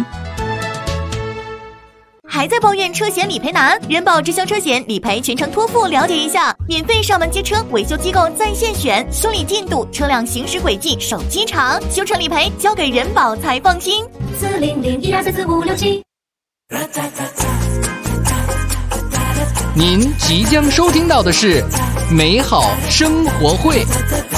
还在抱怨车险理赔难？人保直销车险理赔全程托付，了解一下，免费上门接车，维修机构在线选，修理进度、车辆行驶轨迹、手机长，修车理赔交给人保才放心。 400-1234567。 您即将收听到的是美好生活会。